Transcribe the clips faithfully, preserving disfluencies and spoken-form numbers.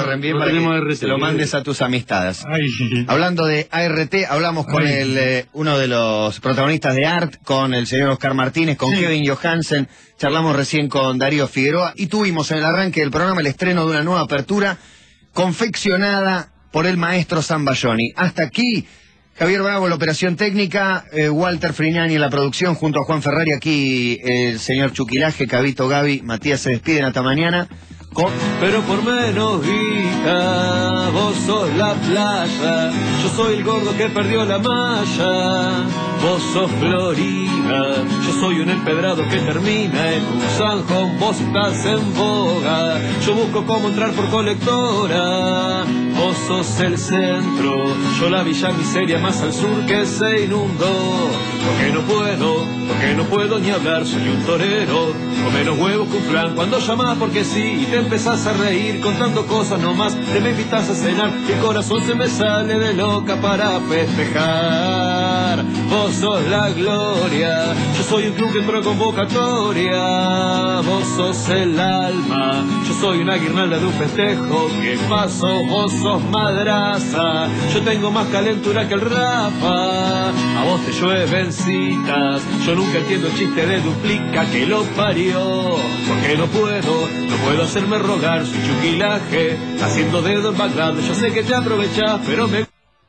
reenvíen no para que A R T, se lo mandes a tus amistades. Ay. Hablando de A R T, hablamos con Ay. el eh, uno de los protagonistas de Art, con el señor Oscar Martínez, con Sí. Kevin Johansen, charlamos recién con Darío Figueroa y tuvimos en el arranque del programa el estreno de una nueva apertura confeccionada por el maestro Zambayoni. Hasta aquí, Javier Bravo en la operación técnica, eh, Walter Frignani en la producción, junto a Juan Ferrari, aquí el señor Chuquilaje, Cabito, Gaby, Matías se despiden hasta mañana. Con... Pero por menos guita, vos sos la playa, yo soy el gordo que perdió la malla. Vos sos Florida, yo soy un empedrado que termina en un zanjón. Vos estás en boga, yo busco cómo entrar por colectora. Vos sos el centro, yo la villa miseria más al sur que se inundó. Porque no puedo, porque no puedo ni hablar, soy un torero, con menos huevos que un flan. Cuando llamás porque sí y te empezás a reír contando cosas nomás, te me invitas a cenar y el corazón se me sale de loca para festejar. Vos sos la gloria, yo soy un club que entró en convocatoria. Vos sos el alma, yo soy una guirnalda de un festejo. ¿Qué pasó? Vos sos madraza, yo tengo más calentura que el Rafa. A vos te llueven citas, yo nunca entiendo el chiste de duplica que lo parió. Porque no puedo, no puedo hacerme rogar, soy Chuquilaje, haciendo dedo en Bagdad. Yo sé que te aprovechás, pero me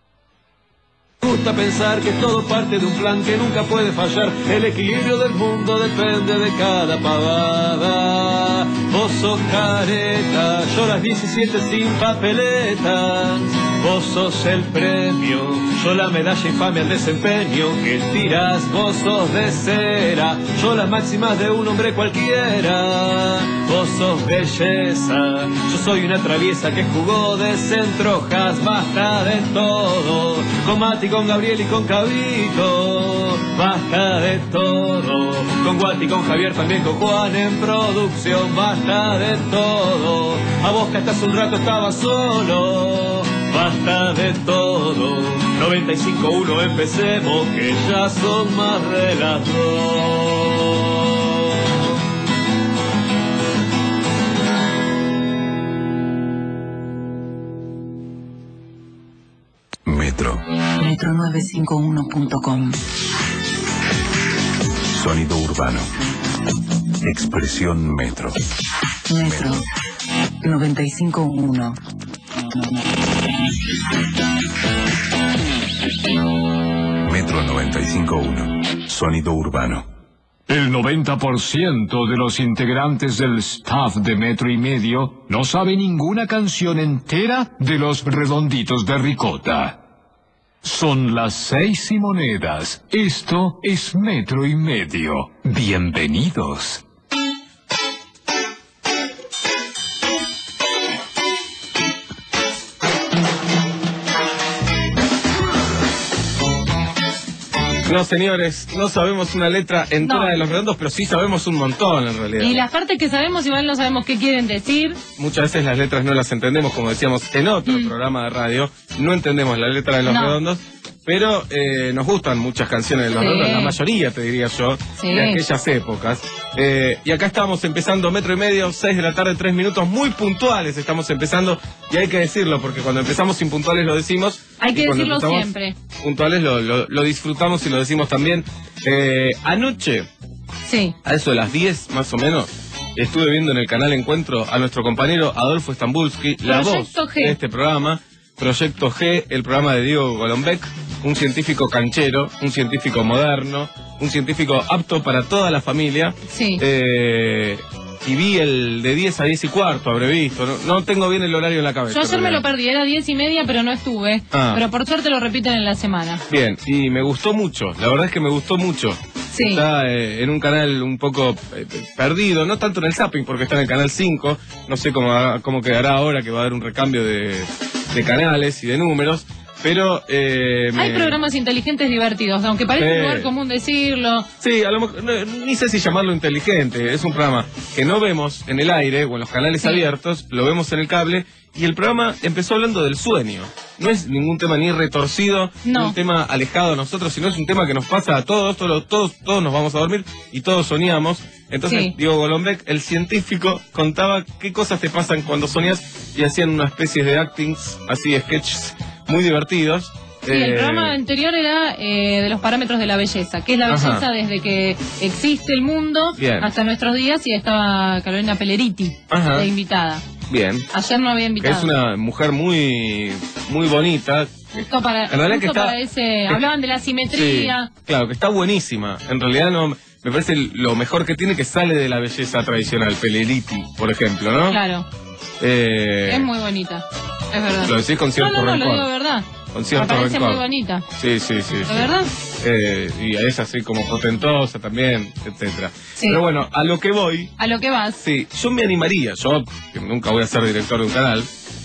Me gusta pensar que todo parte de un plan que nunca puede fallar. El equilibrio del mundo depende de cada pavada. Vos sos careta, yo las diecisiete sin papeletas. Vos sos el premio, yo la medalla infame al desempeño que tiras. Vos sos de cera, yo las máximas de un hombre cualquiera. Vos sos belleza, yo soy una traviesa que jugó de centrojas. Basta de todo, con Mati, con Gabriel y con Cabito. Basta de todo, con Guati, con Javier, también con Juan en producción. Basta de todo, a vos que hasta hace un rato estabas solo. Basta de todo, noventa y cinco punto uno empecemos, que ya son más de las dos. Metro. Metro novecientos cincuenta y uno punto com. Sonido urbano. Expresión Metro. Metro noventa y cinco punto uno. Metro noventa y cinco punto uno. Sonido urbano. El noventa por ciento de los integrantes del staff de Metro y Medio no sabe ninguna canción entera de Los Redonditos de Ricota. Son las seis y monedas. Esto es Metro y Medio. Bienvenidos. No, señores, no sabemos una letra entera No. de Los Redondos, pero sí sabemos un montón, en realidad. Y las partes que sabemos igual no sabemos qué quieren decir. Muchas veces las letras no las entendemos, como decíamos en otro Mm. programa de radio. No entendemos la letra de Los No. Redondos, pero eh, nos gustan muchas canciones de Los Sí. Redondos, la mayoría, te diría yo, Sí. de aquellas épocas. Eh, y acá estamos empezando Metro y Medio, seis de la tarde, tres minutos, muy puntuales estamos empezando. Y hay que decirlo, porque cuando empezamos impuntuales lo decimos. Hay que y cuando decirlo empezamos siempre. puntuales lo, lo, lo disfrutamos y lo decimos también. Eh, anoche, Sí. a eso de las diez más o menos, estuve viendo en el canal Encuentro a nuestro compañero Adolfo Stambulski, la Proyecto voz G. de este programa, Proyecto G, el programa de Diego Golombek, un científico canchero, un científico moderno, un científico apto para toda la familia. Sí. Eh, y vi el de diez a diez y cuarto, habré visto, no, no tengo bien el horario en la cabeza. Yo ayer me lo realmente. perdí, era diez y media, pero no estuve. Ah. Pero por suerte lo repiten en la semana. Bien, y me gustó mucho, la verdad es que me gustó mucho. Sí. Está eh, en un canal un poco eh, perdido, no tanto en el zapping porque está en el canal cinco, no sé cómo, cómo quedará ahora que va a haber un recambio de, de canales y de números, pero... Eh, me- Hay programas inteligentes divertidos, aunque parece Sí. un lugar común decirlo. Sí, a lo mejor, no, ni sé si llamarlo inteligente, es un programa que no vemos en el aire o en los canales Sí. abiertos, lo vemos en el cable, y el programa empezó hablando del sueño. No es ningún tema ni retorcido, No. ni un tema alejado de nosotros, sino es un tema que nos pasa a todos, todos, todos, todos nos vamos a dormir y todos soñamos. Entonces, Sí. Diego Golombek, el científico, contaba qué cosas te pasan cuando soñás y hacían una especie de actings, así sketches muy divertidos. Sí, el Eh, programa anterior era eh, de los parámetros de la belleza, que es la Ajá. belleza desde que existe el mundo Bien. hasta nuestros días, y estaba Carolina Pelleriti, Ajá. de invitada. Bien. Ayer no había Que invitado. es una mujer muy, muy bonita. Justo para, En realidad justo que está- para ese... es- Hablaban de la simetría. Sí, claro, que está buenísima. En realidad no, me parece lo mejor que tiene que sale de la belleza tradicional, Pelleriti, por ejemplo, ¿no? Claro, Eh, es muy bonita, es verdad. Lo decís con cierto no, no, no, lo rencor. digo de verdad. Con Me cierto parece rencor. muy bonita, Sí, sí, sí. ¿de sí. verdad? Eh, y es así como potentosa también, etcétera. Sí. Pero bueno, a lo que voy, A lo que vas, sí, yo me animaría, yo que nunca voy a ser director de un canal,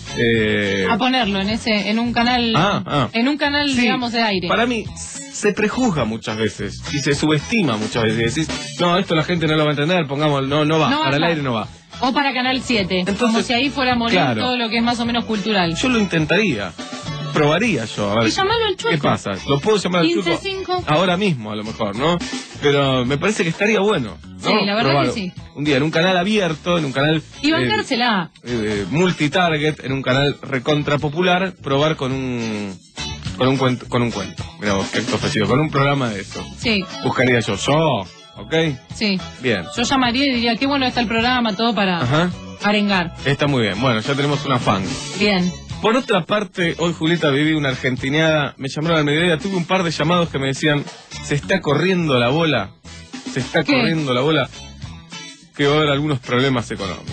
eh, a ponerlo en ese, en un canal, Ah, ah. en un canal, sí, digamos, de aire. Para mí se prejuzga muchas veces y se subestima muchas veces. Y decís, no, esto la gente no lo va a entender, pongamos, no, no va, No va para el acá. aire no va. O para Canal siete, Entonces, como si ahí fuera a morir claro. todo lo que es más o menos cultural. Yo lo intentaría, probaría yo, a ver. Y llamarlo al Chueco. ¿Qué pasa? ¿Lo puedo llamar al quince Chueco cinco. ahora mismo a lo mejor, no? Pero me parece que estaría bueno, ¿no? Sí, la verdad Probarlo. que sí. Un día en un canal abierto, en un canal Y eh, bancársela. eh, multitarget, en un canal recontra popular, probar con un con un cuento, con un cuento. Mira vos, qué acto ofrecido, con un programa de eso. Sí, Buscaría yo, yo, ¿ok? sí. Bien. Yo llamaría y diría, qué bueno está el programa, todo para Ajá. arengar. Está muy bien. Bueno, ya tenemos una fan. Bien. Por otra parte, hoy Julieta viví una argentineada, me llamaron al mediodía, tuve un par de llamados que me decían, se está corriendo la bola, se está ¿Qué? corriendo la bola, que va a haber algunos problemas económicos.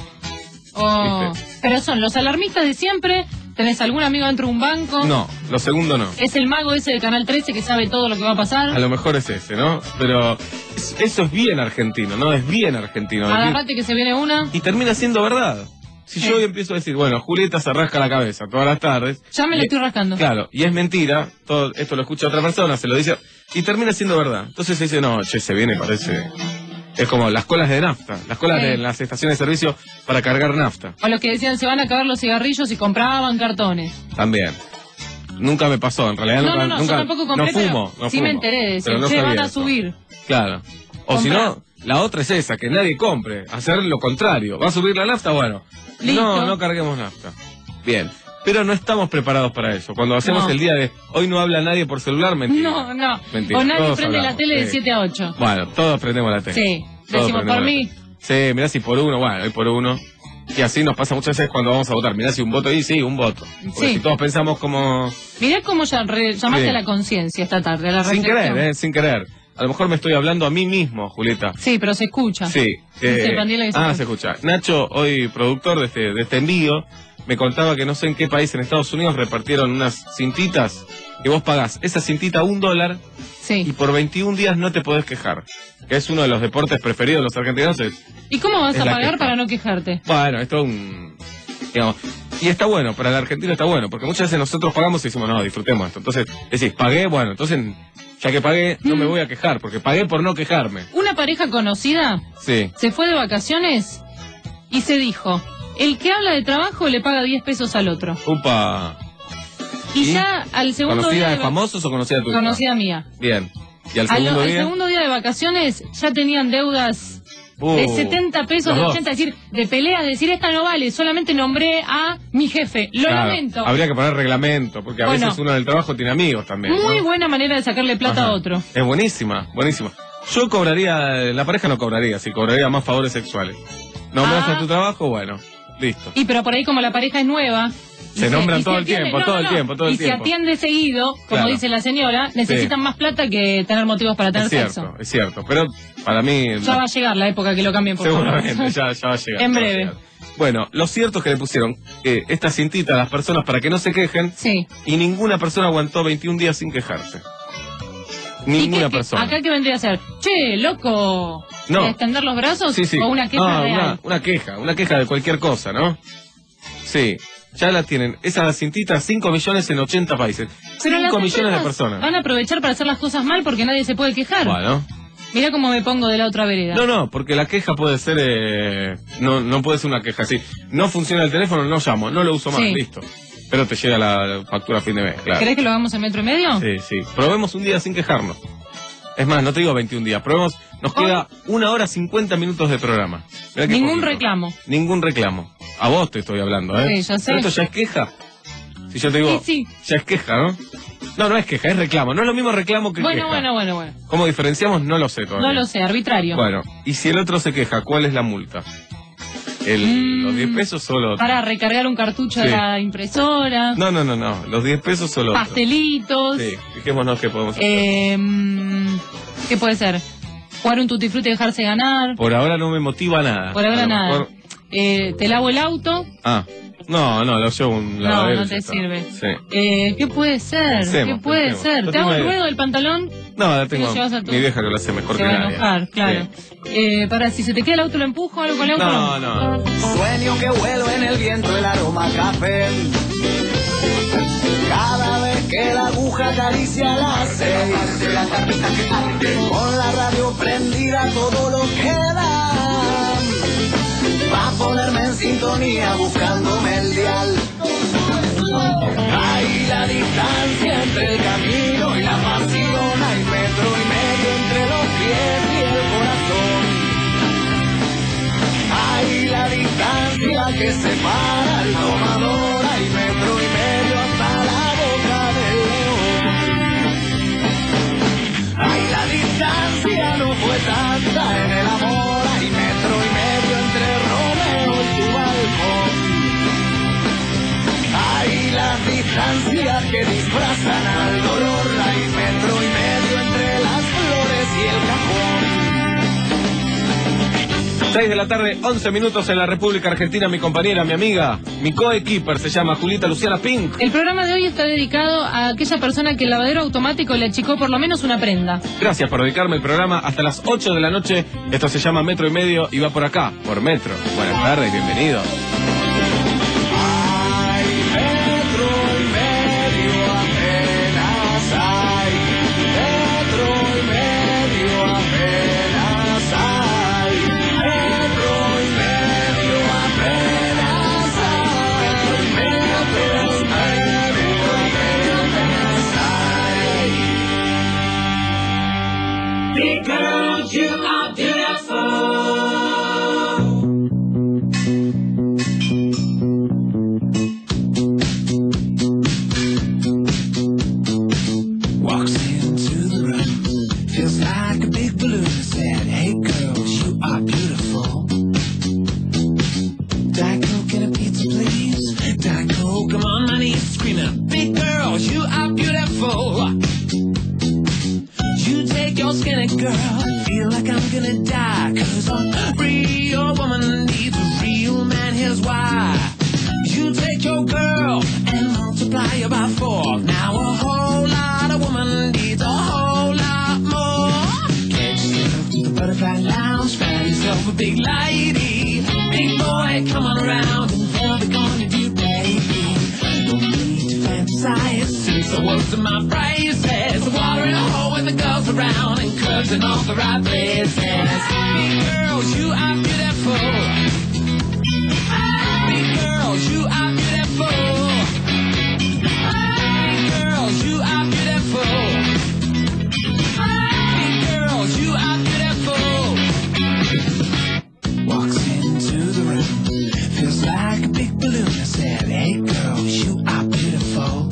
Oh. ¿Viste? Pero son los alarmistas de siempre. ¿Tenés algún amigo dentro de un banco? No, lo segundo no. ¿Es el mago ese de Canal trece que sabe todo lo que va a pasar? A lo mejor es ese, ¿no? Pero es- eso es bien argentino, ¿no? Es bien argentino. Agarrate que se viene una. Y termina siendo verdad. Si yo hoy empiezo a decir, bueno, Julieta se rasca la cabeza todas las tardes. Ya me lo y- estoy rascando. Claro, y es mentira, todo esto lo escucha otra persona, se lo dice, y termina siendo verdad. Entonces se dice, no, che, se viene, parece... Es como las colas de nafta, las colas Sí. de las estaciones de servicio para cargar nafta, O los que decían, se van a acabar los cigarrillos y compraban cartones. también. Nunca me pasó, en realidad No, nunca, no, no, nunca yo tampoco compré, no fumo, pero no sí fumo, me enteré de eso. pero no Se sabía van a eso. subir. Claro. O si Comprá. no, la otra es esa, que nadie compre, hacer lo contrario. ¿Va a subir la nafta? Bueno, Listo. no, no carguemos nafta. Bien. Pero no estamos preparados para eso. Cuando hacemos No. el día de hoy no habla nadie por celular, mentira. No, no. Mentira, O nadie todos prende la hablamos, tele de sí. siete a ocho. Bueno, todos prendemos la tele. Sí. Todos Decimos, prendemos por la mí. tele. Sí, mirá si por uno, bueno, hoy por uno. Y así nos pasa muchas veces cuando vamos a votar. Mirá si un voto ahí, sí, un voto. Porque Sí. si todos pensamos como... Mirá cómo ya re- llamaste Sí. a la conciencia esta tarde, a la Sin reflexión. querer, ¿eh? Sin querer. A lo mejor me estoy hablando a mí mismo, Julieta. Sí, pero se escucha. Sí. Dice eh, Pandiela que se ah, escucha. se escucha. Nacho, hoy productor de este, de este envío, me contaba que no sé en qué país en Estados Unidos repartieron unas cintitas que vos pagás esa cintita un dólar y Sí. por veintiún días no te podés quejar. Que es uno de los deportes preferidos de los argentinos. Es, ¿Y cómo vas Es a la pagar queja. para no quejarte? bueno, esto es un... Digamos, y está bueno, para el argentino está bueno, porque muchas veces nosotros pagamos y decimos, no, disfrutemos esto. Entonces, decís, pagué, bueno, entonces, ya que pagué, no Mm. me voy a quejar, porque pagué por no quejarme. Una pareja conocida Sí. se fue de vacaciones y se dijo, el que habla de trabajo le paga diez pesos al otro. Upa. Y, ¿Y? ya al segundo ¿Conocida día de de va- famosos o conocida de tu hija? conocida mía. Bien. ¿Y al Al, segundo al día? segundo día de vacaciones ya tenían deudas Uh, de setenta pesos, los de dos. ochenta, es decir, de peleas, decir, esta no vale, solamente nombré a mi jefe. Lo Claro, lamento. Habría que poner reglamento, porque a Bueno. veces uno del trabajo tiene amigos también. Muy ¿no? buena manera de sacarle plata Ajá. a otro. Es buenísima, buenísima. Yo cobraría, la pareja no cobraría, si cobraría más favores sexuales. Nombras Ah. a tu trabajo, bueno, listo. Y pero por ahí como la pareja es nueva... Se y nombran y todo el atiende- tiempo, no, todo no, el no. tiempo, todo el y tiempo. se atiende seguido, como Claro. dice la señora, necesitan más plata que tener motivos para tener Es cierto, sexo. es cierto. Pero para mí... Ya va a llegar la época que lo cambien por favor. Seguramente, ya, ya va a llegar. En ya va a breve. llegar. Bueno, lo cierto es que le pusieron eh, esta cintita a las personas para que no se quejen Sí. y ninguna persona aguantó veintiún días sin quejarse. ¿Y Ninguna qué- qué- persona. ¿Acá qué vendría a ser? Che, loco. No. ¿Extender los brazos? Sí, sí. ¿O una queja No, real? una, una queja, una queja de cualquier cosa, ¿no? Sí, ya la tienen. Esa cintita, cinco millones en ochenta países. Pero las cinco millones de empresas personas. van a aprovechar para hacer las cosas mal porque nadie se puede quejar. Bueno. Mira cómo me pongo de la otra vereda. No, no, porque la queja puede ser... eh, no, no puede ser una queja así. No funciona el teléfono, no llamo, no lo uso más, Sí. listo. Pero te llega la factura a fin de mes, claro. ¿Querés que lo hagamos en metro y medio? Sí, sí. Probemos un día sin quejarnos. Es más, no te digo veintiún días, probemos Nos queda una hora cincuenta minutos de programa. Mirá qué Ningún poquito. reclamo. Ningún reclamo. A vos te estoy hablando, ¿eh? Sí, ya sé. ¿Pero esto ya es queja? Si yo te digo, Sí, sí. ya es queja, ¿no? No, no es queja, es reclamo. No es lo mismo reclamo que Bueno, queja. bueno, bueno, bueno. ¿Cómo diferenciamos? No lo sé todavía. No lo sé, arbitrario. Bueno, y si el otro se queja, ¿cuál es la multa? El, Mm, ¿Los diez pesos o lo otro? Para recargar un cartucho Sí. de la impresora. No, no, no, no. Los diez pesos o lo otro. Pastelitos. Sí, fijémonos que podemos hacer. Eh, ¿Qué puede ser? Jugar un tutti frutti y dejarse ganar. Por ahora no me motiva nada. Por ahora A lo nada. mejor- Eh, te lavo el auto. Ah, no, no, lo llevo un No, lavadero. no y ya te está. sirve. Sí. Eh, ¿Qué puede ser? Pensemos, ¿Qué puede pensemos. ser? No ¿Te hago tengo el idea. ruedo del pantalón? No, la tengo. lo llevas a tu- Mi vieja que lo hace mejor Se que va a nadie. enojar, claro. Sí. Eh, para, si se te queda el auto, ¿lo empujo algo con el auto? No, no. Sueño que vuelo en el viento el aroma a café. Cada vez que la aguja acaricia las seis. Con la radio prendida todo lo que da. Va a ponerme en sintonía buscándome el dial. Hay la distancia entre el camino y la pasión. Hay metro y medio entre los pies y el corazón. Hay la distancia que separa al domador. Hay metro y medio hasta la boca del león. Hay la distancia no fue tanta en el amor. Hay metro y medio entre Romeo y tu balcón. Hay las distancias que disfrazan al dolor. Hay metro y medio entre las flores y el cajón. seis de la tarde, once minutos en la República Argentina. Mi compañera, mi amiga, mi coequiper se llama Julita Luciana Pink. El programa de hoy está dedicado a aquella persona que el lavadero automático le achicó por lo menos una prenda. Gracias por dedicarme el programa hasta las ocho de la noche. Esto se llama Metro y Medio y va por acá, por Metro. Buenas tardes, bienvenidos. Hay metro y medio apenas hay. Metro y medio apenas hay. Metro y medio apenas hay. Metro y medio apenas hay. Big girls, you are beautiful. Walks into the room, feels like a big balloon. Said, hey girls, you are beautiful. Diet Coke and a pizza, please. Diet Coke, I'm on my knees screaming, big girls, you are beautiful. You take your skinny girl, I feel like I'm gonna die. Cause a real woman needs a real man, here's why. You take your girl and multiply her by four. Now a whole lot of woman needs a whole lot more. Get yourself to the butterfly lounge, find yourself a big lady. Big boy, come on around and tell me gonna do, baby. No need to fantasize, since the words of my phrases. Water in a hole with the girls around and curves in all the right places. Big girls, you are beautiful. Big girls, you are beautiful. Big girls, you are beautiful. Big girls, you are beautiful. Walks into the room, feels like a big balloon. I said, hey girls, you are beautiful.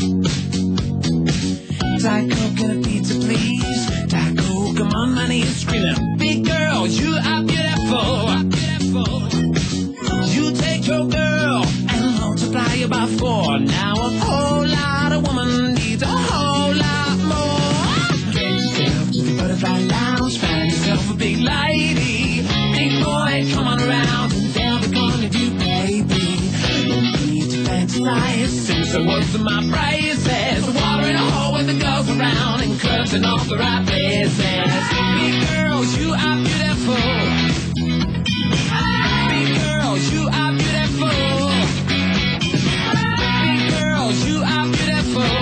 Diet Coke and a pizza, please. Diet Coke, I'm on my knees screaming, big girls, you are beautiful. You take your girl and multiply it by four. Now a whole lot of woman needs a whole lot more. Get yourself to the butterfly lounge, find yourself a big lady. Big boy, come on around and they'll be gonna do, baby. No need to fantasize, since the words of my phrases. Water in a hole with the girls around and curves in all the right places. Big girls, you are beautiful. Big girls, you are beautiful. Big girls, you are beautiful.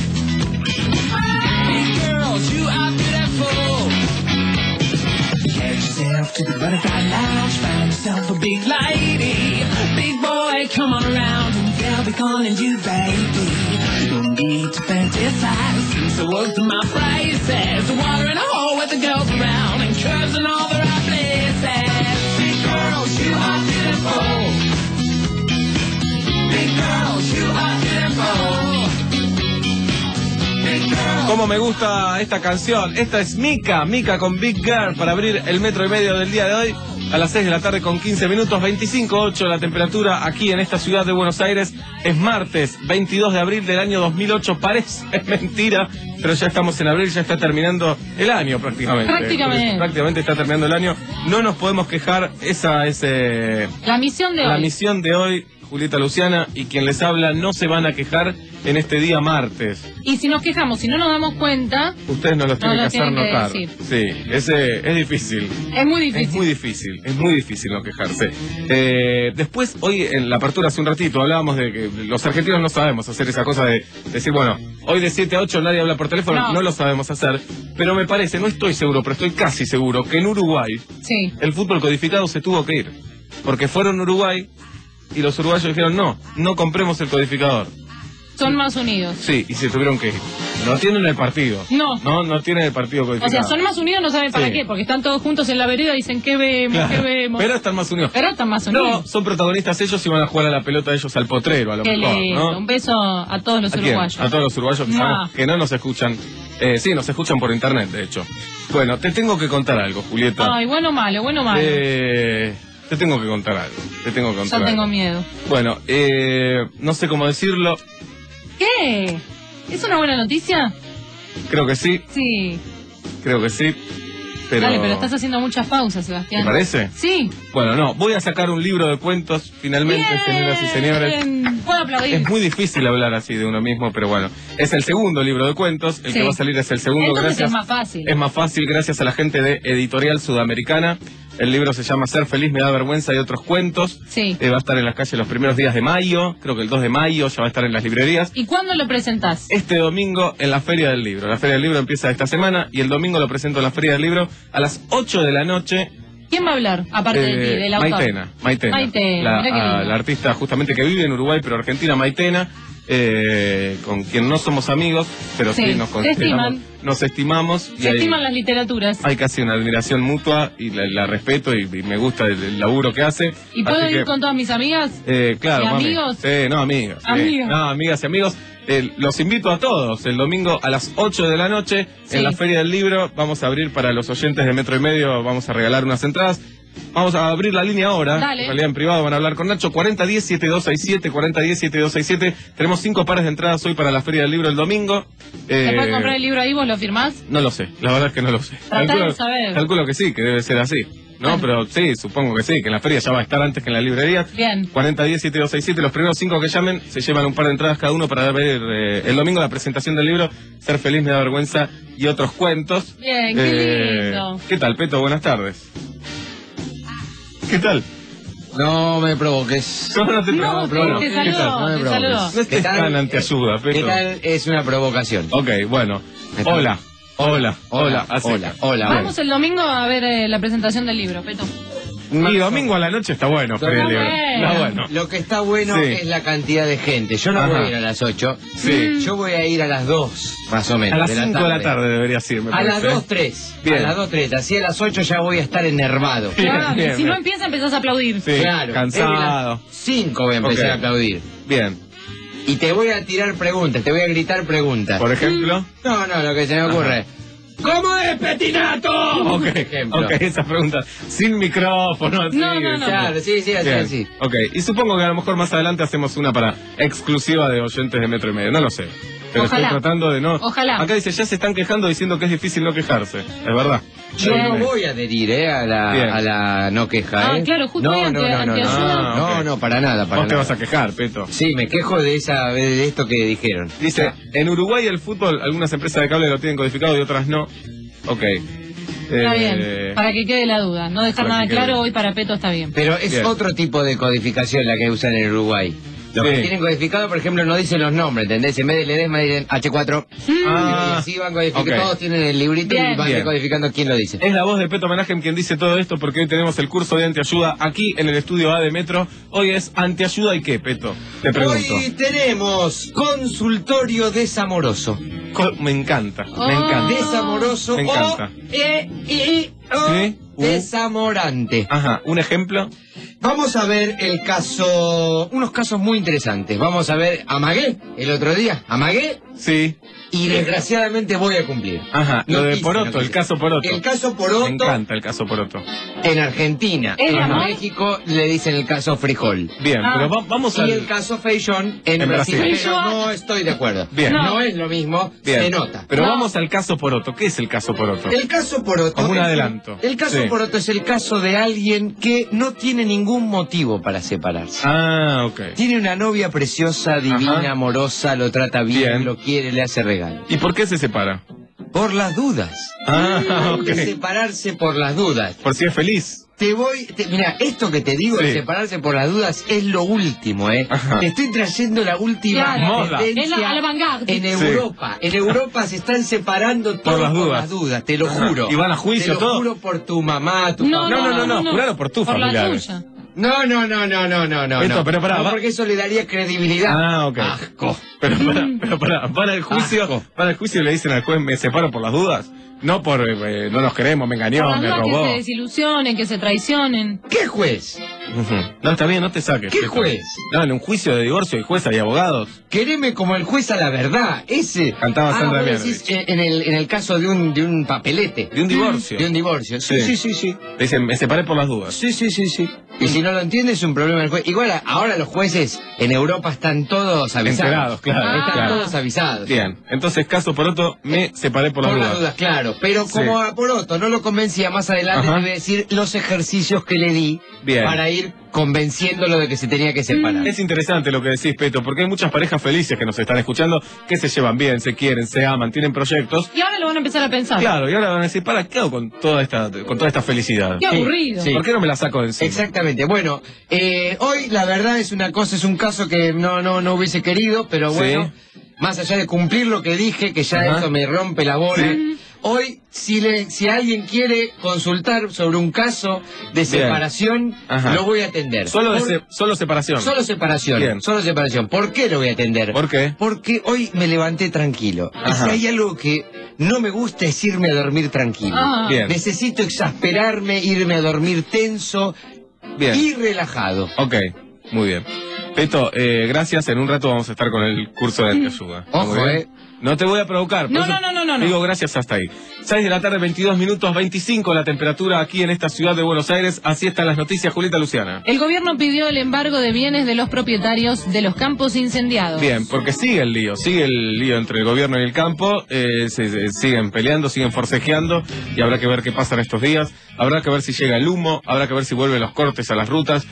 Big girls, you are beautiful. Get yourself to the butterfly lounge, find yourself a big lady. Big boy, come on around and they'll be calling you baby. No need to fantasize, since the words of my phrases. Water in a hole with the girls around and curves in all the right places. Big girls, you are beautiful. Big girls, you are beautiful. Big girls. Cómo me gusta esta canción. Esta es Mika, Mika con Big Girl para abrir el metro y medio del día de hoy. A las seis de la tarde con quince minutos, veinticinco punto ocho la temperatura aquí en esta ciudad de Buenos Aires. Es martes, veintidós de abril del año dos mil ocho. Parece mentira, pero ya estamos en abril, ya está terminando el año prácticamente. Prácticamente. Prácticamente está terminando el año. No nos podemos quejar, esa es eh, La misión de la hoy. misión de hoy. Julieta Luciana y quien les habla no se van a quejar en este día martes. Y si nos quejamos, si no nos damos cuenta, Ustedes nos lo tienen lo que hacer tienen que notar. decir. Sí, ese es difícil. es muy difícil. Es muy difícil, es muy difícil no quejarse. Eh, después, hoy en la apertura hace un ratito hablábamos de que los argentinos no sabemos hacer esa cosa de decir, bueno, hoy de siete a ocho nadie habla por teléfono, no. No. lo sabemos hacer, pero me parece, no estoy seguro, pero estoy casi seguro que en Uruguay Sí. el fútbol codificado se tuvo que ir, porque fueron a Uruguay y los uruguayos dijeron, no, no compremos el codificador. Son más unidos. Sí, y se tuvieron que ir. No tienen el partido. No. No, no tienen el partido O codificado. sea, son más unidos, no saben para Sí. qué, porque están todos juntos en la vereda y dicen, ¿qué vemos? Claro, ¿Qué vemos? pero están más unidos. Pero están más No, unidos. son protagonistas ellos y van a jugar a la pelota ellos al potrero, a lo Qué mejor, lindo. ¿no? Un beso a todos los ¿A quién? uruguayos. A todos los uruguayos que, No. sabemos que no nos escuchan. Eh, sí, nos escuchan por internet, de hecho. Bueno, te tengo que contar algo, Julieta. Ay, bueno o malo, bueno o malo. Eh, te tengo que contar algo. Te tengo que contar Yo tengo algo. miedo. Bueno, eh, no sé cómo decirlo. ¿Qué? ¿Es una buena noticia? Creo que sí, Sí. creo que sí. Pero... Dale, pero estás haciendo muchas pausas, Sebastián. ¿Te parece? Sí. Bueno, no, voy a sacar un libro de cuentos, finalmente, Bien. señoras y señores. Puedo aplaudir. Es muy difícil hablar así de uno mismo, pero bueno. Es el segundo libro de cuentos, el Sí. que va a salir es el segundo. Entonces gracias, es más fácil. Es más fácil gracias a la gente de Editorial Sudamericana. El libro se llama Ser feliz me da vergüenza y otros cuentos. Sí. Eh, va a estar en las calles los primeros días de mayo, creo que el dos de mayo ya va a estar en las librerías. ¿Y cuándo lo presentás? Este domingo en la Feria del Libro. La Feria del Libro empieza esta semana y el domingo lo presento en la Feria del Libro a las ocho de la noche. ¿Quién va a hablar? Aparte de ti, Eh, del autor. Maitena, Maitena. Maitena, la, mirá qué lindo. a- la artista justamente que vive en Uruguay, pero Argentina, Maitena, eh, con quien no somos amigos, pero sí, Sí, nos se consideramos, estiman. nos estimamos. y Se hay, estiman las literaturas. hay casi una admiración mutua y la, la respeto y, y me gusta el, el laburo que hace. ¿Y puedo Así ir que, con todas mis amigas? eh, claro, ¿Y mami. amigos? Sí, no, amigas. sí. Amigas. No, amigas y amigos. Eh, los invito a todos. El domingo a las ocho de la noche Sí. en la Feria del Libro. Vamos a abrir para los oyentes de Metro y Medio. Vamos a regalar unas entradas. Vamos a abrir la línea ahora. Dale. En realidad en privado van a hablar con Nacho. cuarenta diez setenta y dos sesenta y siete, cuarenta diez setenta y dos sesenta y siete. Tenemos cinco pares de entradas hoy para la Feria del Libro el domingo. ¿Se Eh, puede comprar el libro ahí? ¿Vos lo firmás? No lo sé. La verdad es que no lo sé. Tratá de saber. calculo que sí, que debe ser así. No, Bueno. pero sí, supongo que sí, que en la feria ya va a estar antes que en la librería. Bien. cuarenta diez setenta y dos sesenta y siete, los primeros cinco que llamen se llevan un par de entradas cada uno para ver eh, el domingo la presentación del libro Ser feliz me da vergüenza y otros cuentos. Bien, qué lindo. ¿Qué tal, Peto? Buenas tardes. ¿Qué tal? No me provoques. No, no te No, preocupes. te, te ¿Qué tal? saludó, No me te preocupes. saludó. No estés tan antiayuda, ¿Qué Peto. tal? Es una provocación. Ok, bueno. Hola, hola, hola. así. hola, hola. Vamos el domingo a ver eh, la presentación del libro, Peto. Y domingo a la noche está bueno, Está Feria del Libro. bueno. Está bueno. Lo que está bueno Sí. es la cantidad de gente. Yo no Ajá. voy a ir a las ocho. Sí. Yo voy a ir a las dos, más o menos. A las de la cinco de la tarde debería ir, me A parece. las dos, tres. Bien. A las dos, tres. Así a las ocho ya voy a estar enervado. Bien, Claro, bien, si bien. no empieza, empezás a aplaudir. Sí, Claro. cansado. Es de las cinco voy a empezar Ok. a aplaudir. Bien. Y te voy a tirar preguntas, te voy a gritar preguntas. Por ejemplo. No, no, lo que se me ocurre. ¿Cómo es Petinato? Ok, ejemplo. ok, esa pregunta. Sin micrófono, así. No, no, no. Claro, sí, sí, así, Bien. así. Ok, y supongo que a lo mejor más adelante hacemos una para exclusiva de oyentes de Metro y Medio. No lo sé. Pero Ojalá. estoy tratando de no. Ojalá. Acá dice, ya se están quejando diciendo que es difícil no quejarse. Es verdad. Yo Bien. no voy a adherir, ¿eh? A la, Bien. a la no queja, Ah, ¿eh? claro, justo no, ahí no, ante- no, no, no, anteayuda. Ah, no, ok. no, para nada, para Vos te nada. vas a quejar, Peto. Sí, me quejo de esa de esto que dijeron. Dice, en Uruguay el fútbol, algunas empresas de cable lo tienen codificado y otras no. Ok. Está Eh, bien, para que quede la duda. No dejar para nada que quede claro, bien. hoy para Peto está bien. Pero es Bien. otro tipo de codificación la que usan en Uruguay. Los Sí. que tienen codificado, por ejemplo, no dicen los nombres, ¿entendés? En vez de Ledesma dicen hache cuatro. Ah, y así van codificando, ok. todos tienen el librito Bien. y van Bien. decodificando quién lo dice. Es la voz de Peto Menajem quien dice todo esto porque hoy tenemos el curso de antiayuda aquí en el estudio A de Metro. Hoy es antiayuda y qué, Peto. Te pregunto. Hoy tenemos consultorio desamoroso. Co- me encanta, Oh. me encanta. Desamoroso Me encanta. o e, i, o Sí. Uh. desamorante. Ajá, un ejemplo. Vamos a ver el caso, unos casos muy interesantes. Vamos a ver, amagué el otro día, amagué Sí. y desgraciadamente voy a cumplir. Ajá, lo No de quise, Poroto, no quise. el caso Poroto. El caso Me Poroto encanta el caso Poroto. en Argentina, ¿Es en amor? México le dicen el caso Frijol. Bien, Ah. pero va- vamos Y al... el caso Feijón en, En Brasil. Brasil. Pero Feijón. no estoy de acuerdo. Bien. No, No. es lo mismo, Bien. se nota. Pero No. vamos al caso Poroto. ¿Qué es el caso Poroto? El caso Poroto. Como un es adelanto. El caso Sí. Poroto es el caso de alguien que no tiene ningún motivo para separarse. Ah, ok. Tiene una novia preciosa, divina, Ajá. amorosa, lo trata bien, Bien. lo quiere, le hace regalos. ¿Y por qué se separa? Por las dudas. Ah, Hay que ok. separarse por las dudas. Por si es feliz. Te voy, te- mira, esto que te digo de Sí. separarse por las dudas es lo último, ¿eh? Ajá. Te estoy trayendo la última Claro. Moda. tendencia Es la- a la vanguardia. en Sí. Europa. En Europa se están separando todos las por dudas. las dudas, te lo Ajá. juro. Y van a juicio, Te lo todo. juro por tu mamá, tu No, papá. No, no, no, no, juralo por tu Por la familiares. tuya. No, no, no, no, no, no, no. Esto, no. pero pará, No, va- porque eso le daría credibilidad. Ah, ok. Asco. Pero para, pero para, para el juicio, Asco. para el juicio le dicen al juez, me separo por las dudas. No por, eh, no nos queremos, me engañó, Por las me dudas robó. que se desilusionen, que se traicionen. ¿Qué juez? Ujú. No, está bien, no te saques. ¿Qué Esto- juez? No, en un juicio de divorcio hay juez, hay abogados. Quereme como el juez a la verdad. Ese. Cantaba ah, Sandra vos Mianovich. decís, eh, en el, en el caso de un, de un papelete. De un divorcio. De un divorcio. Sí, Sí. sí, sí, sí. Le dicen, me separé por las dudas. Sí, sí, sí, sí. Y si no lo entiendes es un problema del juez. Igual a- ahora los jueces en Europa están todos avisados. Enterados, claro, Ah. Están claro. todos avisados. Bien, entonces caso por otro, me separé por las Por las dudas. dudas, claro. Pero Sí. como a Poroto no lo convencía, más adelante Ajá. te voy a decir los ejercicios que le di Bien. para ir convenciéndolo de que se tenía que separar. Es interesante lo que decís, Peto, porque hay muchas parejas felices que nos están escuchando, que se llevan bien, se quieren, se aman, tienen proyectos. Y ahora lo van a empezar a pensar. Claro, y ahora van a decir, ¿para qué hago con toda esta, con toda esta felicidad? Qué aburrido. sí. ¿Por qué no me la saco de encima? Exactamente. Bueno, eh, hoy la verdad es una cosa, es un caso que no, no, no hubiese querido, pero Sí. bueno, más allá de cumplir lo que dije, que ya Ajá. eso me rompe la bola. Sí. Hoy, si le, si alguien quiere consultar sobre un caso de separación, Ajá. lo voy a atender. Solo, de Por- se- solo separación. Solo separación. Bien. Solo separación. ¿Por qué lo voy a atender? ¿Por qué? Porque hoy me levanté tranquilo. Y Ajá. si hay algo que no me gusta es irme a dormir tranquilo. Ah. Bien. Necesito exasperarme, irme a dormir tenso Bien. y relajado. Ok, muy bien. Peto, eh, gracias. En un rato vamos a estar con el curso de ayuda. Ojo, Muy bien. eh. No te voy a provocar. por No, eso no, no, no, no, no. Digo gracias hasta ahí. seis de la tarde, veintidós minutos, veinticinco la temperatura aquí en esta ciudad de Buenos Aires. Así están las noticias, Julieta Luciana. El gobierno pidió el embargo de bienes de los propietarios de los campos incendiados. Bien, porque sigue el lío, sigue el lío entre el gobierno y el campo, eh, se, se- siguen peleando, siguen forcejeando y habrá que ver qué pasa en estos días, habrá que ver si llega el humo, habrá que ver si vuelven los cortes a las rutas.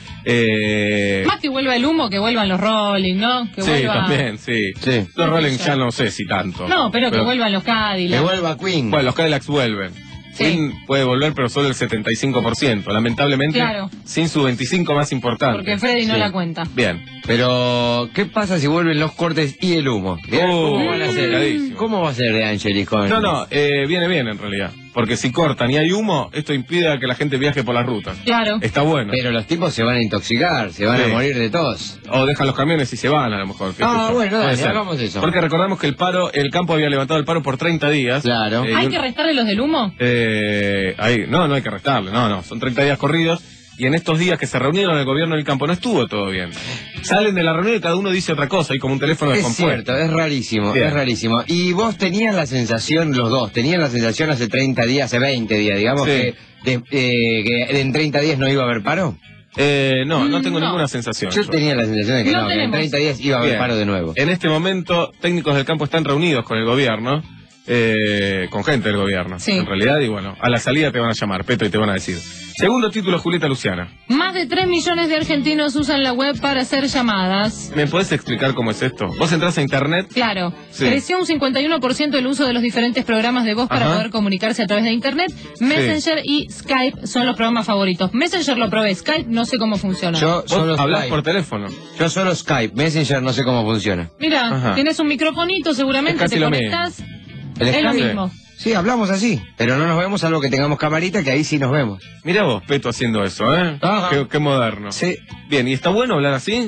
Eh, Más que vuelva el humo, que vuelvan los Rolling, ¿no? Que sí, vuelva... también, sí. Sí. Los Rolling ya no sé si tanto. No, pero, que vuelvan los Que Cadillacs. vuelva Queen. Bueno, los Cadillacs vuelven. Sí. Queen puede volver, pero solo el setenta y cinco por ciento, lamentablemente, Claro. sin su veinticinco más importante. Porque Freddy no Sí. la cuenta. Bien. Pero, ¿qué pasa si vuelven los cortes y el humo? Mirá, Oh, ¿Cómo van a ser? complicadísimo. ¿Cómo va a ser de Angeli con No, no, eh, viene bien en realidad. Porque si cortan y hay humo, esto impide que la gente viaje por las rutas. Claro. Está bueno. Pero los tipos se van a intoxicar, se van Sí. a morir de tos. O dejan los camiones y se van a lo mejor. qué sé Ah, yo. bueno, Puede dale, ser. hagamos eso. Porque recordamos que el paro, el campo había levantado el paro por treinta días. Claro. Eh, ¿Hay y- que restarle los del humo? eh, ahí, no, no hay que restarle, no, no, son treinta días corridos. Y en estos días que se reunieron el gobierno y el campo no estuvo todo bien. Salen de la reunión y cada uno dice otra cosa, hay como un teléfono Es descompuesto. cierto, es rarísimo, Bien. es rarísimo. Y vos tenías la sensación, los dos, tenían la sensación hace treinta días, hace veinte días, digamos, Sí. que, de- eh, que en treinta días no iba a haber paro. Eh, no, no tengo No. ninguna sensación. Yo yo. tenía la sensación de que No no, que en tenemos. treinta días iba a haber Bien. paro de nuevo. En este momento, técnicos del campo están reunidos con el gobierno, eh, con gente del gobierno, Sí. en realidad, y bueno, a la salida te van a llamar, Peto, y te van a decir. Segundo título, Julieta Luciana. Más de tres millones de argentinos usan la web para hacer llamadas. ¿Me podés explicar cómo es esto? Vos entras a internet, Claro, Sí. creció un cincuenta y uno por ciento el uso de los diferentes programas de voz para Ajá. poder comunicarse a través de Internet. Messenger y Skype son los programas favoritos. Messenger lo probé, Skype no sé cómo funciona. Yo vos solo hablás Skype. por teléfono. Yo solo Skype, Messenger no sé cómo funciona. Mira, Ajá. tienes un microfonito, seguramente Es casi te lo conectás. ¿El Es lo Skype? mismo. Sí, hablamos así, pero no nos vemos salvo que tengamos camarita, que ahí sí nos vemos. Mira vos, Peto, haciendo eso, ¿eh? Ajá. Qué, qué moderno. Sí. Bien, ¿y está bueno hablar así?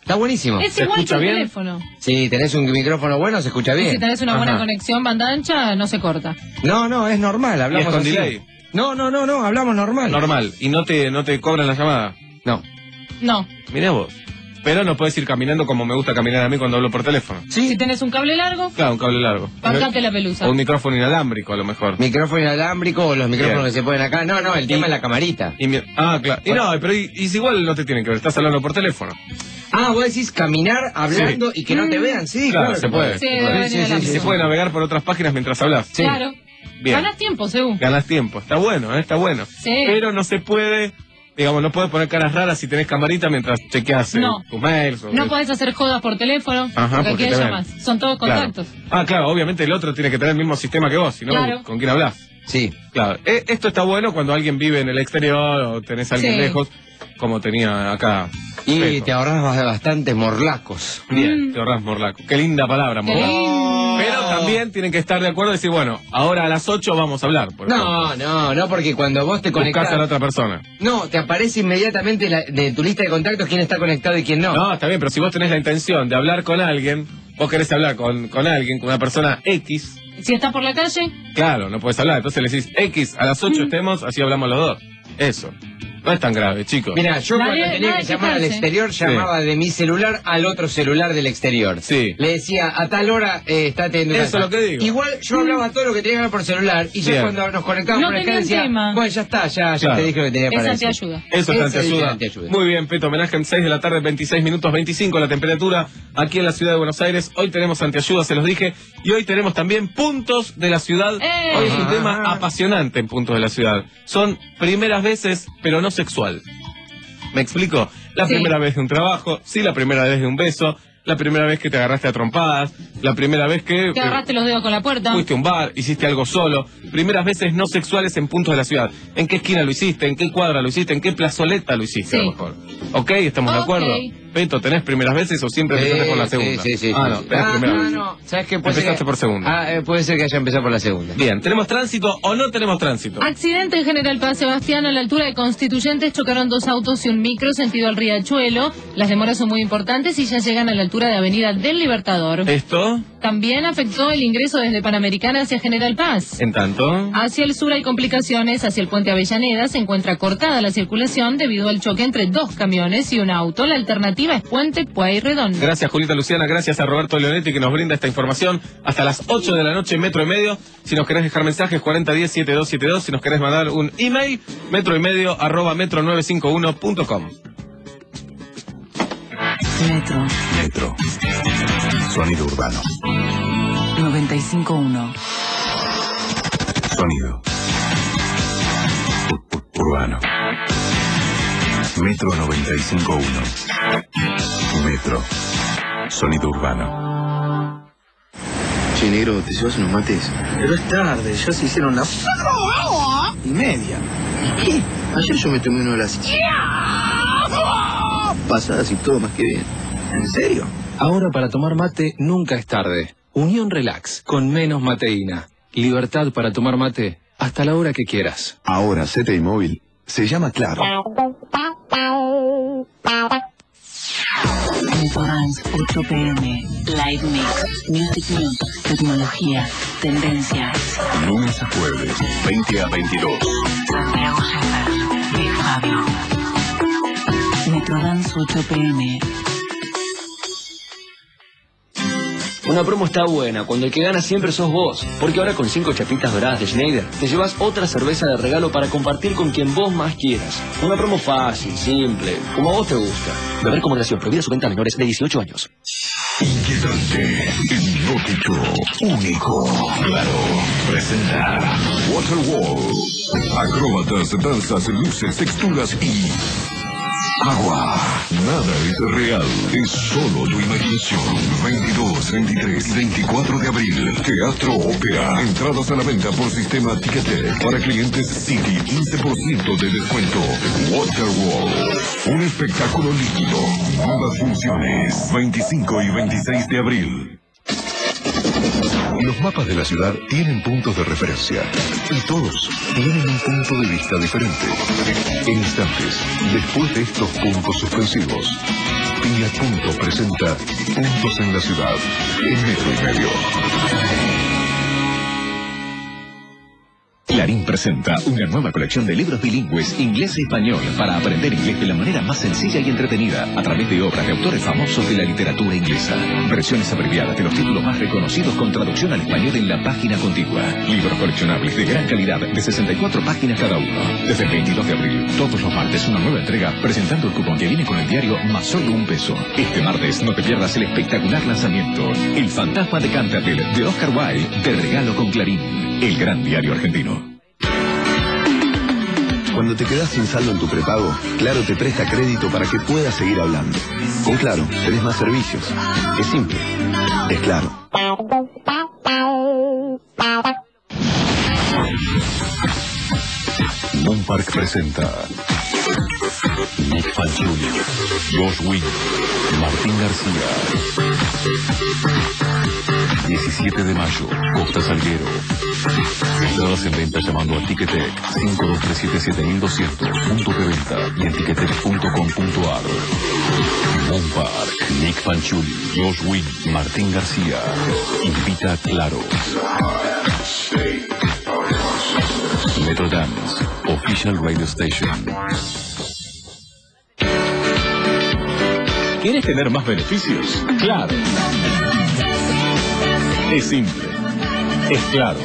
Está buenísimo. Es ¿Se igual que escucha el bien? teléfono. Si tenés un micrófono bueno, se escucha Y bien. si tenés una buena Ajá. conexión banda ancha, no se corta. No, no, es normal, hablamos ¿Y es con así. delay? No, no, no, no, hablamos normal. Normal. ¿Y no te, no te cobran la llamada? No. No. Mirá vos. Pero no puedes ir caminando como me gusta caminar a mí cuando hablo por teléfono. Si tenés un cable largo, Claro, un cable largo. bancate la pelusa. O un micrófono inalámbrico, a lo mejor. Micrófono inalámbrico o los micrófonos Bien. que se ponen acá. No, no, el tema Y- es la camarita. Y mi- ah, claro. Y no, pero y, y si igual no te tienen que ver, estás hablando por teléfono. Ah, vos decís caminar hablando y que no te vean. Sí, Claro, claro, se puede. Sí, debe venir sí, de la sí, Y sí, se sí. puede navegar por otras páginas mientras hablas. Claro. Bien. Ganas tiempo, según. Ganas tiempo. Está bueno, ¿eh? Está bueno. Sí. Pero no se puede, digamos, no puedes poner caras raras si tenés camarita mientras chequeas eh, No. tus mails. O No podés hacer jodas por teléfono, Ajá, porque porque aquí hay te ven. llamadas. Son todos Claro. contactos. Ah, claro, obviamente el otro tiene que tener el mismo sistema que vos, si no, Claro. ¿con quién hablas? Sí. Claro. Eh, esto está bueno cuando alguien vive en el exterior o tenés a alguien Sí. lejos, como tenía acá. Y Peto. te ahorras ba- bastantes morlacos. Bien, te ahorras morlaco. Qué linda palabra, Mm. Qué morlaco. lindo. Pero también tienen que estar de acuerdo y decir, bueno, ahora a las ocho vamos a hablar. Por No, ejemplo. no, no, porque cuando vos te Buscás conectás... a la otra persona. No, te aparece inmediatamente la- de tu lista de contactos quién está conectado y quién no. No, está bien, pero si vos tenés la intención de hablar con alguien, vos querés hablar con, con alguien, con una persona X, Si estás por la calle, claro, no puedes hablar. Entonces le decís, X, a las ocho estemos, así hablamos los dos. Eso. No es tan grave, chicos. Mira, yo Nadie- cuando tenía nadie que se llamar al canse. exterior, llamaba de mi celular al otro celular del exterior. Sí. Le decía, a tal hora eh, está atendiendo. Eso es lo que digo. Igual yo hablaba todo lo que tenía que hablar por celular y ya Bien. cuando nos conectábamos No por acá tenían decía, tema. bueno, ya está, ya, ya Claro. te dije lo que tenía es para decir. antiayuda. Eso es Ese antiayuda. es antiayuda. Muy bien, Peto, homenaje en seis de la tarde, veintiséis minutos, veinticinco la temperatura aquí en la ciudad de Buenos Aires. Hoy tenemos antiayuda, se los dije. Y hoy tenemos también puntos de la ciudad. ¡Eh! Hoy es un Ajá. tema apasionante en puntos de la ciudad. Son primeras veces, pero no sexual. ¿Me explico? La Sí. primera vez de un trabajo, sí, la primera vez de un beso, la primera vez que te agarraste a trompadas, la primera vez que... Te agarraste los dedos con la puerta. Fuiste a un bar, hiciste algo solo. Primeras veces no sexuales en puntos de la ciudad. ¿En qué esquina lo hiciste? ¿En qué cuadra lo hiciste? ¿En qué plazoleta lo hiciste a lo Sí. mejor? ¿Ok? ¿Estamos de Ok. acuerdo? Peto, ¿tenés primeras veces o siempre empezaste por la Sí, segunda? Sí, sí, sí. Ah, no, sí. tenés Ah, primera no, vez. no. ¿Sabes qué? Puede ser Empezaste que- por segunda. Ah, eh, puede ser que haya empezado por la segunda. Bien, ¿tenemos tránsito o no tenemos tránsito? Accidente en General Paz Sebastián a la altura de Constituyentes, chocaron dos autos y un micro sentido al Riachuelo. Las demoras son muy importantes y ya llegan a la altura de Avenida del Libertador. ¿Esto? También afectó el ingreso desde Panamericana hacia General Paz. En tanto... Hacia el sur hay complicaciones, hacia el puente Avellaneda se encuentra cortada la circulación debido al choque entre dos camiones y un auto. La alternativa es Puente Pueyrredón. Gracias, Julita Luciana. Gracias a Roberto Leonetti que nos brinda esta información hasta las ocho de la noche, metro y medio. Si nos querés dejar mensajes, cuarenta diez, setenta y dos setenta y dos. Si nos querés mandar un email, metro y medio arroba metro nueve cinco uno punto com. Metro Metro. Sonido urbano. noventa y cinco punto uno. Sonido. U- u- urbano. Metro noventa y cinco punto uno. Metro. Sonido urbano. Che, negro, ¿te llevas unos mates? Pero es tarde, ya se hicieron las... y media. ¿Y qué? Ayer yo me tomé uno de las... pasadas y todo más que bien. ¿En serio? Ahora para tomar mate nunca es tarde. Unión Relax, con menos mateína. Libertad para tomar mate hasta la hora que quieras. Ahora Z y Móvil se llama Claro. Metrorance ocho P M. Live Mix. Music News. Tecnología. Tendencias. Lunes a jueves, veinte a veintidós. Santiago César. Y Fabio. Metrodance ocho P M. Una promo está buena, cuando el que gana siempre sos vos. Porque ahora con cinco chapitas doradas de Schneider, te llevas otra cerveza de regalo para compartir con quien vos más quieras. Una promo fácil, simple, como a vos te gusta. Beber con moderación, prohibida su venta a menores de dieciocho años. Inquietante, hipnótico, único, claro. Presenta Waterwall. Acróbatas, danzas, luces, texturas y... agua. Nada es real, es solo tu imaginación. veintidós, veintitrés y veinticuatro de abril. Teatro Ópera. Entradas a la venta por sistema Ticketek. Para clientes City, quince por ciento de descuento. Waterwall. Un espectáculo líquido. Nuevas funciones. veinticinco y veintiséis de abril. Los mapas de la ciudad tienen puntos de referencia y todos tienen un punto de vista diferente. En instantes, después de estos puntos suspensivos, Fiat Punto presenta Puntos en la Ciudad, en metro y medio. Clarín presenta una nueva colección de libros bilingües inglés y español para aprender inglés de la manera más sencilla y entretenida a través de obras de autores famosos de la literatura inglesa. Versiones abreviadas de los títulos más reconocidos con traducción al español en la página contigua. Libros coleccionables de gran calidad de sesenta y cuatro páginas cada uno. Desde el veintidós de abril, todos los martes una nueva entrega presentando el cupón que viene con el diario más solo un peso. Este martes no te pierdas el espectacular lanzamiento El fantasma de Canterville de Oscar Wilde, de regalo con Clarín, el gran diario argentino. Cuando te quedas sin saldo en tu prepago, Claro te presta crédito para que puedas seguir hablando. Con Claro, tenés más servicios. Es simple. Es Claro. Moonpark presenta Nick Fanciulli, Josh Wynn, Martín García. diecisiete de mayo, Costa Salguero. Entradas en venta llamando a Ticketek cinco dos tres siete siete dos cero cero, punto de venta y en ticketek punto com punto ar. Moonpark, Nick Fanciulli, Josh Wynn, Martín García. Invita a Claro. Metro Dance, Official Radio Station. ¿Quieres tener más beneficios? Claro. Es simple. Es Claro.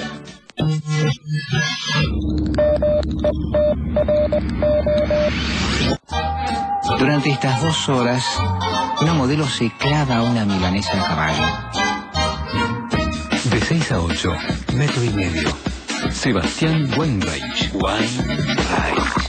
Durante estas dos horas, una modelo se clava una milanesa a caballo. De seis a ocho, metro y medio. Sebastián Weinreich. Weinreich.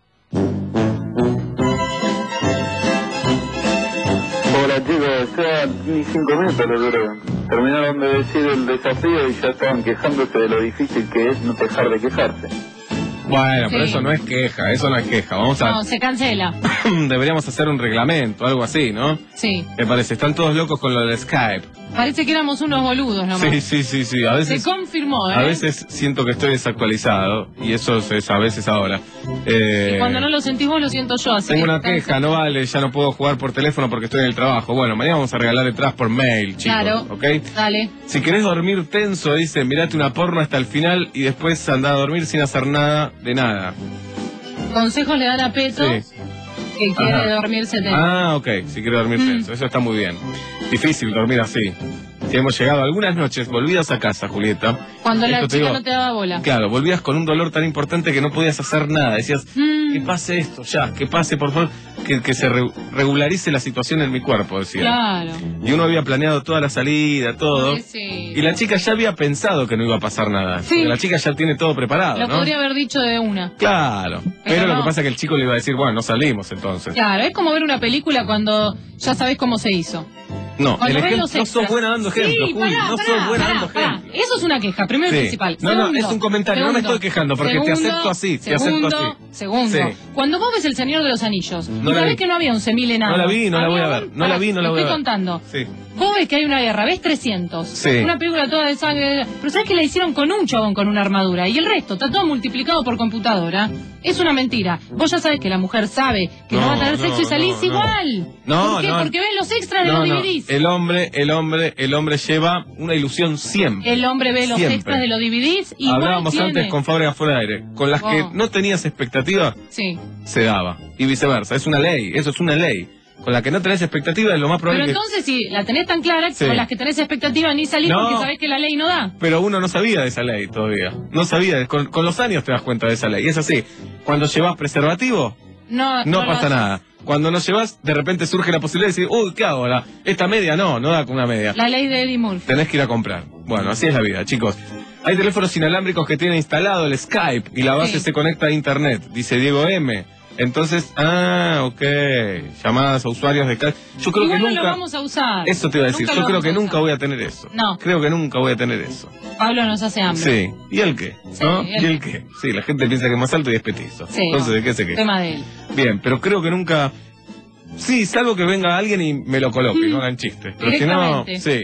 Hola chicos, ya ni cinco minutos lo duró. Terminaron de decir el desafío y ya estaban quejándose de lo difícil que es no dejar de quejarse. Bueno, pero Sí. eso no es queja, eso no es queja. Vamos a... No, se cancela. Deberíamos hacer un reglamento, algo así, ¿no? Sí. Me parece, están todos locos con lo del Skype. Parece que éramos unos boludos nomás. Sí, sí, sí, sí, a veces... Se confirmó, ¿eh? A veces siento que estoy desactualizado, y eso es a veces ahora. Eh, Y cuando no lo sentís vos, lo siento yo. Así tengo que una está- queja, no vale, ya no puedo jugar por teléfono porque estoy en el trabajo. Bueno, mañana vamos a regalar entradas por mail, chicos, Claro. ¿ok? Dale. Si querés dormir tenso, dice, mirate una porno hasta el final y después anda a dormir sin hacer nada de nada. Consejos le dan a Peto Sí. que quiere Ajá. dormirse tenso. Ah, ok, si quiere dormir Mm. tenso, eso está muy bien. Difícil dormir así. Si hemos llegado algunas noches, volvías a casa, Julieta. Cuando la Esto te chica digo, no te daba bola. Claro, volvías con un dolor tan importante que no podías hacer nada. Decías, Mm. que pase esto, ya, que pase, por favor, que, que se re- regularice la situación en mi cuerpo, decía. Claro. Y uno había planeado toda la salida, todo. Sí, sí. Y la chica ya había pensado que no iba a pasar nada. Sí. Porque la chica ya tiene todo preparado, Lo ¿no? podría haber dicho de una. Claro. Pero, lo no. que pasa es que el chico le iba a decir, bueno, no salimos entonces. Claro, es como ver una película cuando ya sabés cómo se hizo. No, Cuando el ves ejemplo, los no extras. sos buena dando ejemplos, Sí, Juli, pará, no pará, sos buena pará, dando pará. ejemplos. Eso es una queja, primero y Sí. principal. No, no, Segundo, es un comentario, no me segundo, estoy quejando, porque te segundo, acepto así, te segundo, acepto así. Segundo, Sí. cuando vos ves El Señor de los Anillos, No y la sabés vi. que no había once mil enanos. No la vi, no la voy a había ver, un- no la vi, no la te voy a estoy ver. contando. Sí. Vos ves que hay una guerra, ves trescientos. Sí. Una película toda de sangre. Pero ¿sabés que la hicieron con un chabón con una armadura? Y el resto está todo multiplicado por computadora. Es una mentira. Vos ya sabés que la mujer sabe que no, No, va a tener no, sexo y no, salís no. igual. No, ¿Por qué? no. Porque ven los extras de No, los no. D V Ds. El hombre, el hombre, el hombre lleva una ilusión siempre. El hombre ve los Siempre. extras de los D V Ds y igual Hablábamos tiene. antes con Fábrega fuera de aire. Con las que Oh. no tenías expectativa, Sí. se daba. Y viceversa. Es una ley, eso es una ley. Con la que no tenés expectativa es lo más Pero probable que... entonces si la tenés tan clara, Sí. con las que tenés expectativa ni salís No. porque sabés que la ley no da. Pero uno no sabía de esa ley todavía. No sabía, con, con los años te das cuenta de esa ley. Y es así. Cuando llevas preservativo, No, no, lo pasa haces. nada. Cuando no llevas, de repente surge la posibilidad de decir, uy, ¿qué hago ahora? Esta media no, no da con una media. La ley de Eddie Murphy. Tenés que ir a comprar. Bueno, así es la vida, chicos. Hay teléfonos inalámbricos que tienen instalado el Skype y la base Sí. se conecta a internet, dice Diego M. Entonces, ah, ok, llamadas a usuarios de Skype. Yo creo Igual que no nunca... lo vamos a usar. Eso te iba a decir, Nunca yo lo creo vamos que a nunca usar. voy a tener eso. No. Creo que nunca voy a tener eso. Pablo nos hace hambre. Sí. ¿Y el qué? Sí, ¿No? el ¿Y el qué? Sí, la gente piensa que es más alto y es petizo. Sí, Entonces, no. ¿de qué se queja? Tema de él. Bien, pero creo que nunca... Sí, salvo que venga alguien y me lo coloque, no hagan chistes. Pero si no, Directamente. sí.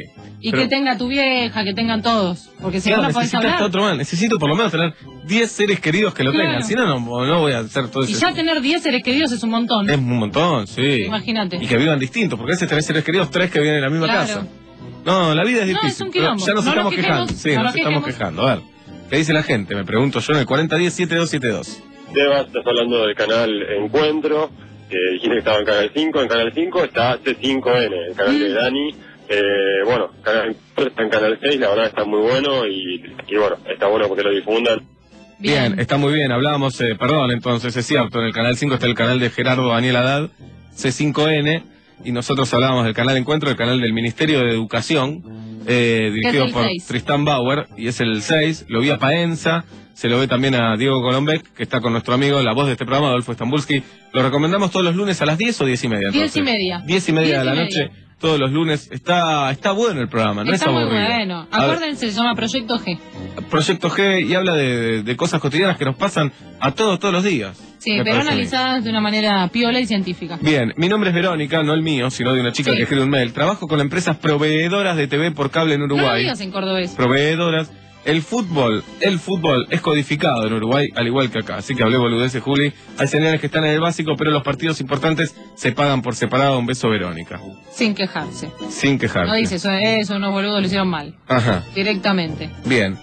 Y Pero- que tenga tu vieja, que tengan todos. Porque si Claro, no, no podés necesito hablar. este otro man. Necesito por lo menos tener diez seres queridos que lo Claro. tengan. Si no, no, no voy a hacer todo Y eso. ya tener diez seres queridos es un montón. Es un montón, sí. Imagínate. Y que vivan distintos, porque a veces tenés seres queridos tres que viven en la misma Claro. casa. No, la vida es No, difícil. es un pero quilombo. ya nos No estamos nos quejemos, quejando. Sí, no nos nos estamos quejemos. quejando. A ver, ¿qué dice la gente? Me pregunto yo en el cuarenta diez setenta y dos setenta y dos. Seba, estás hablando del canal Encuentro, que dijiste que estaba en Canal cinco. En Canal cinco está C cinco N, el canal de Dani. Eh, bueno, Canal Encuentro está en Canal seis, la verdad está muy bueno y, y bueno, está bueno porque lo difundan. Bien, está muy bien. Hablábamos, eh, perdón, entonces es cierto, en el canal cinco está el canal de Gerardo Daniel Haddad, C cinco N, y nosotros hablábamos del canal Encuentro, el canal del Ministerio de Educación, eh, dirigido el por seis. Tristán Bauer, y es el seis. Lo vi a Paenza, se lo ve también a Diego Colombek, que está con nuestro amigo, la voz de este programa, Adolfo Stambulski. Lo recomendamos todos los lunes a las diez o diez y media. Diez y entonces. media. Diez y media Diez de y la media. noche, todos los lunes. Está está bueno el programa, no Está es muy aburrido. bueno. A ver, Acuérdense, se llama Proyecto G. Proyecto G, y habla de, de- de cosas cotidianas que nos pasan a todos, todos los días. Sí, Me pero parece analizadas de una manera piola y científica. bien. Mi nombre es Verónica, no el mío, sino de una chica Sí. que escribe un mail. Trabajo con empresas proveedoras de T V por cable en No lo Uruguay. digas en cordobés. Proveedoras. El fútbol, el fútbol es codificado en Uruguay, al igual que acá. Así que hablé boludeces, Juli. Hay señales que están en el básico, pero los partidos importantes se pagan por separado. Un beso, Verónica. Sin quejarse. Sin quejarse. No dice eso, eso, unos boludos lo hicieron mal. Ajá. Directamente. Bien.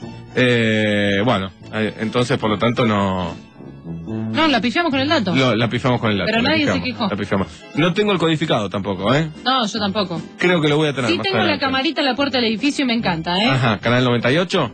Eh, bueno, eh, entonces por lo tanto no... No, la pifiamos con el dato. Lo- la pifamos con el dato. Pero la nadie se pifamos, quejó. la pifamos. No tengo el codificado tampoco, ¿eh? No, yo tampoco. Creo que lo voy a tener Sí más tengo la adelante. camarita en la puerta del edificio y me encanta, ¿eh? Ajá, canal noventa y ocho.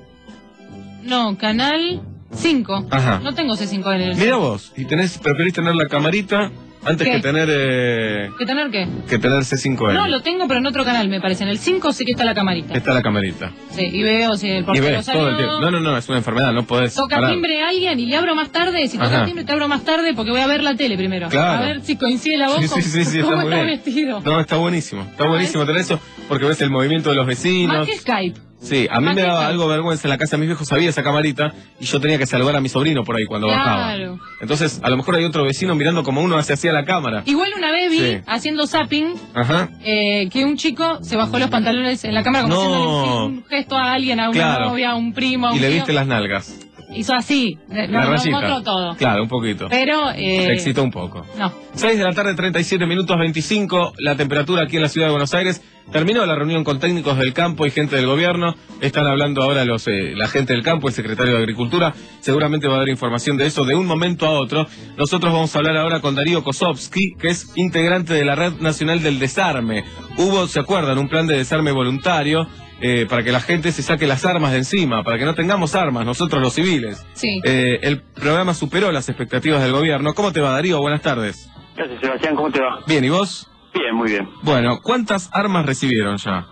No, canal cinco. Ajá. No tengo C cinco N. Mira vos, y tenés, preferís tener la camarita antes ¿Qué? que tener eh, ¿Qué tener qué? que tener C cinco N. No, lo tengo, pero en otro canal, me parece. En el cinco sí que está la camarita. Está la camarita. Sí, y veo si el Y portero ves todo el salió. tiempo. No, no, no, es una enfermedad, no podés Toca parar. timbre a alguien y le abro más tarde. Si Ajá. toca timbre, te abro más tarde porque voy a ver la tele primero. Claro. A ver si coincide la voz Sí, con sí, sí, sí, cómo está muy está bien. vestido. No, está buenísimo. Está buenísimo tener eso porque ves el movimiento de los Más vecinos. que Skype. Sí, a mí más me que daba Skype. algo vergüenza en la casa de mis viejos, había esa camarita y yo tenía que saludar a mi sobrino por ahí cuando bajaba. Claro. Entonces, a lo mejor hay otro vecino mirando como uno se hacía la cámara. Igual una vez vi, Sí. haciendo zapping, Ajá. eh, que un chico se bajó los pantalones en la cámara como No. haciendo un gesto a alguien, a una Claro. novia, a un primo, a un Y le tío. viste las nalgas. Hizo así. eh, La no, no rayita. mostró todo. Claro, un poquito. Pero, eh, Se excitó un poco. no. seis de la tarde, treinta y siete minutos, veinticinco, la temperatura aquí en la ciudad de Buenos Aires. Terminó la reunión con técnicos del campo y gente del gobierno. Están hablando ahora los eh, la gente del campo, el secretario de Agricultura. Seguramente va a haber información de eso de un momento a otro. Nosotros vamos a hablar ahora con Darío Kosovsky, que es integrante de la Red Nacional del Desarme. Hubo, ¿se acuerdan? Un plan de desarme voluntario eh, para que la gente se saque las armas de encima, para que no tengamos armas, nosotros los civiles. Sí. Eh, el programa superó las expectativas del gobierno. ¿Cómo te va, Darío? Buenas tardes. Gracias, Sebastián, ¿cómo te va? Bien, ¿y vos? Bien, muy bien. Bueno, ¿cuántas armas recibieron ya?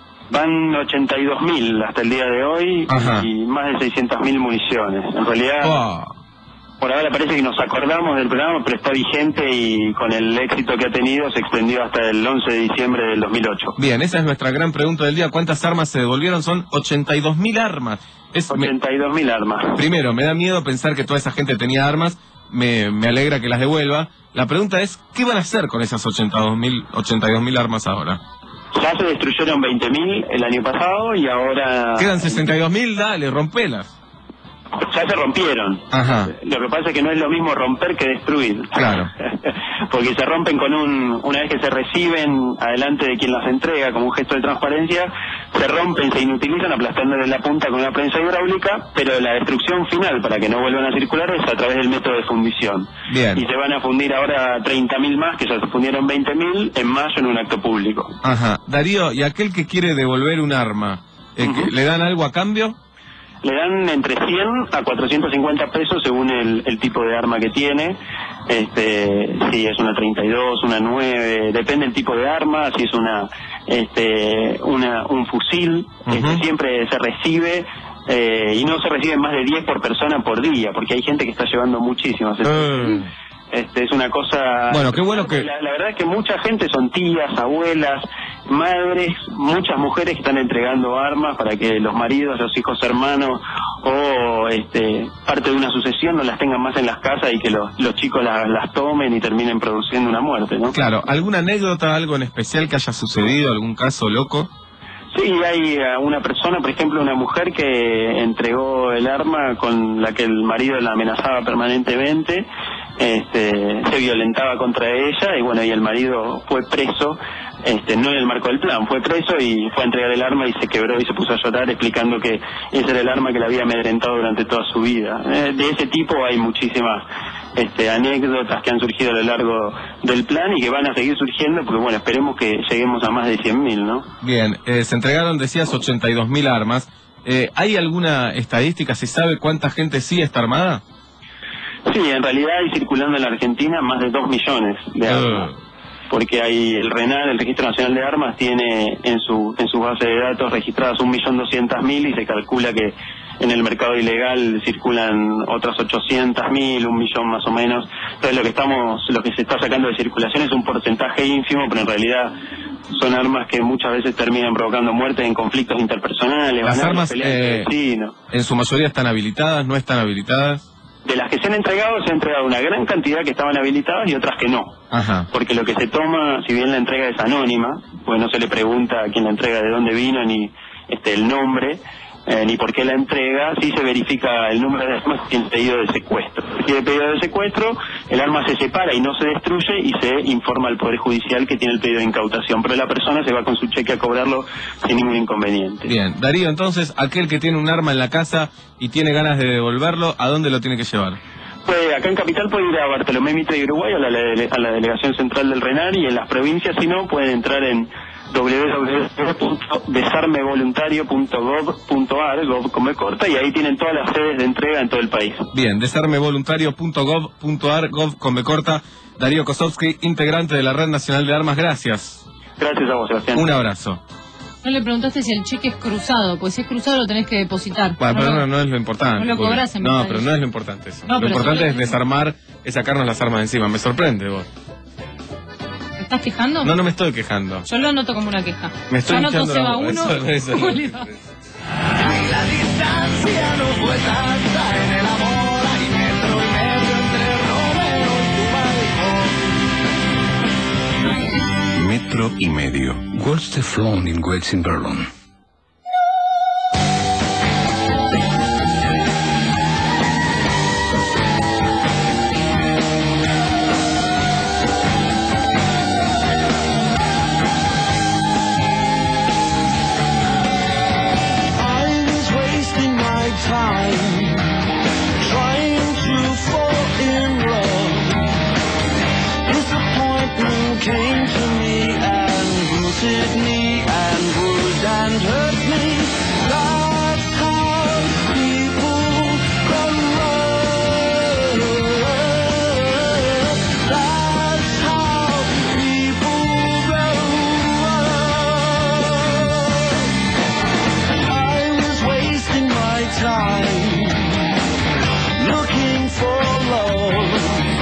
Van ochenta y dos mil hasta el día de hoy. Ajá. Y más de seiscientas mil municiones. En realidad, Oh, por ahora parece que nos acordamos del programa, pero está vigente y con el éxito que ha tenido se extendió hasta el once de diciembre del dos mil ocho. bien, esa es nuestra gran pregunta del día. ¿Cuántas armas se devolvieron? Son ochenta y dos mil armas. Es, me- ochenta y dos mil armas. primero, me da miedo pensar que toda esa gente tenía armas. Me, me alegra que las devuelva. La pregunta es, ¿qué van a hacer con esas ochenta y dos mil ochenta y dos mil armas ahora? Ya se destruyeron veinte mil el año pasado y ahora Quedan sesenta y dos mil, dale, rompelas. ya se rompieron. Ajá, Lo que pasa es que no es lo mismo romper que destruir. claro. Porque se rompen con un, una vez que se reciben adelante de quien las entrega como un gesto de transparencia, se rompen, se inutilizan aplastándole la punta con una prensa hidráulica, pero la destrucción final para que no vuelvan a circular es a través del método de fundición. Bien. Y se van a fundir ahora treinta mil más, que ya se fundieron veinte mil en mayo en un acto público. Ajá. Darío, ¿y aquel que quiere devolver un arma, eh, que- ¿le dan algo a cambio? Le dan entre cien a cuatrocientos cincuenta pesos según el, el tipo de arma que tiene. Este, si es una treinta y dos, una nueve, depende del tipo de arma, si es una, este, una, un fusil, este, siempre se recibe, eh, y no se reciben más de diez por persona por día, porque hay gente que está llevando muchísimas. Eh. Este, es una cosa... Bueno, qué bueno que... La, la verdad es que mucha gente son tías, abuelas, madres, muchas mujeres que están entregando armas para que los maridos, los hijos, hermanos o este, parte de una sucesión no las tengan más en las casas y que los, los chicos la- las tomen y terminen produciendo una muerte, ¿no? Claro, ¿alguna anécdota, algo en especial que haya sucedido, algún caso loco? Sí, hay eh, una persona, por ejemplo, una mujer que entregó el arma con la que el marido la amenazaba permanentemente, este, se violentaba contra ella y bueno, y el marido fue preso, este, no en el marco del plan, fue preso y fue a entregar el arma y se quebró y se puso a llorar explicando que ese era el arma que la había amedrentado durante toda su vida. Eh, de ese tipo hay muchísimas este, anécdotas que han surgido a lo largo del plan y que van a seguir surgiendo porque bueno, esperemos que lleguemos a más de cien mil, ¿no? Bien, eh, se entregaron, decías, ochenta y dos mil armas. Eh, ¿Hay alguna estadística? ¿Se sabe cuánta gente sí está armada? Sí, en realidad hay circulando en la Argentina más de dos millones de armas. Uh. Porque hay el RENAR, el Registro Nacional de Armas, tiene en su en su base de datos registradas un millón doscientas mil y se calcula que en el mercado ilegal circulan otras ochocientas mil, un millón más o menos. Entonces lo que estamos, lo que se está sacando de circulación es un porcentaje ínfimo, pero en realidad son armas que muchas veces terminan provocando muertes en conflictos interpersonales. Las banales, armas peleas entre eh, vecinos. En su mayoría están habilitadas, no están habilitadas. De las que se han entregado, se ha entregado una gran cantidad que estaban habilitadas y otras que no. Ajá. Porque lo que se toma, si bien la entrega es anónima, pues no se le pregunta a quien la entrega de dónde vino, ni este el nombre, eh, ni por qué la entrega, sí se verifica el número de armas y el pedido de secuestro. Si tiene pedido de secuestro, el arma se separa y no se destruye y se informa al Poder Judicial que tiene el pedido de incautación, pero la persona se va con su cheque a cobrarlo sin ningún inconveniente. Bien, Darío, entonces, aquel que tiene un arma en la casa y tiene ganas de devolverlo, ¿a dónde lo tiene que llevar? Pues acá en Capital puede ir a Bartolomé Mitre de Uruguay, a la, a la delegación central del RENAR, y en las provincias, si no, pueden entrar en doble u doble u doble u punto desarmevoluntario punto gov punto ar, gov como corta, y ahí tienen todas las sedes de entrega en todo el país. Bien, desarmevoluntario punto gov punto ar, gov como corta. Darío Kosovsky, integrante de la Red Nacional de Armas, gracias. Gracias a vos, Sebastián. Un abrazo. No le preguntaste si el cheque es cruzado, pues si es cruzado lo tenés que depositar. Bueno, no pero lo, no, no es lo importante. No lo cobras en No, pero no es lo importante eso. No, lo importante es si desarmar, es sacarnos las armas de encima. Me sorprende vos. ¿Te estás quejando? No, no me estoy quejando. Yo lo anoto como una queja. Me estoy Yo anoto hinchando la Seba boca. uno, Eso, eso, Julio. Y la distancia no fue tanta en el amor, hay metro y medio entre Romeo y tu marido. Metro y medio. Wolste flown in West in Berlin. Came to me and rooted me and bruised and hurt me. That's how people grow. That's how people grow. I was wasting my time looking for love.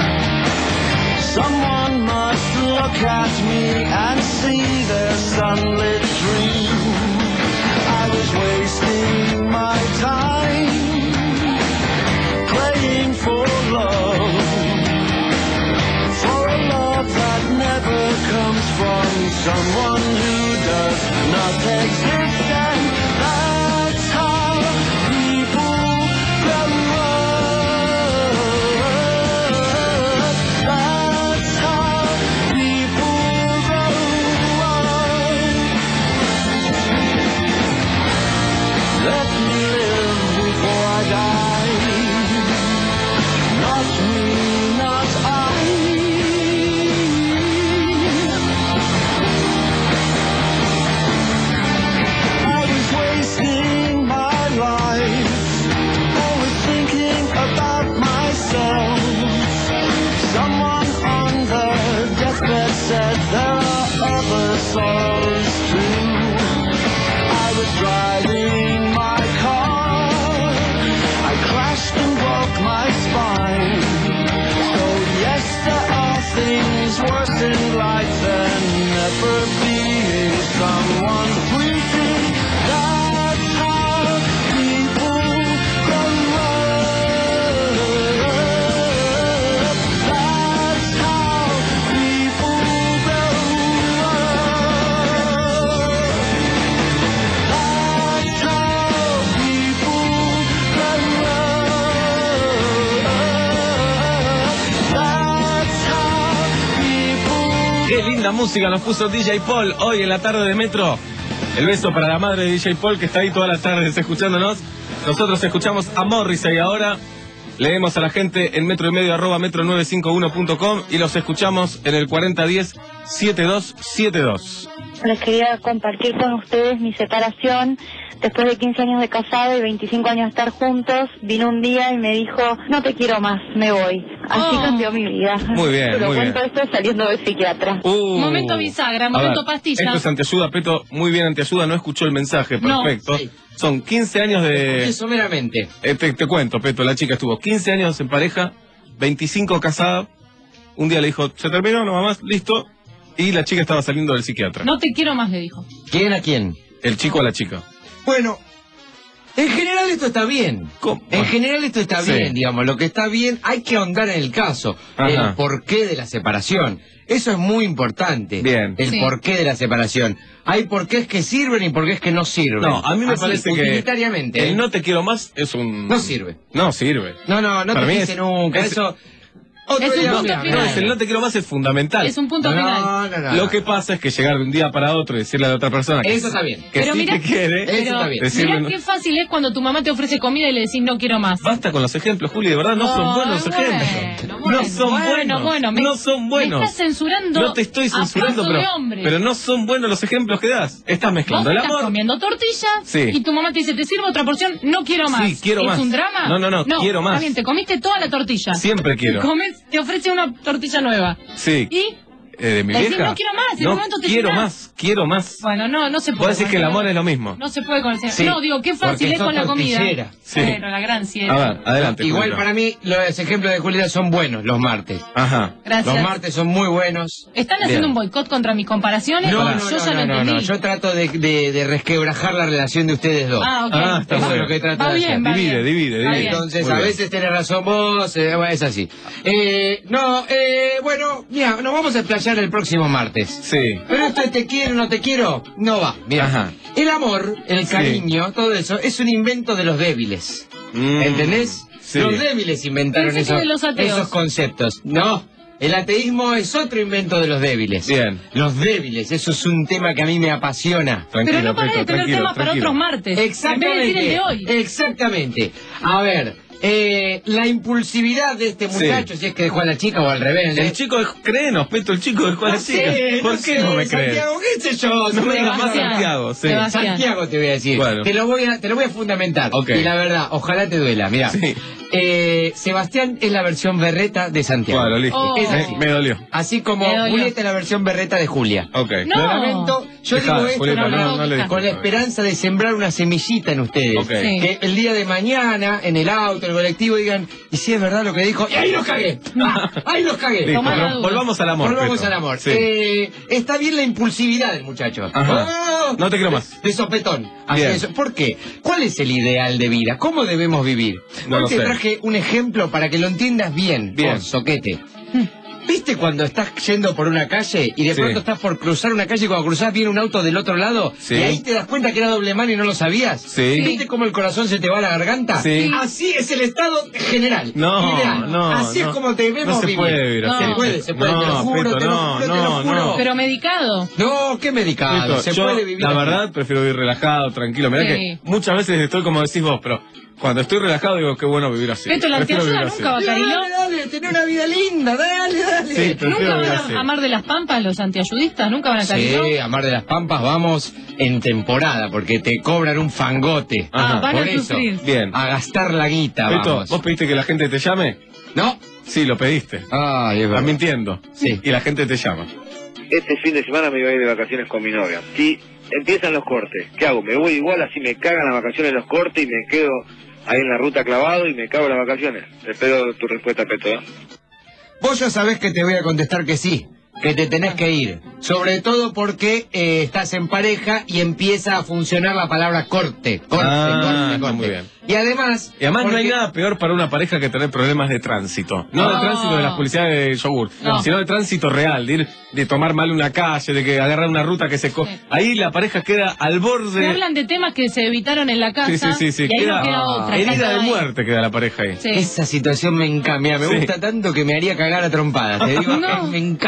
Someone must look at me and see their sunlit dream. I was Esta música nos puso D J Paul hoy en la tarde de Metro. El beso para la madre de D J Paul que está ahí todas las tardes escuchándonos. Nosotros escuchamos a Morrissey ahora. Leemos a la gente en metro y medio arroba metro nueve cinco uno punto com y los escuchamos en el cuarenta diez setenta y dos setenta y dos. Les quería compartir con ustedes mi separación. Después de quince años de casado y veinticinco años de estar juntos, vino un día y me dijo, no te quiero más, me voy. Así Oh. cambió mi vida. Muy bien, Pero muy cuento bien. esto saliendo del psiquiatra. Uh, Momento bisagra, a momento ver, pastilla. Esto es anteayuda, Peto, muy bien anteayuda, no escuchó el mensaje, No. perfecto. Son quince años de... Eso meramente. Eh, te, te cuento, Peto, la chica estuvo quince años en pareja, veinticinco casada, un día le dijo, se terminó, no va más, listo, y la chica estaba saliendo del psiquiatra. No te quiero más, le dijo. ¿Quién a quién? El chico a la chica. Bueno, en general esto está bien. ¿Cómo? En general esto está Sí. bien, digamos. Lo que está bien, hay que ahondar en el caso. Ajá. El porqué de la separación. Eso es muy importante. Bien. El Sí. porqué de la separación. Hay porqués que sirven y porqués que no sirven. No, a mí me Así, parece que utilitariamente. el no te quiero más es un... No sirve. No sirve. No, no, no Para te mí dice es- nunca. es- Eso. Otro Es un día punto hablamos. final. No, es el no te quiero más es fundamental. Es un punto No, final. no, no. Lo que pasa es que llegar de un día para otro y decirle a la otra persona que, Eso está bien. que Pero sí mirá- te quiere, Eso Pero está bien. decirle mirá no- qué fácil es cuando tu mamá te ofrece comida y le decís no quiero más. Basta con los ejemplos, Juli, de verdad no son Ay, buenos bueno, ejemplos. bueno, no son bueno, buenos. bueno, me- no son buenos. Me estás censurando. No te estoy a censurando, paso pero, de hombre. pero no son buenos los ejemplos que das. Estás Vos mezclando el estás amor. comiendo tortilla Sí. y tu mamá te dice, te sirvo otra porción, no quiero más. Sí, quiero ¿Es más. un drama? No, no, no, quiero más. Está bien, te comiste toda la tortilla. Siempre quiero. Te, comes, te ofrece una tortilla nueva. Sí. ¿Y? Eh, de mi Decís, vieja. no quiero más, y en No un momento te quiero llenás. más, quiero más. Bueno, no, no se puede. Vos decís que el amor es lo mismo. No se puede con el señor. Sí, No, digo, qué fácil porque es sos con la comida. tortillera. Sí. Bueno, la gran A siete. ver, adelante. Igual Julio. para mí los ejemplos de Julieta son buenos los martes. Ajá. Gracias. Los martes son muy buenos. ¿Están haciendo Bien. un boicot contra mis comparaciones? No, Porque no, yo no, ya no, lo no, entendí. no. Yo trato de, de, de resquebrajar la relación de ustedes dos. Ah, ok. Ah, está Eso bueno. es lo que trato Va de bien, hacer. va Divide, bien. divide, Va divide. bien. Entonces, Muy a bien. veces tenés razón vos, eh, bueno, es así. Eh, no, eh, bueno, mira, nos vamos a explayar el próximo martes. Sí. Pero esto de te quiero, no te quiero, no va. Mira, Ajá. el amor, el Sí. cariño, todo eso, es un invento de los débiles. Mm, ¿Entendés? sí. Los débiles inventaron Pensé que esos, de los ateos. esos conceptos. No, el ateísmo es otro invento de los débiles. Bien. Los débiles, eso es un tema que a mí me apasiona. Tranquilo, Pero no parás de Peto, tener tranquilo, temas para tranquilo. otros martes. En vez de Exactamente. decir el de hoy. Exactamente. A ver, eh, la impulsividad de este muchacho, si es que dejó a la chica o al revés. El chico, de- créenos, Peto, el chico dejó a la No sé, chica. ¿Por no qué sé, no me crees? Santiago, qué sé yo. No me digas más Sebastián. Santiago, sí. Sebastián. Santiago te voy a decir. Bueno. Te lo voy a, te lo voy a fundamentar. Ok. Y la verdad, ojalá te duela. Mira, Sí. eh, Sebastián es la versión berreta de Santiago. Bueno, listo. Oh. Es Me, así. me dolió. Así como Me dolió. Julieta es la versión berreta de Julia. Ok. No. Lo lamento. Yo Dejá, digo esto Julieta, no, no, no, no le con la disculpo. esperanza de sembrar una semillita en ustedes. Ok. Sí. Que el día de mañana, en el auto, en el colectivo, digan, y si es verdad lo que dijo, y ahí los cagué. Ah, ahí los cagué. Listo, Tomá la pero duda. volvamos al amor. Volvamos Peto. al amor. Sí. Eh, está bien la impulsividad del muchacho. Ajá. Oh, No te quiero más. De sopetón. Así Bien. eso. ¿Por qué? ¿Cuál es el ideal de vida? ¿Cómo debemos vivir? No Hoy lo te sé. traje un ejemplo para que lo entiendas bien, Bien. vos, soquete. ¿Viste cuando estás yendo por una calle y de Sí. pronto estás por cruzar una calle y cuando cruzás viene un auto del otro lado Sí. y ahí te das cuenta que era doble mano y no lo sabías? Sí. ¿Viste cómo el corazón se te va a la garganta? Sí. Así es el estado general. No, ideal. no, Así no. es como debemos No se vivir. puede vivir así. Se puede, se puede, No, te lo juro, Peto, te lo no, juro, te lo no, juro. no. Pero medicado. No, qué medicado, Peto, se yo, puede vivir la así. verdad, prefiero vivir relajado, tranquilo. Mirá Sí. que muchas veces estoy como decís vos, pero cuando estoy relajado digo qué bueno vivir así. Peto, la Prefiero antiayuda vivir nunca va a Dale, Cariló. dale, tener una vida linda, dale, dale. Sí, prefiero ¿Nunca vivir van así. a, a Mar de las Pampas los antiayudistas? ¿Nunca van a Cariló? Sí, a Mar de las Pampas vamos en temporada porque te cobran un fangote. Ah, van a Por eso, sufrir. Bien. a gastar la guita, Peto, vamos. ¿vos pediste que la gente te llame? ¿No? Sí, lo pediste. Ay, es Estás verdad. mintiendo. Sí. Y la gente te llama. Este fin de semana me iba a ir de vacaciones con mi novia. Si empiezan los cortes, ¿qué hago? Me voy igual, así me cagan las vacaciones los cortes y me quedo ahí en la ruta clavado y me cago en las vacaciones. Espero tu respuesta, Peto. ¿eh? Vos ya sabés que te voy a contestar que sí, que te tenés que ir. Sobre todo porque eh, estás en pareja y empieza a funcionar la palabra corte. Corte, Ah, corte, está corte. muy bien. Y además... Y además no hay porque- nada peor para una pareja que tener problemas de tránsito. No, No. de tránsito de las publicidades de yogur, No. sino de tránsito real, de ir, de tomar mal una calle, de que agarrar una ruta que se... co- Sí. Ahí la pareja queda al Se borde... hablan de temas que se evitaron en la casa. Sí, sí, sí, sí. Y ahí Queda, no queda otra. herida está de ahí. muerte queda la pareja ahí. Sí. Esa situación me encanta, mira, me Sí. gusta tanto que me haría cagar a trompadas. Te digo No. que me encanta. Bueno, me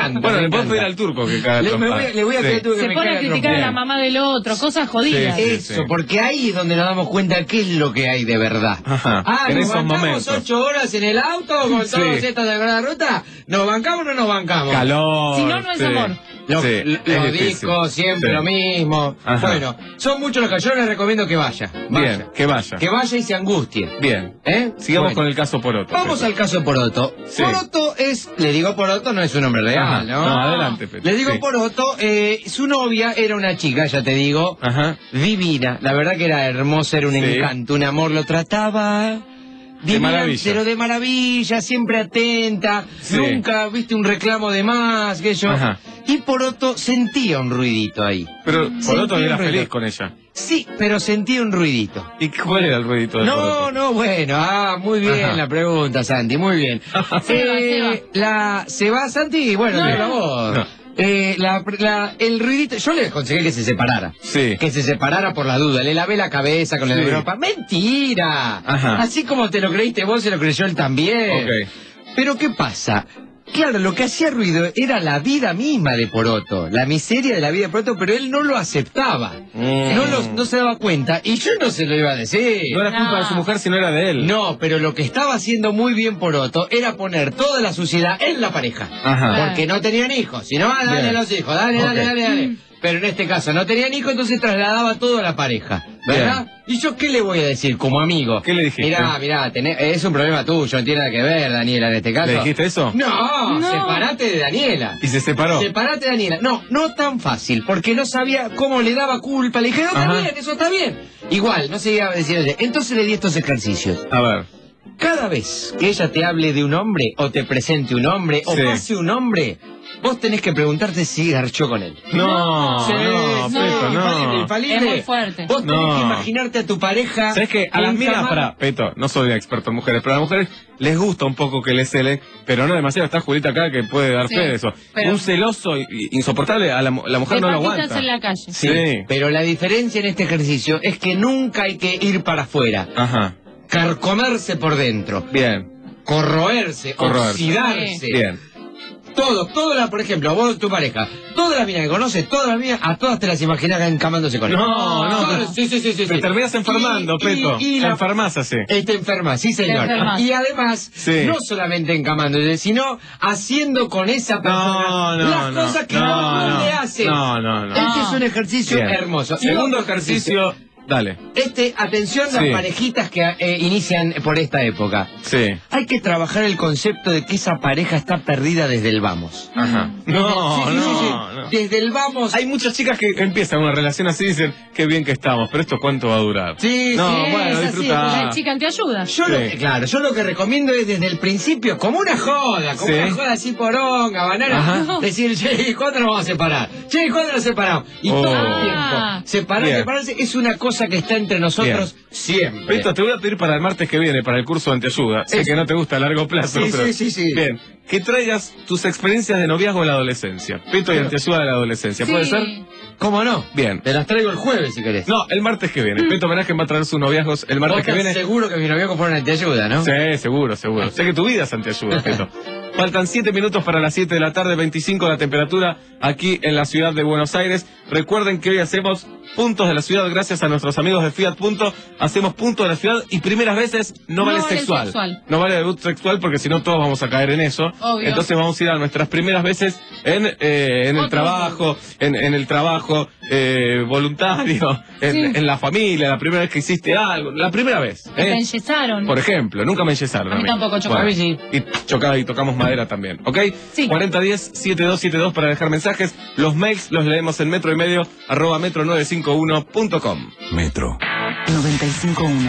le puedo encanta. pedir al turco que caga Le, me trompada. voy, a- le voy a pedir al turco que Se me pone a cague criticar a la trompada. mamá del otro, cosas jodidas. Sí, sí, Eso, sí. porque ahí es donde nos damos cuenta qué es lo que hay de verdad. Ajá, Ah, en ¿nos esos bancamos momentos. ocho horas en el auto con Sí. todos estas de la ruta? ¿Nos bancamos o no nos bancamos? Calor. Si no, no es sí. amor. Los, Sí, los es difícil. discos, siempre Sí. lo mismo. Ajá. Bueno, son muchos los que yo les recomiendo que vaya. Bien, Vaya. que vaya. Que vaya y se angustien. Bien. ¿Eh? Sigamos Bueno. con el caso Poroto. Vamos Peto. al caso de Poroto. Sí. Poroto es, le digo Poroto, no es un nombre real, Ajá. ¿no? No, adelante, Peto. Le digo Sí. Poroto, eh, su novia era una chica, ya te digo, Ajá. divina. La verdad que era hermosa, era un Sí. encanto, un amor, lo trataba... divina, maravilla. Pero de maravilla, siempre atenta, Sí. nunca viste un reclamo de más, que yo. Ajá. Y Poroto sentía un ruidito ahí. Pero Poroto Sentía era un ruido. feliz con ella. Sí, pero sentía un ruidito. ¿Y cuál era el ruidito de No, Poroto? no, bueno, ah, muy bien Ajá. la pregunta, Santi, muy bien. Se va, Eh, se va. La, ¿se va, Santi? Bueno, No, por no. favor. No. Eh, la, la- el ruidito, yo le aconsejé que se separara. Sí. Que se separara por la duda. Le lavé la cabeza con la Sí. de Europa. ¡Mentira! Ajá. Así como te lo creíste vos, se lo creyó él también. Ok. Pero ¿qué pasa? Claro, lo que hacía ruido era la vida misma de Poroto, la miseria de la vida de Poroto, pero él no lo aceptaba. Mm. No, lo- no se daba cuenta. Y yo no se lo iba a decir. No era culpa No. de su mujer, sino era de él. No, pero lo que estaba haciendo muy bien Poroto era poner toda la suciedad en la pareja. Ajá. Porque no tenían hijos. Si no, ah, dale Bien. a los hijos, dale, dale, Ok. dale, dale. Pero en este caso no tenían hijos, entonces trasladaba todo a la pareja. ¿Verdad? ¿Y yo qué le voy a decir como amigo? ¿Qué le dijiste? Mirá, mirá, tenés- es un problema tuyo, no tiene nada que ver, Daniela, en este caso. ¿Le dijiste eso? No, No. separate de Daniela. Y se separó. Separate de Daniela. No, no tan fácil, porque no sabía cómo le daba culpa. Le dije, no, está Ajá. bien, eso está bien. Igual, no se iba a decir. Entonces le di estos ejercicios. A ver. Cada vez que ella te hable de un hombre, o te presente un hombre, o Sí. pase un hombre, vos tenés que preguntarte si garchó con él. No, Sí, no, sí, Peto, infalible, no. infalible. Es muy fuerte. Vos tenés No. que imaginarte a tu pareja. ¿Sabes qué? A las minas, encamada- para, Peto, no soy experto en mujeres, pero a las mujeres les gusta un poco que les celen, pero no demasiado. Está Julita acá que puede dar Sí, fe de eso. pero- Un celoso i- insoportable, a la, mu- la mujer De no lo patitas aguanta. en la calle. Sí, Sí. pero la diferencia en este ejercicio es que nunca hay que ir para afuera. Ajá. Carcomerse por dentro. Bien, Corroerse, Corroerse. oxidarse. bien. Todo, todas las, por ejemplo, vos, tu pareja, todas las minas que conoces, todas las minas, a todas te las imaginás encamándose con él. No, no, Todas- pero- sí, sí, sí, sí. Te sí. terminas enfermando, Y- y- Peto. y Te la- enfermas así. Eh, Te enfermas, sí, señor. Te enfermas. Y además, Sí. no solamente encamándose, sino haciendo con esa persona No, no, las no. cosas que no, no, no, le hacen. No, no, no. Este es un ejercicio Bien. hermoso. Y Segundo otro ejercicio, dale. Este, atención las Sí. parejitas que eh, inician por esta época. Sí. Hay que trabajar el concepto de que esa pareja está perdida desde el vamos. Ajá. No, Sí, sí, sí, no, sí. no. Desde el vamos. Hay muchas chicas que empiezan una relación así y dicen, qué bien que estamos, pero esto cuánto va a durar. Sí, No, sí, bueno, es así, disfruta. La chica te ayuda. Yo lo Sí. que, claro, yo lo que recomiendo es desde el principio, como una joda, como Sí. una joda así poronga, banana, Ajá. decir, che, ¿cuándo nos vamos a separar? Che, ¿cuándo nos separamos? Y Oh. todo el Ah. tiempo, separar, Bien. separarse, es una cosa que está entre nosotros siempre. Peto, te voy a pedir para el martes que viene, para el curso de anteayuda. Sé Es- que no te gusta a largo plazo, Sí, pero... sí, sí, sí. Bien, que traigas tus experiencias de noviazgo en la adolescencia. Peto y Pero- anteayuda de la adolescencia. ¿Puede Sí. ser? ¿Cómo no? Bien. Te las traigo el jueves si querés. No, el martes que viene. Peto Homenaje va a traer sus noviazgos el martes Vos que estás viene. seguro que mis novios fueron te ayuda, ¿no? Sí, seguro, seguro. Sé que tu vida es anteayuda, Peto. Faltan siete minutos para las siete de la tarde, veinticinco la temperatura aquí en la ciudad de Buenos Aires. Recuerden que hoy hacemos puntos de la ciudad gracias a nuestros amigos de Fiat Punto. Hacemos puntos de la ciudad y primeras veces no, No vale vale sexual. sexual. No vale debut sexual porque si no todos vamos a caer en eso. Obvio. Entonces vamos a ir a nuestras primeras veces en, eh, en el Otro trabajo, en, en el trabajo eh, voluntario, en, Sí. en la familia, la primera vez que hiciste algo, la primera vez. Que te ¿eh? enyesaron. Por ejemplo, nunca me enyesaron. A mí tampoco, chocó. Bueno, A mí sí. Y chocaba y tocamos madera también, ¿ok? Sí. cuarenta diez, setenta y dos setenta y dos para dejar mensajes. Los mails los leemos en metro y medio, arroba metro nueve cinco uno punto com. Metro. noventa y cinco punto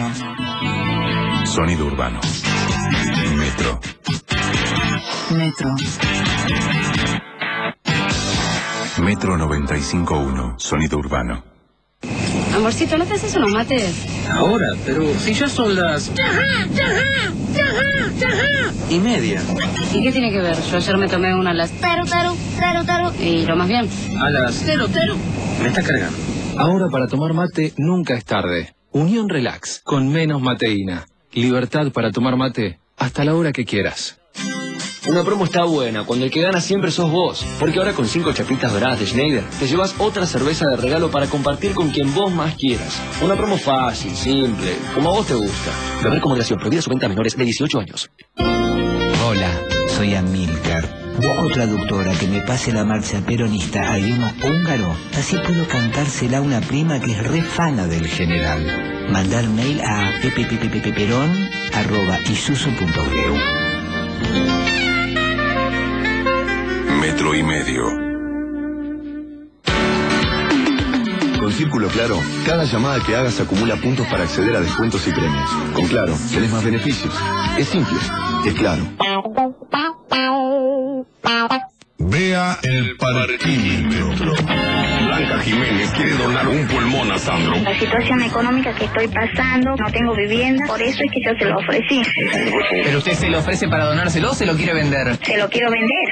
uno. Sonido urbano. Metro. Metro. Metro noventa y cinco punto uno. Sonido urbano. Amorcito, ¿no te haces unos mates? Ahora, pero si ya son las y media. ¿Y qué tiene que ver? Yo ayer me tomé una a las taro, taro, taro, taro. Y lo más bien. A las Tero, tero. me está cargando. Ahora para tomar mate nunca es tarde. Unión Relax, con menos mateína. Libertad para tomar mate hasta la hora que quieras. Una promo está buena cuando el que gana siempre sos vos. Porque ahora con cinco chapitas doradas de Schneider te llevas otra cerveza de regalo para compartir con quien vos más quieras. Una promo fácil, simple, como a vos te gusta. Beber con moderación, prohibida su venta a menores de dieciocho años. Hola, soy Amílcar. Busco traductora que me pase la marcha peronista a idioma húngaro. Así puedo cantársela a una prima que es re fana del general. Mandar mail a pepepepeperón arroba isuso punto e u. Metro y medio. Con Círculo Claro, cada llamada que hagas acumula puntos para acceder a descuentos y premios. Con Claro, tenés más beneficios. Es simple, es claro. Vea el parquímetro. Blanca Jiménez quiere donar un pulmón a Sandro. La situación económica que estoy pasando, no tengo vivienda, por eso es que yo se lo ofrecí. ¿Pero usted se lo ofrece para donárselo o se lo quiere vender? Se lo quiero vender.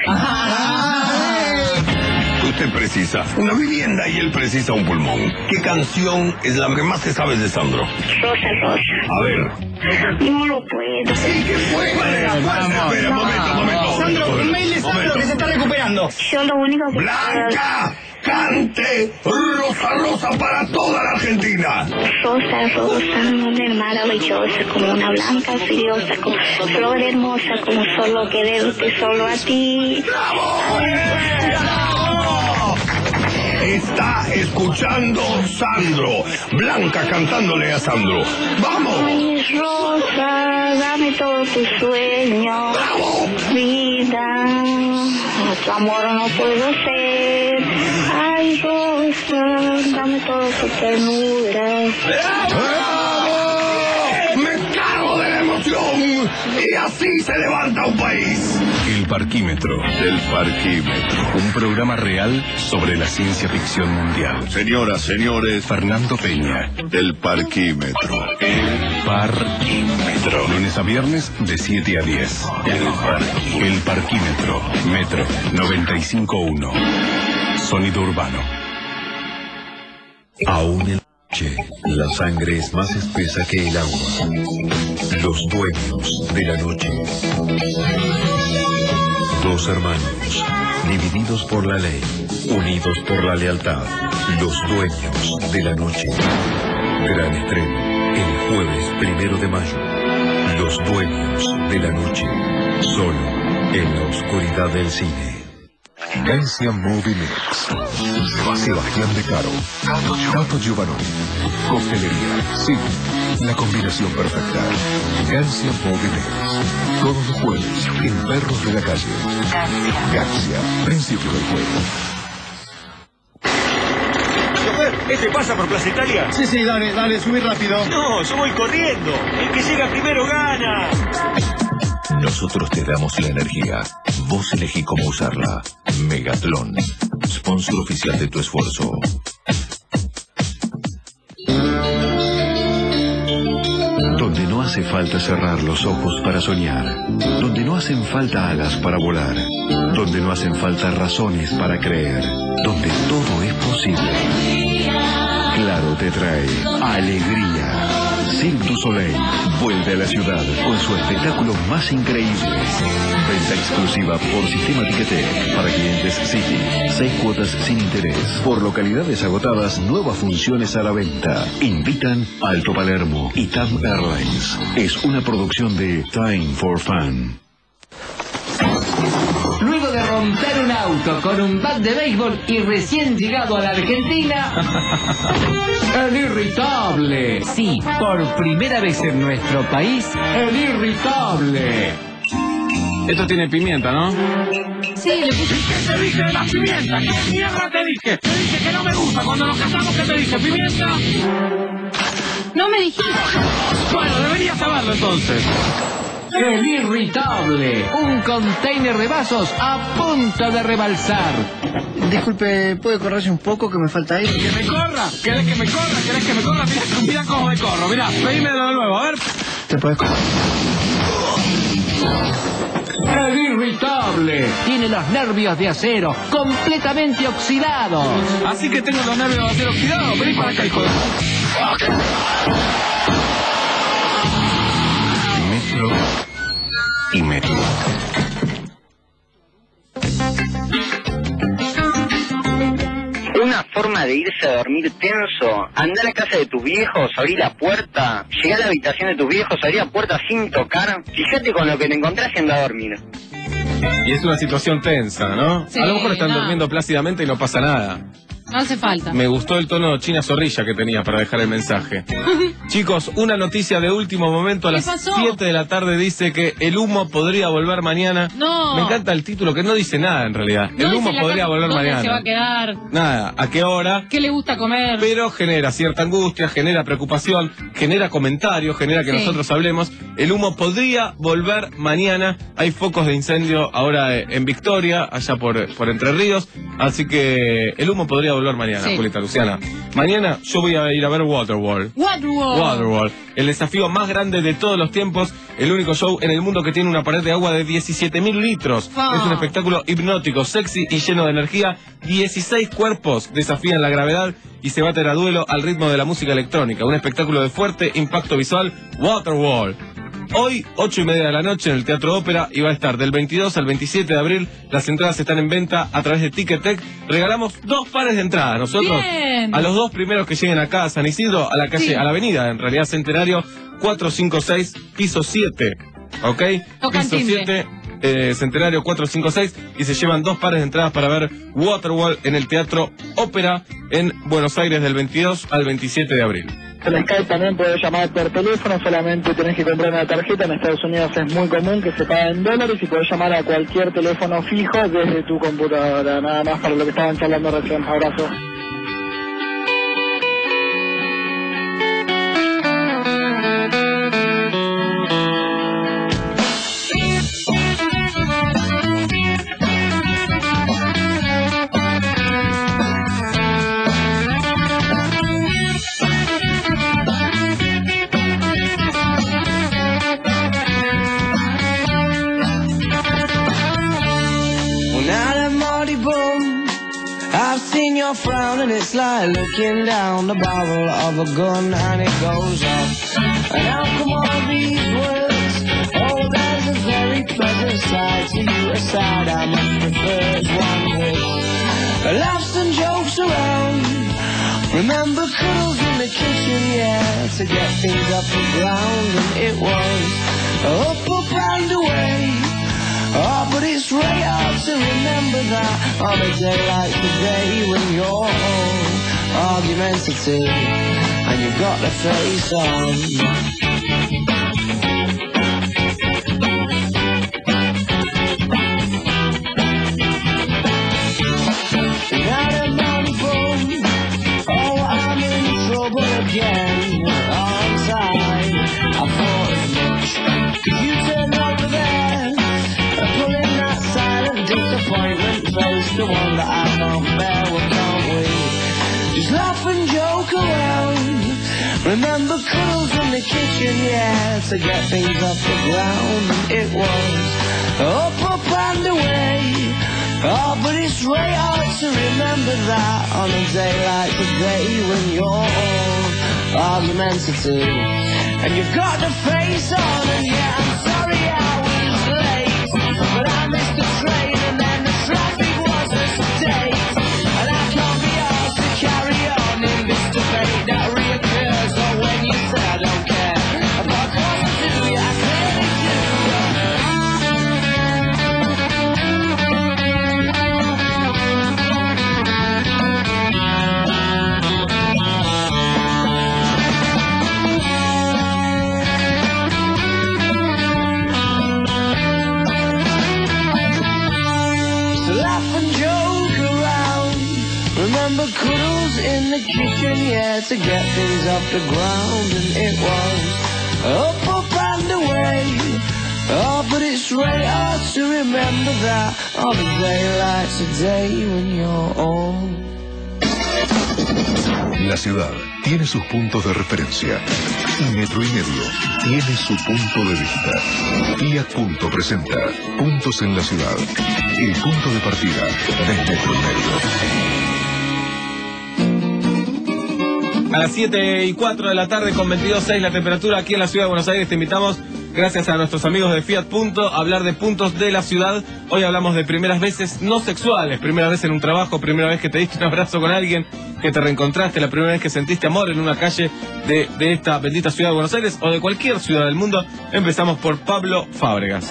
Usted precisa una vivienda y él precisa un pulmón. ¿Qué canción es la que más te sabes de Sandro? Rosa, Rosa. A ver. No lo puedo. Sí, que fue. Espera, espera, momento, momento. Sandro, un mail de Sandro que se está recuperando. Yo lo único que... ¡Blanca! ¡Cante! ¡Rosa, Rosa para toda la Argentina! Rosa, Rosa, mujer maravillosa, como una blanca furiosa, como flor hermosa, como solo quererte solo a ti. Está escuchando Sandro. Blanca cantándole a Sandro. ¡Vamos! Ay, Rosa, dame todo tu sueño. ¡Bravo! Vida, tu amor no puedo ser. Ay, Rosa, dame todo tu ternura. ¡Bravo! ¡Me cago de la emoción! Y así se levanta un país. El Parquímetro. El Parquímetro. Un programa real sobre la ciencia ficción mundial. Señoras, señores, Fernando Peña. El Parquímetro. El Parquímetro. Lunes a viernes de siete a diez. El Parquímetro. El Parquímetro. Metro noventa y cinco punto uno. Sonido urbano. Aún en la noche, la sangre es más espesa que el agua. Los dueños de la noche. Dos hermanos, divididos por la ley, unidos por la lealtad. Los dueños de la noche. Gran estreno, el jueves primero de mayo. Los dueños de la noche. Solo en la oscuridad del cine. Gancia Movie Mix. Sebastián De Caro. Tato Giovanni. Coctelería. Sí, la combinación perfecta. Gancia Movie Mix. Todos los jueves en Perros de la Calle. Gancia. Principio del juego. ¿Este pasa por Plaza Italia? Sí, sí, dale, dale, subí rápido. No, yo voy corriendo. El que llega primero gana. Nosotros te damos la energía. Vos elegí cómo usarla. Megatlón. Sponsor oficial de tu esfuerzo. Donde no hace falta cerrar los ojos para soñar. Donde no hacen falta alas para volar. Donde no hacen falta razones para creer. Donde todo es posible. Claro te trae alegría. Cirque du Soleil vuelve a la ciudad con su espectáculo más increíble. Venta exclusiva por Sistema Ticketek para clientes City. Seis cuotas sin interés. Por localidades agotadas, nuevas funciones a la venta. Invitan Alto Palermo y T A M Airlines. Es una producción de Time for Fun. Luego de romper un auto con un bat de béisbol y recién llegado a la Argentina, el irritable. Sí, por primera vez en nuestro país, el irritable. Esto tiene pimienta, ¿no? Sí, le puse... ¿Qué te dije de la pimienta? ¿Qué mierda te dije? Te dije que no me gusta. Cuando nos casamos, ¿qué te dije? ¿Pimienta? No me dijiste. Bueno, deberías saberlo entonces. El irritable. Un container de vasos a punto de rebalsar. Disculpe, ¿puede correrse un poco que me falta aire? ¿Que me corra? ¿Querés que me corra? ¿Querés que me corra? Mirá, mirá cómo me corro. Mirá, pedímelo de nuevo, a ver. Te puedes correr. El irritable tiene los nervios de acero completamente oxidados. Así que tengo los nervios de acero oxidados. Vení para acá, hijo de... Metro y Metro. de irse a dormir tenso, andá a la casa de tus viejos, abrí la puerta, llegá a la habitación de tus viejos, abrí la puerta sin tocar, fíjate con lo que te encontrás y anda a dormir. Y es una situación tensa, ¿no? Sí, a lo mejor están no. durmiendo plácidamente y no pasa nada. No hace falta. Me gustó el tono China Zorrilla que tenía para dejar el mensaje. Chicos, una noticia de último momento a ¿Qué las pasó? siete de la tarde dice que el humo podría volver mañana. No. Me encanta el título que no dice nada en realidad. No el dice humo la podría ca- volver ¿dónde mañana. se va a quedar? Nada, ¿a qué hora? ¿Qué le gusta comer? Pero genera cierta angustia, genera preocupación, genera comentarios, genera que Sí. nosotros hablemos. El humo podría volver mañana. Hay focos de incendio ahora eh, en Victoria, allá por, por Entre Ríos. Así que el humo podría volver mañana, Sí. Julieta Luciana. Mañana yo voy a ir a ver Waterworld. Waterworld. Waterworld, el desafío más grande de todos los tiempos, el único show en el mundo que tiene una pared de agua de diecisiete mil litros. Ah. Es un espectáculo hipnótico, sexy y lleno de energía. dieciséis cuerpos desafían la gravedad y se baten a duelo al ritmo de la música electrónica. Un espectáculo de fuerte impacto visual, Waterworld. Hoy, ocho y media de la noche en el Teatro Ópera, y va a estar del veintidós al veintisiete de abril. Las entradas están en venta a través de Ticketek. Regalamos dos pares de entradas. Nosotros, Bien. a los dos primeros que lleguen acá a San Isidro, a la calle, Sí. a la avenida, en realidad Centenario, cuatrocientos cincuenta y seis, piso siete. ¿Ok? Tocan Piso timbre. siete, eh, Centenario cuatrocientos cincuenta y seis, y se llevan dos pares de entradas para ver Waterworld en el Teatro Ópera en Buenos Aires del veintidós al veintisiete de abril. En Skype también puedes llamar por teléfono, solamente tenés que comprar una tarjeta. En Estados Unidos es muy común que se paga en dólares y podés llamar a cualquier teléfono fijo desde tu computadora. Nada más para lo que estaban charlando recién. Abrazo. Well, now that Marty Boom, I've seen your frown and it's like looking down the barrel of a gun and it goes off. And how come all these words? Oh, there's a very pleasant side to you, a side I much prefer is one with laughs and jokes around. Remember cuddles in the kitchen, yeah, to get things off the ground, and it was up, up and away. Oh, but it's really hard to remember that on a day like today when you're all argumentative and you've got the face on. Now the money boom, oh, I'm in trouble again. On time, I thought as much. 'Cause you turned over there, pulling that silent disappointment face, the one that I can't bear. Well, can't we just laugh and joke around? Remember cuddles in the kitchen, yeah, to get things off the ground, and it was up, up and away. Oh, but it's really hard to remember that on a day like today when you're all argumentative and you've got the face on, and yeah, I'm sorry I was late, but I missed the train and then the traffic was a state, and I can't be asked to carry on in this debate that reoccurs. Oh, when you say I don't care, I've got cause to do, yeah, I clearly do. Laugh and joke around. Remember cuddles in the kitchen, yeah, to get things off the ground, and it was up, up and away. Oh, but it's really hard to remember that on a day like today when you're all. La ciudad tiene sus puntos de referencia y Metro y Medio tiene su punto de vista. Fiat Punto presenta Puntos en la Ciudad, el punto de partida del Metro y Medio. A las siete y cuatro de la tarde con veintidós punto seis la temperatura aquí en la ciudad de Buenos Aires. Te invitamos gracias a nuestros amigos de Fiat Punto, hablar de puntos de la ciudad. Hoy hablamos de primeras veces no sexuales, primera vez en un trabajo, primera vez que te diste un abrazo con alguien, que te reencontraste, la primera vez que sentiste amor en una calle de, de esta bendita ciudad de Buenos Aires o de cualquier ciudad del mundo. Empezamos por Pablo Fábregas.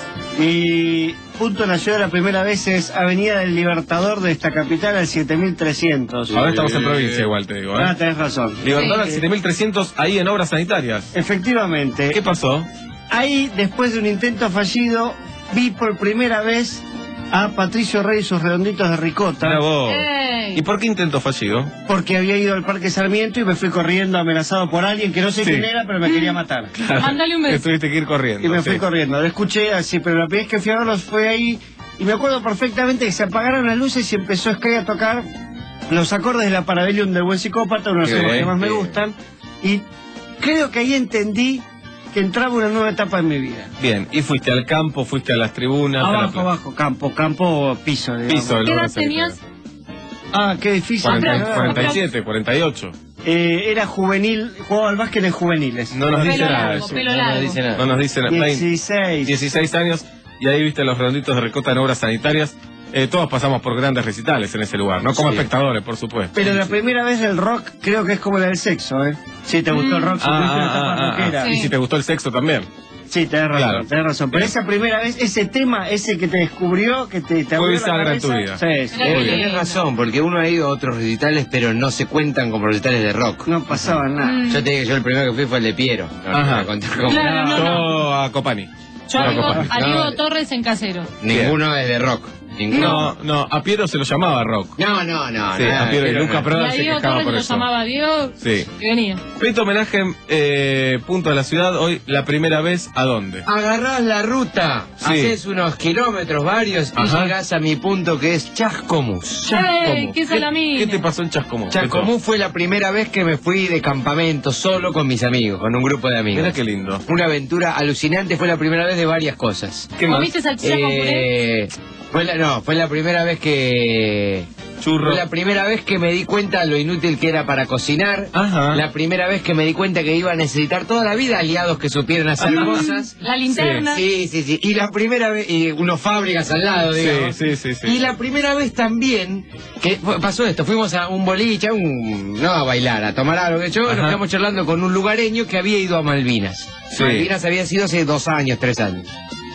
Y punto en la ciudad la primera vez es Avenida del Libertador de esta capital al siete mil trescientos. Ahora estamos en provincia igual, te digo. ¿eh? Ah, tenés razón. Libertador al Sí. siete mil trescientos, ahí en obras sanitarias. Efectivamente. ¿Qué pasó? Ahí, después de un intento fallido, vi por primera vez a Patricio Rey y sus redonditos de ricota. Mira vos. ¿Y por qué intento fallido? Porque había ido al Parque Sarmiento y me fui corriendo amenazado por alguien que no sé Sí. quién era, pero me quería matar. Mándale un Que beso. tuviste que ir corriendo. Y me fui sí. corriendo. Lo escuché así, pero la primera vez que fui a verlos fue ahí. Y me acuerdo perfectamente que se apagaron las luces y empezó Sky a tocar los acordes de la Parabellum del Buen Psicópata, uno de los Qué temas que bien, más me bien. gustan. Y creo que ahí entendí que entraba una nueva etapa en mi vida. Bien, y fuiste al campo, fuiste a las tribunas. a la Abajo, pla- abajo, campo, campo, piso. digamos. Piso del ¿Qué edad Buenos Aires. tenías? Ah, qué difícil. cuarenta, cuarenta y siete, cuarenta y ocho. Eh, era juvenil, jugaba al básquet en juveniles. No nos dice Pelo nada. largo, eso. pelo No largo. nos dice nada. No nos dice nada. dieciséis. dieciséis años, y ahí viste los redonditos de ricota en obras sanitarias. Eh, todos pasamos por grandes recitales en ese lugar, no como Sí. espectadores, por supuesto. Pero la primera vez el rock creo que es como la del sexo, ¿eh? Si te gustó el rock, si Ah, tuviste una ah, etapa ah, rockera. ah. Y si te gustó el sexo también. Sí, tenés razón, Claro. tenés razón. Pero Bien. esa primera vez, ese tema, ese que te descubrió, que te, te Fue abrió la bisagra en tu cabeza. vida. Sí, sí. Era Eh, Muy bien. tenés razón, porque uno ha ido a otros recitales, pero no se cuentan como recitales de rock. No pasaba nada. Mm. Yo te digo que yo el primero que fui fue el de Piero. No, Ajá. no voy a contar cómo. Claro, no, no. Yo a Copani. Yo No, digo Copani. a Diego No. Torres en casero. Ninguno es de rock. Ninguno. No, no, a Piero se lo llamaba rock. No, no, no. Sí, nada, a Piero y pero Luca no. Prodan Y a se Diego quejaba Torres por lo eso. llamaba Diego, Sí. que venía. Peto homenaje, eh, punto de la ciudad, hoy la primera vez, ¿a dónde? Agarrás la ruta, Sí. haces unos kilómetros varios Ajá. y llegás a mi punto que es Chascomús. ¡Ey, qué salamina! ¿Qué te pasó en Chascomús? Chascomús fue la primera vez que me fui de campamento solo con mis amigos, con un grupo de amigos. Mira qué lindo. Una aventura alucinante, fue la primera vez de varias cosas. ¿Qué más? ¿Comiste salchicha con puré? Eh, fue la, no, fue la primera vez que... Churro. Fue la primera vez que me di cuenta lo inútil que era para cocinar. Ajá. La primera vez que me di cuenta que iba a necesitar toda la vida aliados que supieran hacer Ajá. cosas. La linterna. Sí, sí, sí. Y la primera vez, y unos fábricas al lado, Sí, digamos. sí, sí, sí. Y la primera vez también que fue- pasó esto, fuimos a un boliche, a un, no a bailar, a tomar algo que yo, Ajá. nos quedamos charlando con un lugareño que había ido a Malvinas. Sí. Malvinas había sido hace dos años, tres años.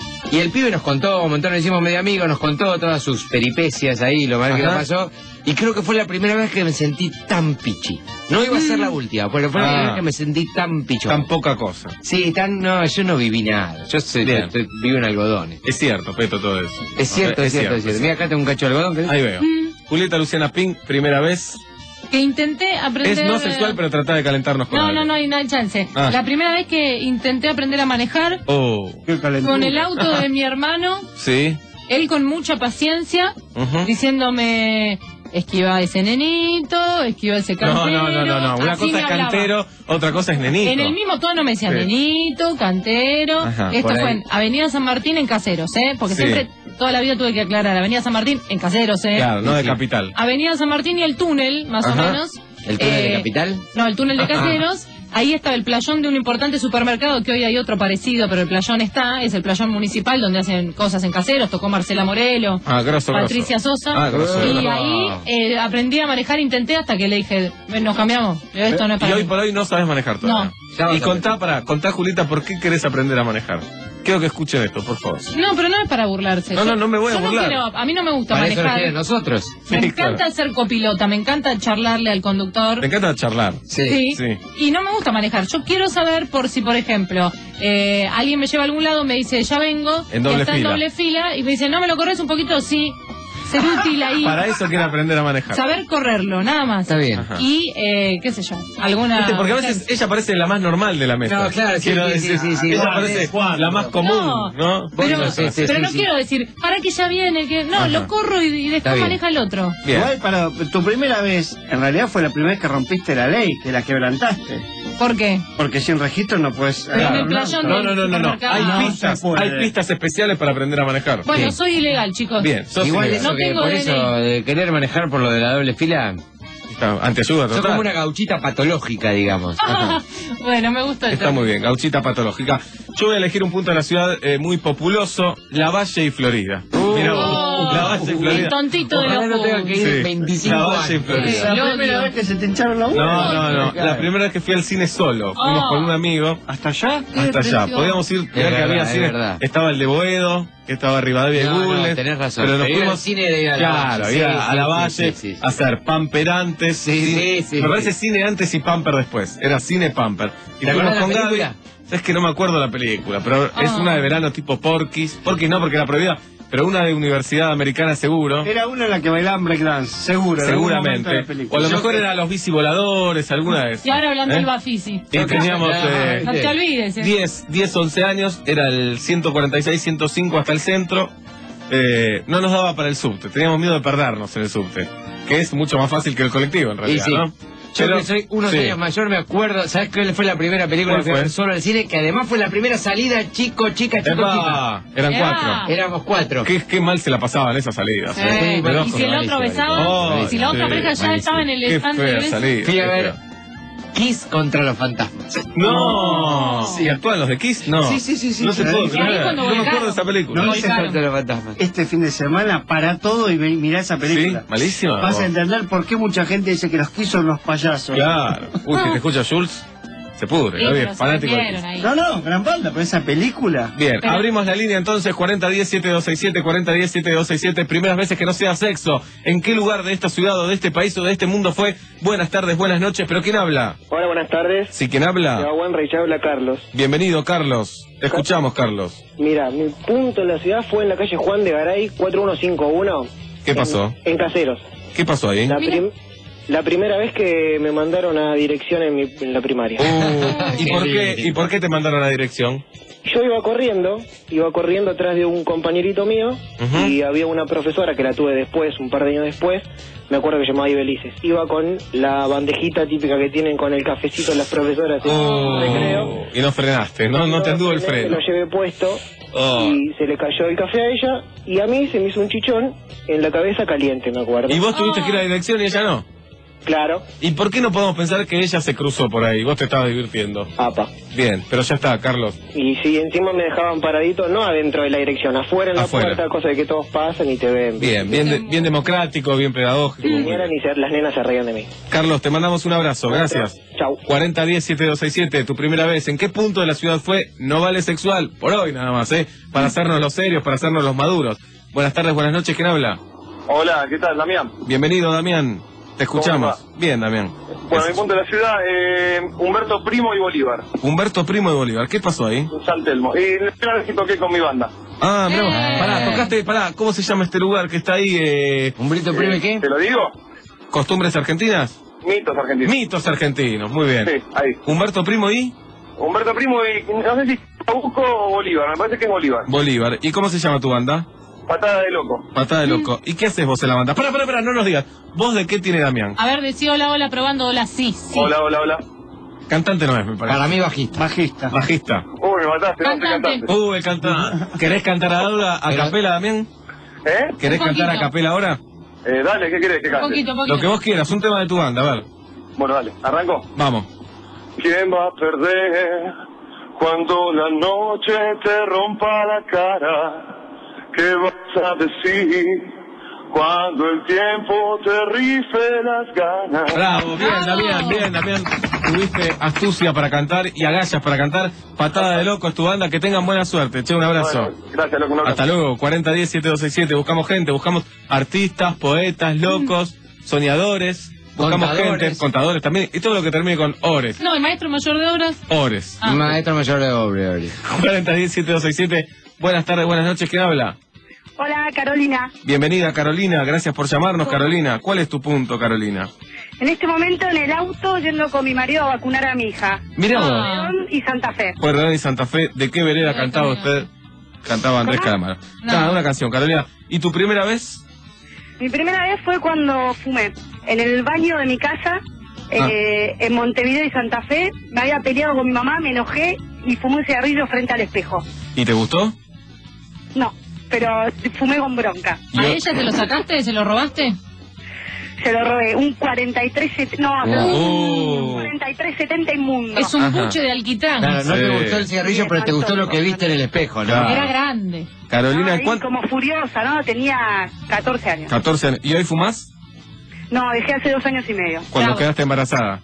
Y el pibe nos contó, un montón, nos hicimos medio amigos, nos contó todas sus peripecias ahí, lo mal que le Ajá. pasó. Y creo que fue la primera vez que me sentí tan pichi. No iba a ser la última, pero fue la Ah. primera vez que me sentí tan picho. Tan poca cosa. Sí, tan, no, yo no viví nada. Yo sé, Bien. estoy- vivo en algodones. Es cierto, Peto, todo eso. Es cierto, Ok, es cierto, es cierto. Mira, acá tengo un cacho de algodón. ¿querés? Ahí veo. Julieta Luciana Pink, primera vez. Que intenté aprender... Es no sexual, pero trata de calentarnos con No, algo. no, no hay nada de chance. Ah. La primera vez que intenté aprender a manejar Oh, con el auto de mi hermano, sí. él con mucha paciencia, Ujú. diciéndome... Esquiva ese nenito, esquiva ese No, cantero. no, no, no, no. Una así cosa me es hablaba. cantero, otra cosa es nenito. En el mismo tono me decía Sí. nenito, cantero. Ajá, Esto por fue ahí. en Avenida San Martín en Caseros, ¿eh? Porque Sí. siempre, toda la vida tuve que aclarar. Avenida San Martín en Caseros, ¿eh? Claro, no de Sí. capital. Avenida San Martín y el túnel, más Ajá. o menos. ¿El túnel de Eh, Capital? No, el túnel de Ajá. Caseros. Ahí estaba el playón de un importante supermercado, que hoy hay otro parecido, pero el playón está. Es el playón municipal donde hacen cosas en Caseros. Tocó Marcela Morelo, Ah, grosso, Patricia grosso. Sosa. Ah, grosso, y grosso. ahí eh, aprendí a manejar, intenté hasta que le dije, "Ven, nos cambiamos. Esto no es Y para hoy mí". por hoy no sabes manejar todavía. Ya vas Y a contá, para, contá, Julita, ¿por qué querés aprender a manejar? Quiero que escuchen esto, por favor. No, pero no es para burlarse. No, no, no me voy a Yo no burlar. quiero- a mí no me gusta Para eso nos manejar. quieren nosotros. Me Sí, encanta claro. ser copilota, me encanta charlarle al conductor. Me encanta charlar. Sí. Sí. Y no me gusta manejar. Yo quiero saber por si, por ejemplo, eh, alguien me lleva a algún lado, me dice, ya vengo, En doble y está fila. en doble fila, y me dice, no me lo corres un poquito, sí. Ser útil ahí. Para eso quiero aprender a manejar. Saber correrlo, nada más. Está bien. Ajá. Y, eh, qué sé yo, alguna... ¿Viste? Porque a veces ella parece la más normal de la mesa. No, claro, sí, Quiero sí, decir, sí, sí, sí. ella Juan, parece Juan. la más común, No, ¿no? Pero, Bueno, sí, sí, pero sí, no sí. quiero decir, para que ya viene, que no, Ajá. lo corro y, y Está después bien. maneja el otro. Bien. Igual, para tu primera vez, en realidad fue la primera vez que rompiste la ley, que la quebrantaste. ¿Por qué? Porque sin registro no puedes... Pero en el playón No, no, no, no, no. supermercado. Hay No pistas, se puede. hay pistas especiales para aprender a manejar. Bueno, Sí. soy ilegal, chicos. Bien, sos Igual ilegal. eso No que tengo por D N I. eso de querer manejar por lo de la doble fila, Está, anteayuda total. Sos como una gauchita patológica, digamos. Bueno, me gusta el Está muy bien, gauchita patológica. Yo voy a elegir un punto de la ciudad eh, muy populoso, Lavalle y Florida. Uh, Mirá vos, Lavalle y Florida. El tontito de Ojalá los no tenga que ir Sí, veinticinco Lavalle y años. Florida. La primera vez que se te hincharon la boca. No, no, no. La primera vez que fui al cine solo. Fuimos Oh. con un amigo. ¿Hasta allá? Qué Hasta allá. depresión. Podíamos ir, mirá que verdad, había es cine. verdad. Estaba el de Boedo, que estaba Rivadavia y No, no, Bulnes. tenés razón. Pero nos Pero ir al fuimos. cine de ir a la Claro, Valle, ir a, sí, a la sí, Valle, sí, sí, sí. a hacer Pamper antes. Sí, cine- sí, sí, Me parece sí. cine antes y Pamper después. Era cine Pamper. Y ¿Te fuimos acordás con de la Gaby. película? Es que no me acuerdo la película, pero es Ah. una de verano tipo Porky's. Porky's no, porque era prohibida. Pero una de universidad americana seguro. Era una en la que bailaban breakdance, seguro. en algún momento de la Seguramente. película. O a lo Yo mejor que- era los bici voladores, alguna de esas. Y ahora hablando ¿Eh? del Bafisi. Y teníamos eh, No te olvides, ¿eh? diez, diez, once años, era el ciento cuarenta y seis, ciento cinco hasta el centro. Eh, no nos daba para el subte, teníamos miedo de perdernos en el subte, que es mucho más fácil que el colectivo en realidad, sí. ¿no? Yo Pero- que soy unos sí. años mayor, me acuerdo, ¿sabes cuál fue la primera película ¿Cuál que fui a fue? ver solo al cine? Que además fue la primera salida chico, chica, chico, Epa, chica. eran Ah. cuatro. Éramos cuatro. Qué, qué mal se la pasaban esas salidas. Sí, ¿eh? pero Pero- y si el otro besaba, Oh, si la otra sí, pareja ya malísimo. estaba en el Qué stand de fea besos. salida, Fui a qué ver fea. Kiss contra los fantasmas. No, ¿y actúan los de Kiss? No. Sí, sí, sí, sí. No se Sí, puede ahí creer. cuando No me volcaron. acuerdo de esa película. No, Kiss se- contra los fantasmas. Este fin de semana, para todo y ve- mirá esa película. Sí, malísima. Vas Oh. a entender por qué mucha gente dice que los Kiss son los payasos. Claro. Uy, que te escucha Jules, se pudre. Sí, Gaby pero es se fanático de metieron Kiss. ahí. No, no, gran banda, pero esa película. Bien, Pero- abrimos la línea entonces, cuarenta diez, siete dos seis siete, cuarenta diez, siete dos seis siete, primeras veces que no sea sexo. ¿En qué lugar de esta ciudad o de este país o de este mundo fue? Buenas tardes, buenas noches, pero ¿quién habla? Hola, buenas tardes. Sí, ¿quién Te habla? buen rey, ya habla Carlos. Bienvenido, Carlos. Te escuchamos, Carlos. Mira, mi punto en la ciudad fue en la calle Juan de Garay, cuatro uno cinco uno. ¿Qué pasó? En, en Caseros. ¿Qué pasó ahí? La, Mira. prim- la primera vez que me mandaron a dirección en, mi- en la primaria. Uh, ¿y, por qué, ¿Y por qué te mandaron a la dirección? Yo iba corriendo, iba corriendo atrás de un compañerito mío Ujú. y había una profesora que la tuve después, un par de años después, me acuerdo que se llamaba Ibelices. Iba con la bandejita típica que tienen con el cafecito las profesoras en el recreo. Oh, y no frenaste, no, no te anduvo el Me freno. lo llevé puesto Oh. y se le cayó el café a ella y a mí se me hizo un chichón en la cabeza caliente, me acuerdo. ¿Y vos tuviste que ir a la dirección y ella no? Claro. ¿Y por qué no podemos pensar que ella se cruzó por ahí? Vos te estabas divirtiendo. Apa. Bien, pero ya está, Carlos. Y si encima me dejaban paradito, no adentro de la dirección, afuera en Afuera. la puerta, cosa de que todos pasan y te ven. Bien, bien, de- bien democrático, bien pedagógico. Y Muy vinieran bien. y se- las nenas se reían de mí. Carlos, te mandamos un abrazo, gracias. Chau. cuarenta diez, siete dos seis siete, tu primera vez. ¿En qué punto de la ciudad fue? No vale sexual, por hoy nada más, ¿eh? Para hacernos los serios, para hacernos los maduros. Buenas tardes, buenas noches, ¿quién habla? Hola, ¿qué tal, Damián? Bienvenido, Damián. Te escuchamos. ¿Cómo Bien, Damián. Bueno, mi punto de la ciudad, eh, Humberto Primo y Bolívar, Humberto Primo de Bolívar, ¿qué pasó ahí? en San Telmo. Y la primera vez que toqué con mi banda. Ah, mirá, vos. Eh. pará, tocaste, pará, ¿cómo se llama este lugar que está ahí? Eh, ¿Humberto Primo y qué? ¿Te lo digo? ¿Costumbres argentinas? Mitos argentinos. Mitos argentinos, muy bien. Sí, ahí. Humberto Primo y Humberto Primo y, no sé si Busco o Bolívar, me parece que es Bolívar. Bolívar. ¿Y cómo se llama tu banda? Patada de loco. Patada de loco. ¿Y qué haces vos en la banda? Pará, pará, pará, no nos digas. ¿Vos de qué tiene Damián? A ver, decí hola, hola, probando, hola, sí, sí. Hola, hola, hola. Cantante no es, me parece. Para mí bajista. Bajista. Bajista. Uy, me mataste, no soy Cantante. cantante. Uh, el canta... ¿Querés cantar ahora a Pero- capela, Damián? ¿Eh? ¿Querés Un poquito. cantar a capela ahora? Eh, dale, ¿qué querés que Un cante? poquito, poquito. Lo que vos quieras, un tema de tu banda, a ver. Bueno, dale, ¿arranco? Vamos. ¿Quién va a perder cuando la noche te rompa la cara? ¿Qué vas a decir cuando el tiempo te rife las ganas? Bravo, bien, Damián, bien, Damián. Tuviste astucia para cantar y agallas para cantar. Patada de loco es tu banda, que tengan buena suerte. Che, un abrazo. Bueno, gracias, loco, un abrazo. Hasta luego, cuarenta diez, siete dos seis siete. Buscamos gente, buscamos artistas, poetas, locos, soñadores. Buscamos Contadores. gente, contadores también. Y todo lo que termine con ores. No, el maestro mayor de obras. Ores. Ah. Maestro mayor de obra. cuarenta diez, siete dos seis siete. Buenas tardes, buenas noches. ¿Quién habla? Hola, Carolina. Bienvenida, Carolina. Gracias por llamarnos, Carolina. ¿Cuál es tu punto, Carolina? En este momento en el auto yendo con mi marido a vacunar a mi hija. Mirá vos. León y Santa Fe. Pueyrredón y Santa Fe, ¿de qué vereda No, cantaba no. usted? Cantaba Andrés Calamaro. No. Ah, una canción, Carolina. ¿Y tu primera vez? Mi primera vez fue cuando fumé en el baño de mi casa, eh, en Montevideo y Santa Fe. Me había peleado con mi mamá, me enojé y fumé un cigarrillo frente al espejo. ¿Y te gustó? No, pero fumé con bronca. Y ¿A yo- ella te lo sacaste? ¿Se lo robaste? Se lo robé, un cuarenta y tres setenta, no, Oh. un cuarenta y tres setenta inmundo. Es un Ajá. buche de alquitrán. Claro, no Sí. te gustó el cigarrillo, pero te gustó lo que viste en el espejo, ¿no? Claro. Era grande. Carolina, Ahí ¿cuánto? como furiosa, ¿no? Tenía catorce años. catorce años. ¿Y hoy fumás? No, dejé hace dos años y medio. Cuando Claro. quedaste embarazada.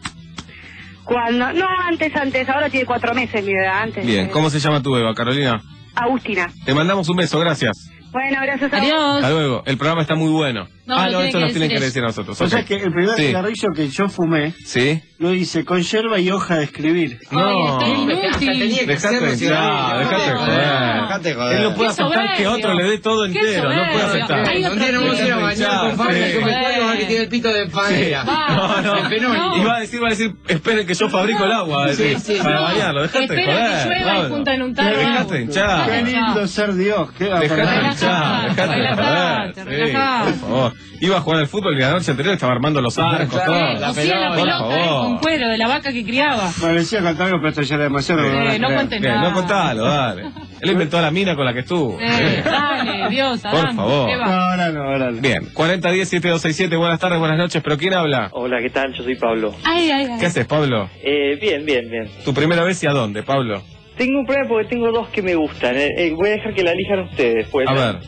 Cuando, no, antes, antes, ahora tiene cuatro meses mi edad, antes. Bien, eh, ¿cómo se llama tu beba, Carolina? Agustina. Te mandamos un beso, gracias. Bueno, gracias a vos. Adiós. Hasta luego. El programa está muy bueno. No, ah, lo no, tiene esto que nos tienen que decir decir a nosotros. O ok. sea que el primer Sí. cigarrillo que yo fumé, ¿Sí? lo hice con yerba y hoja de escribir. No. Ay, está Hasta tenía inútil. que Dejate hacerlo, de cigarrillo. hinchar, dejate de joder. Dejate de joder. Él no puede Qué aceptar que soberbio. otro le dé todo Qué entero. No puede soberbio. aceptar. Hay Un otro día nos vamos a ir a que- bañar con Fabio, Sí. que me cuelgo que tiene el pito de panela. No, no, De fenómeno. no. Iba a decir, va a decir, esperen que yo fabrico el agua, va a decir, Sí, sí, para no. bañarlo, dejate de Espera que joder. llueva y Pablo. juntan un tarro. Dejate de hinchar. Qué lindo ser Dios. Qué Dejate de aparte. hinchar, dejate de Relajate, joder. Sí, relajate. por favor. Iba a jugar al fútbol y la noche anterior estaba armando los arcos, Claro, todo. la Hacía la pelota, pelota por eh, favor. con cuero de la vaca que criaba. Me decía contar algo, pero esto ya era demasiado. me van a Eh, no creer. cuentes Bien, nada. no contalo, dale. Él inventó la mina con la que estuvo. Eh, dale, Dios, Por Adán. favor. ¿Qué No, va? ahora no, ahora no. Bien, cuarenta diez siete dos seis siete, buenas tardes, buenas noches, pero ¿quién habla? Hola, ¿qué tal? Yo soy Pablo. Ay, ay, ay. ¿Qué haces, Pablo? Eh, bien, bien, bien. ¿Tu primera vez y a dónde, Pablo? Tengo un problema porque tengo dos que me gustan. Eh, eh, voy a dejar que la elijan ustedes. ¿Puede A ser? ver.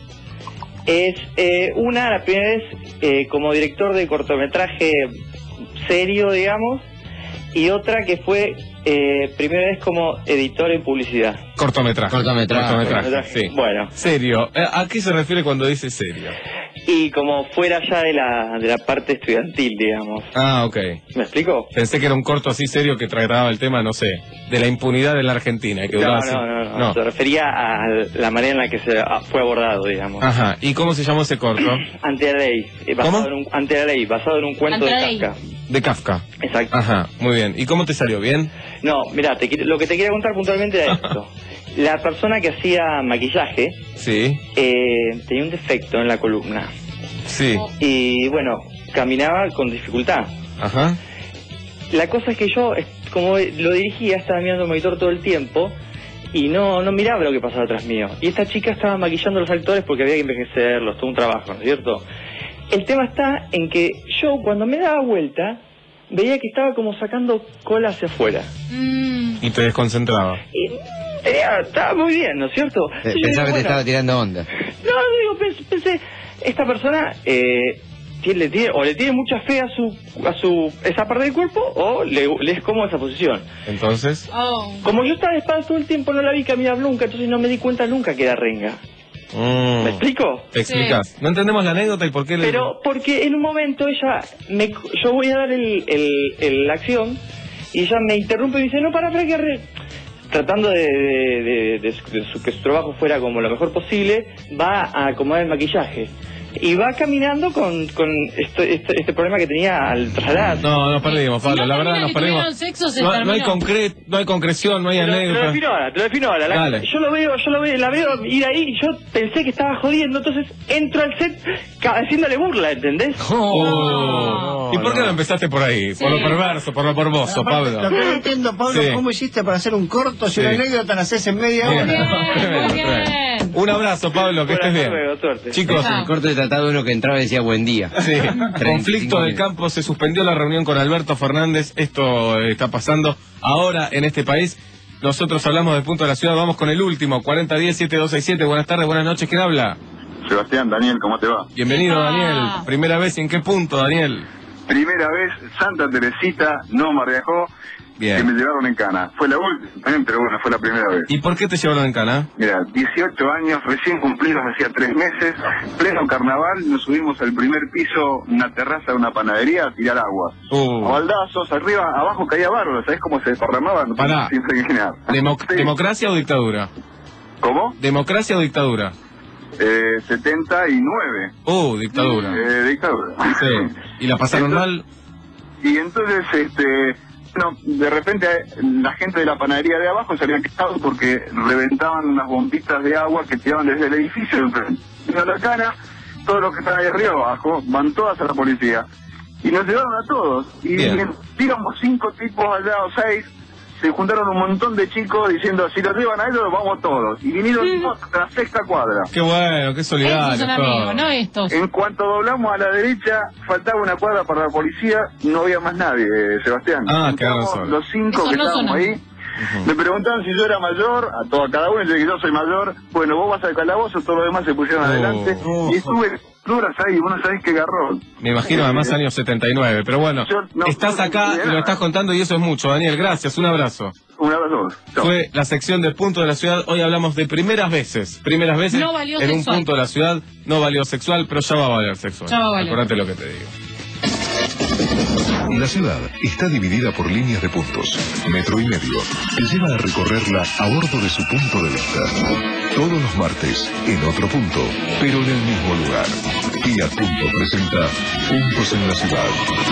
Es eh, una, la primera vez eh, como director de cortometraje serio, digamos, y otra que fue eh, primera vez como editor en publicidad. Cortometraje. Cortometraje. Cortometraje, sí. Bueno, Serio. Eh, ¿A qué se refiere cuando dice serio? y como fuera ya de la, de la parte estudiantil, digamos. Ah, ok. ¿Me explico? Pensé que era un corto así serio que trataba el tema, no sé, de la impunidad en la Argentina. y Que No, duraba no, así. no, no, no. Se refería a la manera en la que se ah, fue abordado, digamos. Ajá. ¿Y cómo se llamó ese corto? Ante la ley. eh, basado ¿Cómo? En un, ante la ley, basado en un cuento Ante la de ley. Kafka. De Kafka. Exacto. Ajá, muy bien. ¿Y cómo te salió? ¿Bien? No, mira, te, quiero- lo que te quería contar puntualmente era esto. La persona que hacía maquillaje Sí, eh, tenía un defecto en la columna. sí. Y bueno, caminaba con dificultad. Ajá. La cosa es que yo, es- como lo dirigía, estaba mirando el monitor todo el tiempo y no no miraba lo que pasaba atrás mío. Y esta chica estaba maquillando a los actores porque había que envejecerlos, todo un trabajo, ¿no es cierto? El tema está en que yo, cuando me daba vuelta, veía que estaba como sacando cola hacia afuera. Mm. Y te desconcentraba. Y tenía- estaba muy bien, ¿no es cierto? Eh, Y yo Pensaba digo, que te bueno, estaba tirando onda. No, digo, pensé, pensé, esta persona eh, tiene, le tiene, o le tiene mucha fe a su, a su esa parte del cuerpo, o le, le es cómoda esa posición. Entonces. Oh. Como yo estaba de espaldas todo el tiempo, no la vi caminar nunca, entonces no me di cuenta nunca que era renga. Mm. ¿Me explico? ¿Te explicas? No entendemos la anécdota y por qué le... Pero porque en un momento ella, me, yo voy a dar el, el, el- la acción, y ella me interrumpe y me dice, no, para, para que... Re... Tratando de, de, de- de su- de su- que su trabajo fuera como lo mejor posible, va a acomodar el maquillaje. Y va caminando con, con este, este, este problema que tenía al trasladar. No, nos perdimos, Pablo, Si no la verdad termina nos que perdimos. tuvieron sexo, se no, no hay terminó. concre no hay concreción, no hay Te lo, te lo anécdota. defino ahora, te lo defino ahora. La- Dale. yo lo veo, yo lo veo, la veo ir ahí y yo pensé que estaba jodiendo, entonces entro al set ca- haciéndole burla, ¿entendés? Oh. ¿Y por qué no empezaste por ahí? Sí. Por lo perverso, por lo morboso, Aparte, Pablo. Lo que no entiendo, Pablo, Sí. ¿cómo hiciste para hacer un corto si Sí. una anécdota la haces en media Bien. hora? Muy bien. Un abrazo, Pablo, que estés Bueno, bien. hasta luego, suerte. Chicos, Chao. El corto de tratado de uno que entraba y decía buen día. sí. Conflicto del minutos. campo, se suspendió la reunión con Alberto Fernández. Esto eh, está pasando ahora en este país. Nosotros hablamos del punto de la ciudad, vamos con el último, cuarenta diez siete dos seis siete. Buenas tardes, buenas noches, ¿quién habla? Sebastián, Daniel, ¿cómo te va? Bienvenido, Ah. Daniel. Primera vez, ¿y en qué punto, Daniel? Primera vez, Santa Teresita no me arriesgó, que me Bien. llevaron en cana. Fue la última, también, pero bueno, fue la primera vez. ¿Y por qué te llevaron en cana? Mira, dieciocho años recién cumplidos hacía tres meses, pleno carnaval, nos subimos al primer piso, una terraza de una panadería, a tirar agua. A Uh, baldazos, arriba, abajo caía bárbaro, ¿sabés cómo se desparramaba? No Pará. Sin imaginar. Democ- Sí. ¿Democracia o dictadura? ¿Cómo? ¿Democracia o dictadura? Eh, setenta y nueve. Uh, dictadura. Eh, dictadura. Sí. ¿Y la pasaron mal? Y entonces, este, no, de repente la gente de la panadería de abajo se había quejado porque reventaban unas bombitas de agua que tiraban desde el edificio. En la cara, todos los que están ahí arriba abajo, van todas a la policía. Y nos llevaron a todos. Y Bien. tiramos cinco tipos al lado, seis, se juntaron un montón de chicos diciendo, si los llevan a ellos, los vamos todos. Y vinieron todos hasta la sexta cuadra. Qué bueno, qué solidario. Estos son amigos, no estos. En cuanto doblamos a la derecha, faltaba una cuadra para la policía, no había más nadie, Sebastián. Ah, quedaron Entramos solos. los cinco Esos que no estábamos son ahí. Ujú. Me preguntaban si yo era mayor, a, todo, a cada uno, yo dije, yo soy mayor. Bueno, vos vas al calabozo, todos los demás se pusieron Oh. adelante. Oh. Y estuve horas ahí, vos no sabés qué garrón. Me imagino además años setenta y nueve, pero bueno, Yo no- estás no acá entendí y lo nada. estás contando y eso es mucho. Daniel, gracias, un abrazo. Un abrazo. Chao. Fue la sección de Punto de la Ciudad. Hoy hablamos de primeras veces. Primeras veces No valió en un sexual. punto de la ciudad. No valió sexual, pero ya va a valer sexual. Ya va a valer. Acordate lo que te digo. La ciudad está dividida por líneas de puntos. Metro y medio te lleva a recorrerla a bordo de su punto de vista. Todos los martes, en otro punto, pero en el mismo lugar. Fiat Punto presenta Puntos en la Ciudad.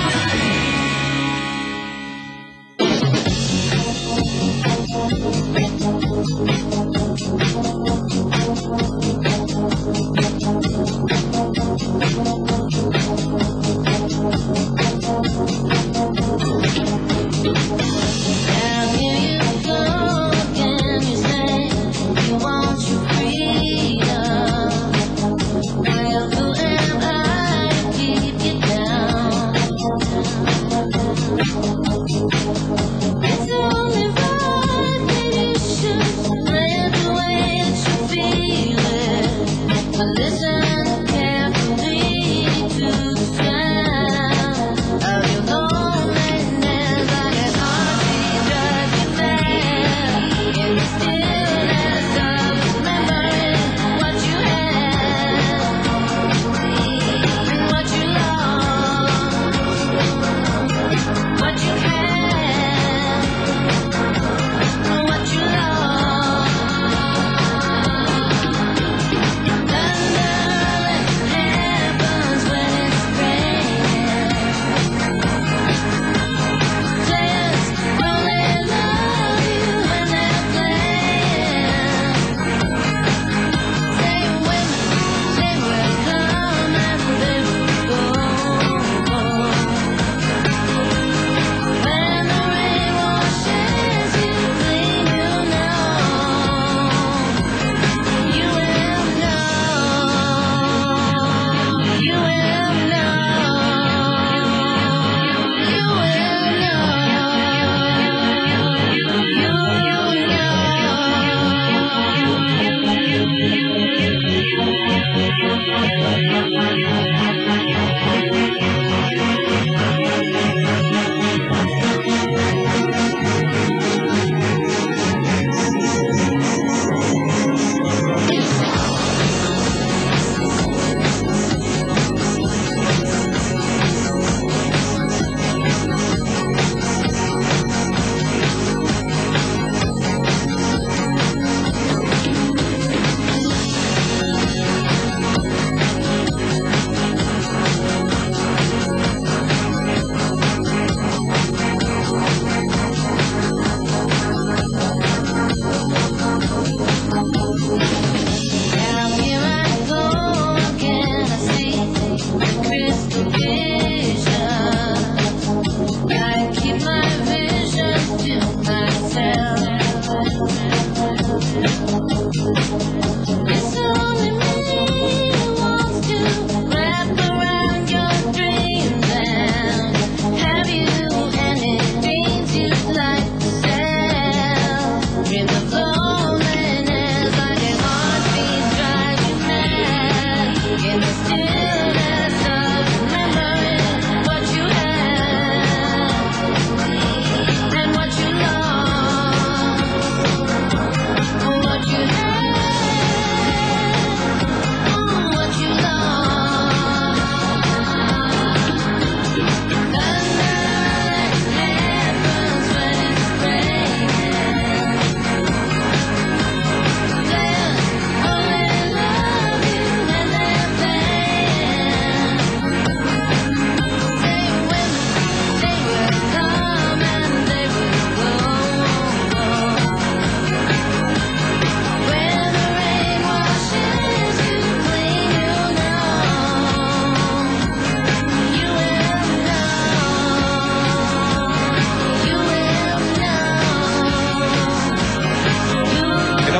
Listen carefully to the sound of your loneliness. I get heartbeat driving mad in the stillness of remembering what you had and what you lost, what you had and what you lost.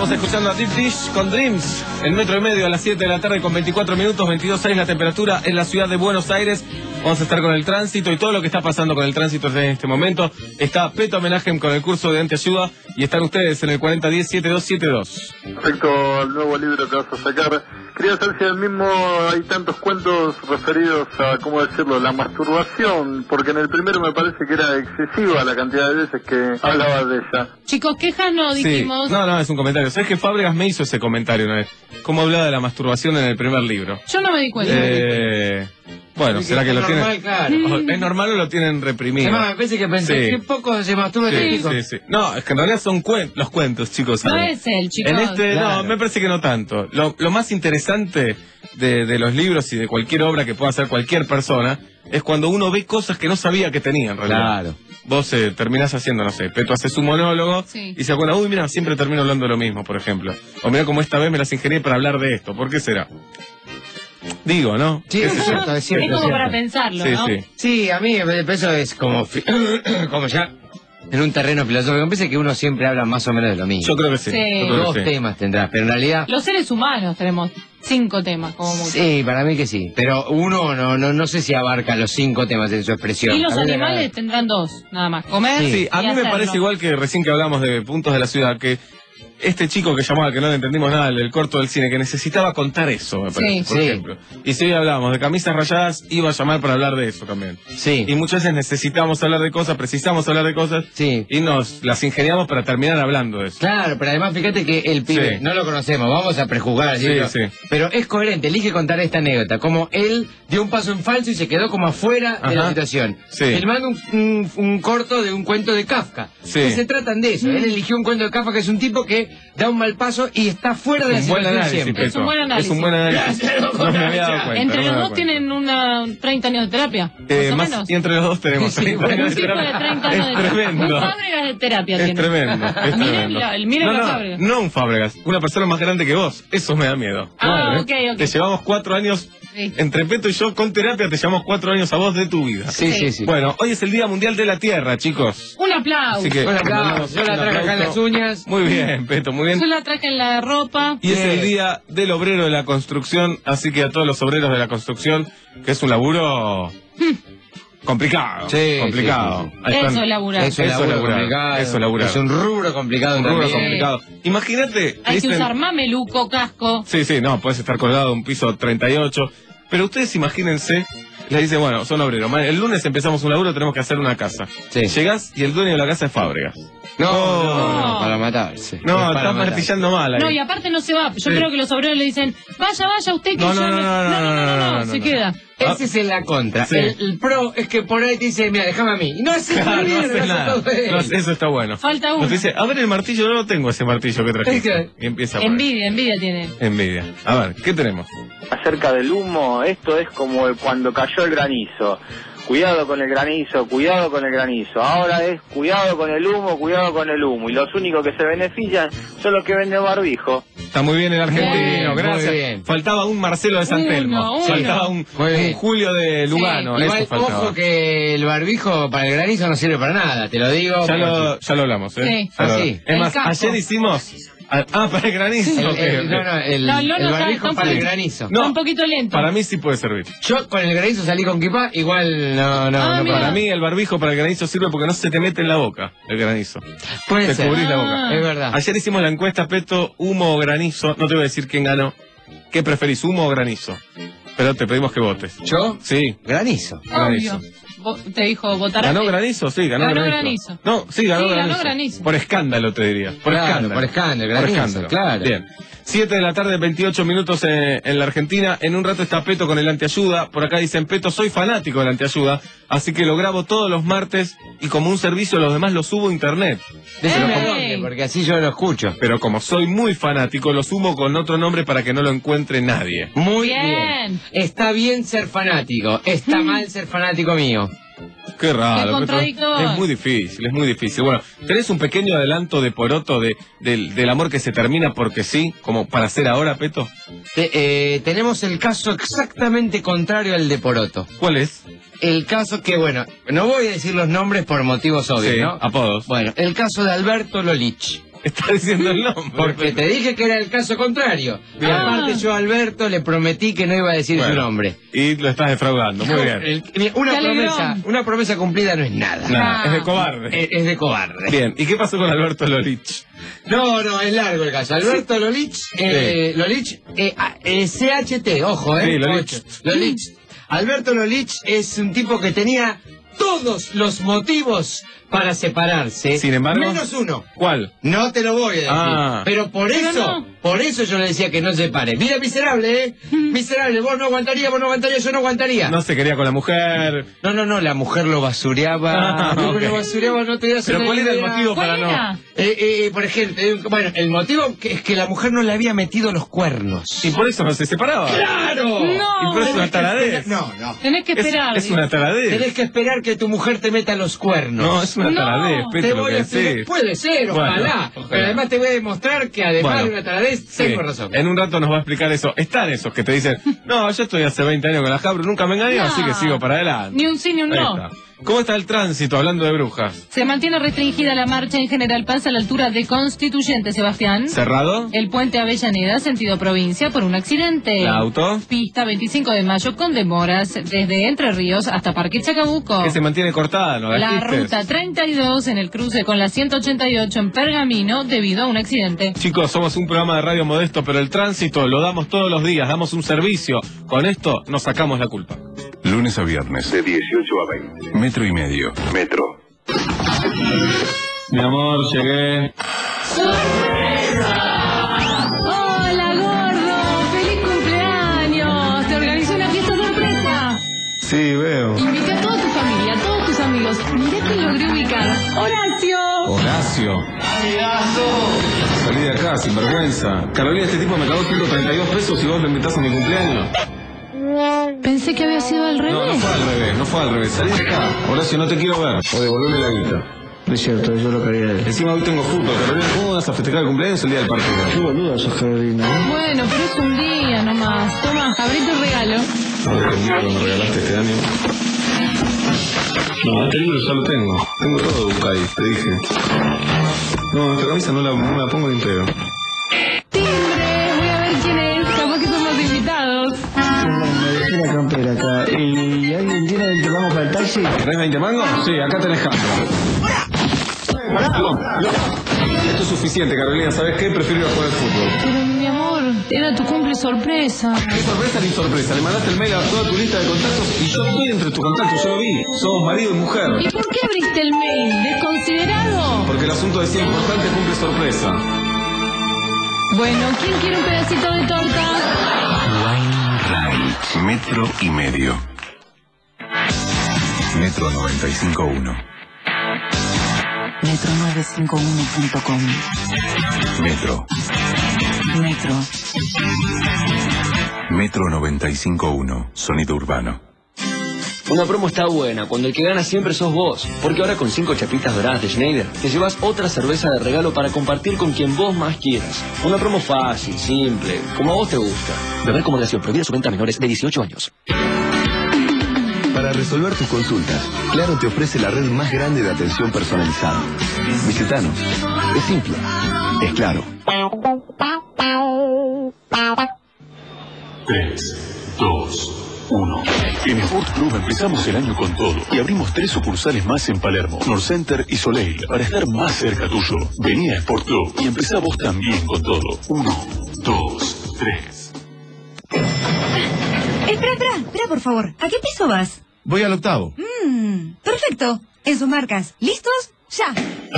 Estamos escuchando a Deep Dish con Dreams. El metro y medio a las siete de la tarde con veinticuatro minutos, veintidós seis la temperatura en la ciudad de Buenos Aires. Vamos a estar con el tránsito y todo lo que está pasando con el tránsito en este momento. Está Peto Homenaje con el curso de Anteayuda y están ustedes en el cuarenta diez setenta y dos setenta y dos. Respecto al nuevo libro que vas a sacar, quería saber si al mismo hay tantos cuentos referidos a, ¿cómo decirlo?, la masturbación, porque en el primero me parece que era excesiva la cantidad de veces que hablaba de ella. Chicos, quejas no dijimos. Sí. No, no, es un comentario. ¿Sabes que Fábregas me hizo ese comentario una vez? ¿Cómo hablaba de la masturbación en el primer libro? Yo no me di cuenta. Eh... Bueno, Porque ¿será que es lo normal, tienen? claro. ¿Es normal o lo tienen reprimido? Además, me parece que pensé, Sí. qué poco se masturba Sí, este chico. sí, sí. No, es que en realidad son cuen- los cuentos, chicos. No ¿saben? es él, chicos. En este, Claro. no, me parece que no tanto. Lo, lo más interesante de, de los libros y de cualquier obra que pueda hacer cualquier persona es cuando uno ve cosas que no sabía que tenía, en realidad. Claro. Vos eh, terminás haciendo, no sé, Peto hace su monólogo Sí. y se acuerda, uy, mira, siempre termino hablando de lo mismo, por ejemplo. O mira cómo esta vez me las ingenié para hablar de esto. ¿Por qué será? Digo, ¿no? Sí, ¿Qué es sé yo? cierto, es cierto. Es como es para cierto. pensarlo, Sí, ¿no? sí. Sí, a mí eso es como, fi- como ya en un terreno filosófico. Me parece que uno siempre habla más o menos de lo mismo. Yo creo que sí. Sí. Yo creo Dos que sí. temas tendrás, pero en realidad... Los seres humanos tenemos cinco temas, como mucho. Sí, para mí que sí. Pero uno no no no sé si abarca los cinco temas en su expresión. Y los A mí me animales tendrán dos, nada más. Comer Sí, a y mí me hacerlo. parece igual que recién que hablamos de puntos de la ciudad, que este chico que llamaba, que no le entendimos nada, el, el corto del cine, que necesitaba contar eso, me parece, Sí. por Sí. ejemplo. Y si hoy hablábamos de camisas rayadas, iba a llamar para hablar de eso también. Sí. Y muchas veces necesitamos hablar de cosas, precisamos hablar de cosas, Sí. y nos las ingeniamos para terminar hablando de eso. Claro, pero además fíjate que el pibe, Sí. no lo conocemos, vamos a prejuzgar, Sí, ¿sí? pero, sí. pero es coherente, elige contar esta anécdota, como él dio un paso en falso y se quedó como afuera de la Ajá. situación, Sí. filmando un, un- un corto de un cuento de Kafka, Sí. que se tratan de eso, él eligió un cuento de Kafka que es un tipo que da un mal paso y está fuera de la Un buen situación análisis, siempre. Peto. Es un buen análisis. Es un buen análisis. No me había dado cuenta. Entre no me los había dos dado cuenta. tienen una treinta años de terapia, Eh, más o más- menos. y entre los dos tenemos Sí, treinta bueno, años Un tipo de terapia. treinta años de Es terapia. tremendo. Un Fábregas de terapia Es tiene. tremendo, es Miren tremendo. la- el- miren no, la no, Fábregas. no un Fábregas, una persona más grande que vos. Eso me da miedo. Ah, ok, ok. Te llevamos cuatro años, Sí. entre Peto y yo, con terapia, te llevamos cuatro años a vos de tu vida. Sí, sí, sí. Bueno, hoy es el Día Mundial de la Tierra, chicos. Un aplauso. Así que, Un aplauso, mandamos yo la un traje acá en las aplauso. uñas. Muy bien, Peto, muy bien. Yo la traje en la ropa. Y es Bien. el Día del Obrero de la Construcción, así que a todos los obreros de la construcción, que es un laburo complicado. Sí, complicado. sí, sí, sí. Ahí están. Eso es laburar. Es un Eso es laburo laburar, complicado, eso es laburar. es un rubro complicado Un rubro también. complicado. Imagínate. Hay que dicen- usar mameluco, casco. Sí, sí, no, puedes estar colgado en un piso treinta y ocho. Pero ustedes imagínense, les dicen, bueno, son obreros. ma- El lunes empezamos un laburo, tenemos que hacer una casa. Sí. Llegás y el dueño de la casa es Fábregas. No, Oh. no, no, para matarse. No, Es para estás matar. martillando mal ahí. No, y aparte no se va. Yo Sí. creo que los obreros le dicen, vaya, vaya usted que No, ya no, no, me- no, no, no, no, no, se no. queda. Ese es en la contra. Sí. El, el pro es que por ahí te dice, mira, déjame a mí. Y no hace Claro, no bien, hace hace nada. todo él. No hace- eso está bueno. Falta uno. Nos dice, a ver el martillo, no lo tengo ese martillo que Es trajiste. que- Y empieza por ahí. Envidia, envidia tiene. Envidia. A ver, ¿qué tenemos? Acerca del humo, esto es como cuando cayó el granizo. Cuidado con el granizo, cuidado con el granizo. Ahora es cuidado con el humo, cuidado con el humo. Y los únicos que se benefician son los que venden barbijo. Está muy bien el argentino, Bien, gracias. muy bien. Faltaba un Marcelo de San Uno, Telmo. uno. Faltaba un, Muy bien. un Julio de Lugano. Igual, Eso faltaba. ojo que el barbijo para el granizo no sirve para nada, te lo digo. Ya porque- lo, ya lo hablamos, ¿eh? Sí. Ya lo- Ah, sí. Es El más, capo. ayer hicimos... Ah, ah, para el granizo. El, ok, el- ok. no, no, el, No, no, el no, está- barbijo está para el un- granizo. No. Está un poquito lento. Para mí sí puede servir. Yo con el granizo salí con kipá, igual no, no, Ah, no mira. Para mí el barbijo para el granizo sirve porque no se te mete en la boca el granizo. puede Te ser. cubrís la Ah. boca. Es verdad. Ayer hicimos la encuesta, Peto, humo o granizo. No te voy a decir quién ganó. ¿Qué preferís, humo o granizo? Pero te pedimos que votes. ¿Yo? Sí, Granizo. granizo. Obvio. Vo- Te dijo votar a ¿Ganó ti. granizo? Sí, ganó, Ganó granizo. granizo. No, sí, ganó, Sí, ganó granizo. granizo. Por escándalo, te diría. Por Claro, escándalo. por escándalo, Por granizo, escándalo. claro. Bien. siete de la tarde, veintiocho minutos en, en la Argentina. En un rato está Peto con el Anteayuda. Por acá dicen, Peto, soy fanático del Anteayuda. Así que lo grabo todos los martes y como un servicio los demás lo subo a internet. Decime ¡Ey! a dónde, porque así yo lo escucho. Pero como soy muy fanático, lo sumo con otro nombre para que no lo encuentre nadie. Muy Bien. bien. Está bien ser fanático, está mal ser fanático mío. Qué raro. Qué Peto. contradictor. Es muy difícil, es muy difícil. Bueno, ¿tenés un pequeño adelanto de poroto de, del, del amor que se termina porque sí? Como para hacer ahora, Peto. Te- eh, tenemos el caso exactamente contrario al de Poroto. ¿Cuál es? El caso que, bueno, no voy a decir los nombres por motivos obvios, Sí, ¿no? apodos. Bueno, el caso de Alberto Lolich. Está diciendo el nombre. Porque te dije que era el caso contrario. Y Ah. aparte yo a Alberto le prometí que no iba a decir Bueno, su nombre. Y lo estás defraudando, muy bien. El- mira, una Qué alegrón. promesa, una promesa cumplida no es nada. Nada, es de cobarde. Es, es de cobarde. Bien, ¿y qué pasó con Alberto Lolich? No, no, es largo el caso. Alberto Lolich, eh, Lolich, eh, ah, eh, C H T, ojo, eh. Sí, Lolich. Ocho. Lolich. Alberto Lolich es un tipo que tenía todos los motivos para separarse. Sin embargo, menos uno. ¿cuál? No te lo voy a decir. Ah. Pero por Pero eso, no. por eso yo le decía que no se pare. Mira, miserable, ¿eh? Miserable, vos no aguantarías, vos no aguantarías, yo no aguantaría. No se quería con la mujer. No, no, no, la mujer lo basureaba. Ah, no, ok. lo basureaba, no te das Pero una ¿cuál era el idea. motivo ¿Cuál para no? era? Eh, eh, por ejemplo, eh, bueno, el motivo que es que la mujer no le había metido los cuernos. Y por eso no se separaba. ¡Claro! No. Y por eso es una taradez. No, no. Tenés que Es, esperar. es una taradez. Tenés que esperar que tu mujer te meta los cuernos. No, es una No. taradez, Te Petro, lo voy que a explicar- decís. Puede ser, Bueno, ojalá. ojalá. Pero además te voy a demostrar que además Bueno. de una taradez, Sí, tengo razón. en un rato nos va a explicar eso. Están esos que te dicen, no, yo estoy hace veinte años con la Jabru, nunca me engañé, No. así que sigo para adelante. Ni un sí ni un Ahí no. está. ¿Cómo está el tránsito, hablando de brujas? Se mantiene restringida la marcha en General Paz a la altura de Constituyente, Sebastián. ¿Cerrado? El puente Avellaneda, sentido provincia, por un accidente. ¿El auto? Pista veinticinco de mayo con demoras desde Entre Ríos hasta Parque Chacabuco. Que se mantiene cortada, ¿no? La dijiste? ruta treinta y dos en el cruce con la ciento ochenta y ocho en Pergamino debido a un accidente. Chicos, somos un programa de radio modesto, pero el tránsito lo damos todos los días, damos un servicio. Con esto nos sacamos la culpa. Lunes a viernes. De dieciocho a veinte. Metro y medio. Metro. Mi amor, llegué. ¡Hola, gordo! ¡Feliz cumpleaños! Te organizé una fiesta sorpresa. Sí, veo. Invité a toda tu familia, a todos tus amigos. Mirá que logré ubicar. ¡Horacio! Horacio. Salí de acá, sin vergüenza. Carolina, este tipo me cagó ciento treinta y dos pesos y vos me invitás a mi cumpleaños. Pensé que había sido al No, no revés. fue al revés, no fue al revés. Salí de acá. Horacio, no te quiero ver. O devolverme la guita. No es cierto, yo lo quería él. Encima hoy tengo fútbol. Carolina, ¿cómo vas a festejar el cumpleaños el día del partido? Qué boluda sos, Carolina. Bueno, pero es un día nomás. Toma, abrí tu regalo. No entendí cuando me regalaste este año. No, este libro ya lo tengo. Tengo todo de Bucay, te dije. No, esta camisa no la, no la pongo ni en pedo. ¡Timbre! Voy a ver quién es. Capaz que somos invitados. Me dejé la campera acá. ¿Y alguien tiene veinte mangos para el taxi? ¿Tenés veinte mangos? Sí, acá tenés cambio. No, no. Esto es suficiente, Carolina. ¿Sabes qué? Prefiero ir a jugar al fútbol. Pero mi amor, era tu cumple sorpresa. ¿Qué sorpresa ni sorpresa? Le mandaste el mail a toda tu lista de contactos y yo estoy entre tus contactos, yo lo vi. Somos marido y mujer. ¿Y por qué abriste el mail? ¿Desconsiderado? Porque el asunto decía importante cumple sorpresa. Bueno, ¿quién quiere un pedacito de torta? Wainwright. Metro y medio. Metro noventa y cinco punto uno. metro nueve cinco uno punto com. Metro. Metro. Metro noventa y cinco punto uno. Sonido urbano. Una promo está buena cuando el que gana siempre sos vos. Porque ahora con cinco chapitas doradas de Schneider te llevas otra cerveza de regalo para compartir con quien vos más quieras. Una promo fácil, simple, como a vos te gusta. Beber con moderación, prohibida su venta a menores de dieciocho años. Para resolver tus consultas, Claro te ofrece la red más grande de atención personalizada. Visítanos. Es simple. Es Claro. tres, dos, uno. En Sport Club empezamos el año con todo y abrimos tres sucursales más en Palermo, North Center y Soleil para estar más cerca tuyo. Vení a Sport Club y empezá vos también con todo. Uno, dos, tres. Espera, espera, espera, por favor. ¿A qué piso vas? Voy al octavo. Mmm, perfecto. En sus marcas. ¿Listos? ¡Ya!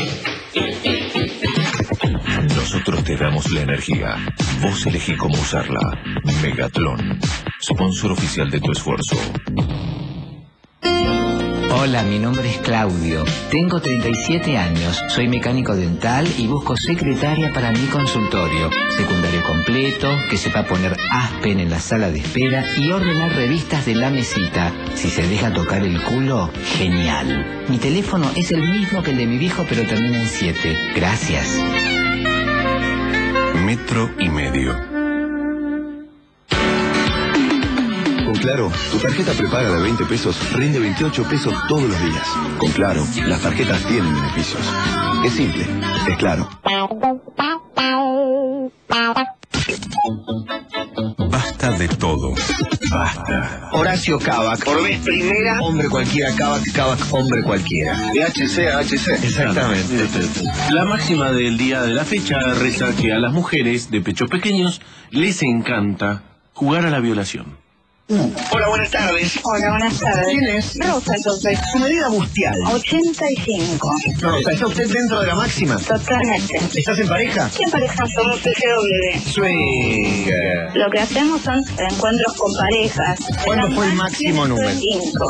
Nosotros te damos la energía. Vos elegí cómo usarla. Megatlón, sponsor oficial de tu esfuerzo. Hola, mi nombre es Claudio. Tengo treinta y siete años. Soy mecánico dental y busco secretaria para mi consultorio. Secundario completo, que sepa poner Aspen en la sala de espera y ordenar revistas de la mesita. Si se deja tocar el culo, genial. Mi teléfono es el mismo que el de mi viejo, pero termina en siete. Gracias. Metro y medio. Con Claro, tu tarjeta prepaga de veinte pesos rinde veintiocho pesos todos los días. Con Claro, las tarjetas tienen beneficios. Es simple, es claro. Basta de todo. Basta. Horacio Cavac. Por vez primera, hombre cualquiera, Cavac, Cavac, hombre cualquiera. De H C a H C. Exactamente. La máxima del día de la fecha reza que a las mujeres de pechos pequeños les encanta jugar a la violación. Uh, hola, buenas tardes. Hola, buenas tardes. ¿Quién es? Rosa, entonces. Su medida bustial. ochenta y cinco. Rosa, ¿está usted dentro de la máxima? Totalmente. ¿Estás en pareja? ¿Qué pareja somos T G W? Swinger. Lo que hacemos son encuentros con parejas. ¿Cuánto fue el máximo número? Cinco.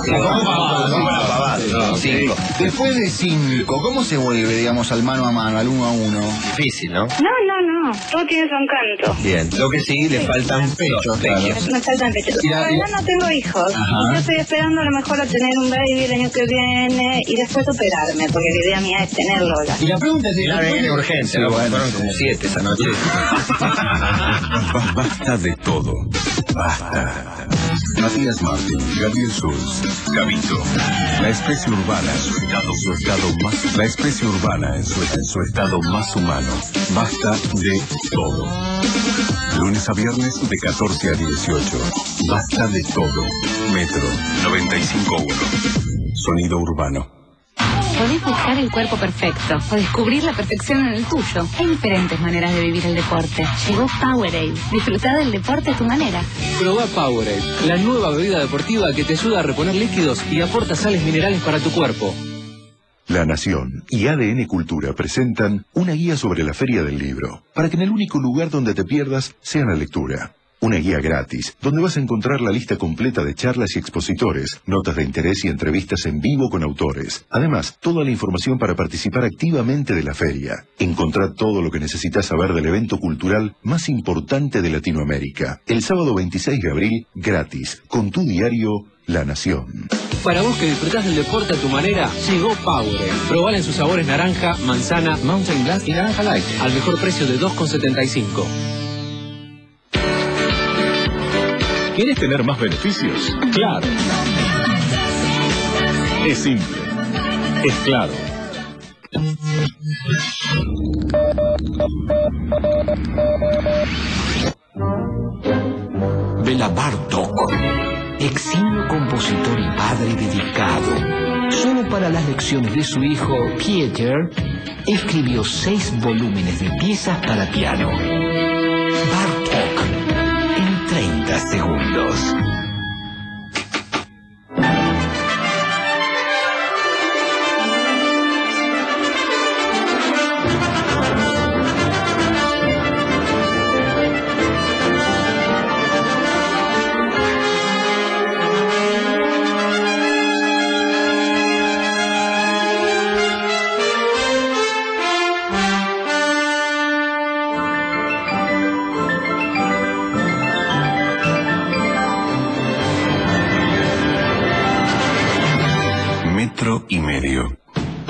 Cinco. Después de cinco, ¿cómo se vuelve, digamos, al mano a mano, al uno a uno? Difícil, ¿no? No, no, no. Todo tiene su encanto. Bien. Lo que sí, le faltan pechos. Pechos. Me faltan pechos. La verdad no tengo hijos. Ajá. Yo estoy esperando a lo mejor a tener un baby el año que viene y después operarme, porque la idea mía es tenerlo. Y la pregunta es... La de urgencia, lo fueron como siete esa noche. Basta de todo. Basta. Matías Martín, Gabriel Schulz, Gabito. La especie urbana en su estado, su estado más. La especie urbana en su, en su estado más humano. Basta de todo. Lunes a viernes de catorce a dieciocho. Basta de todo. Metro noventa y cinco punto uno. Sonido urbano. Podés buscar el cuerpo perfecto o descubrir la perfección en el tuyo. Hay diferentes maneras de vivir el deporte. Llegó Powerade. Disfrutá del deporte a tu manera. Probá Powerade, la nueva bebida deportiva que te ayuda a reponer líquidos y aporta sales minerales para tu cuerpo. La Nación y A D N Cultura presentan una guía sobre la Feria del Libro, para que en el único lugar donde te pierdas sea la lectura. Una guía gratis, donde vas a encontrar la lista completa de charlas y expositores, notas de interés y entrevistas en vivo con autores. Además, toda la información para participar activamente de la feria. Encontrá todo lo que necesitas saber del evento cultural más importante de Latinoamérica. El sábado veintiséis de abril, gratis, con tu diario La Nación. Para vos que disfrutás del deporte a tu manera, llegó Powerade. Probala en sus sabores naranja, manzana, Mountain Glass y naranja light, al mejor precio de dos con setenta y cinco. ¿Quieres tener más beneficios? Claro. Es simple. Es claro. Bela Bartók, eximio compositor y padre dedicado. Solo para las lecciones de su hijo, Pieter, escribió seis volúmenes de piezas para piano. Bartók, en treinta segundos. Y medio.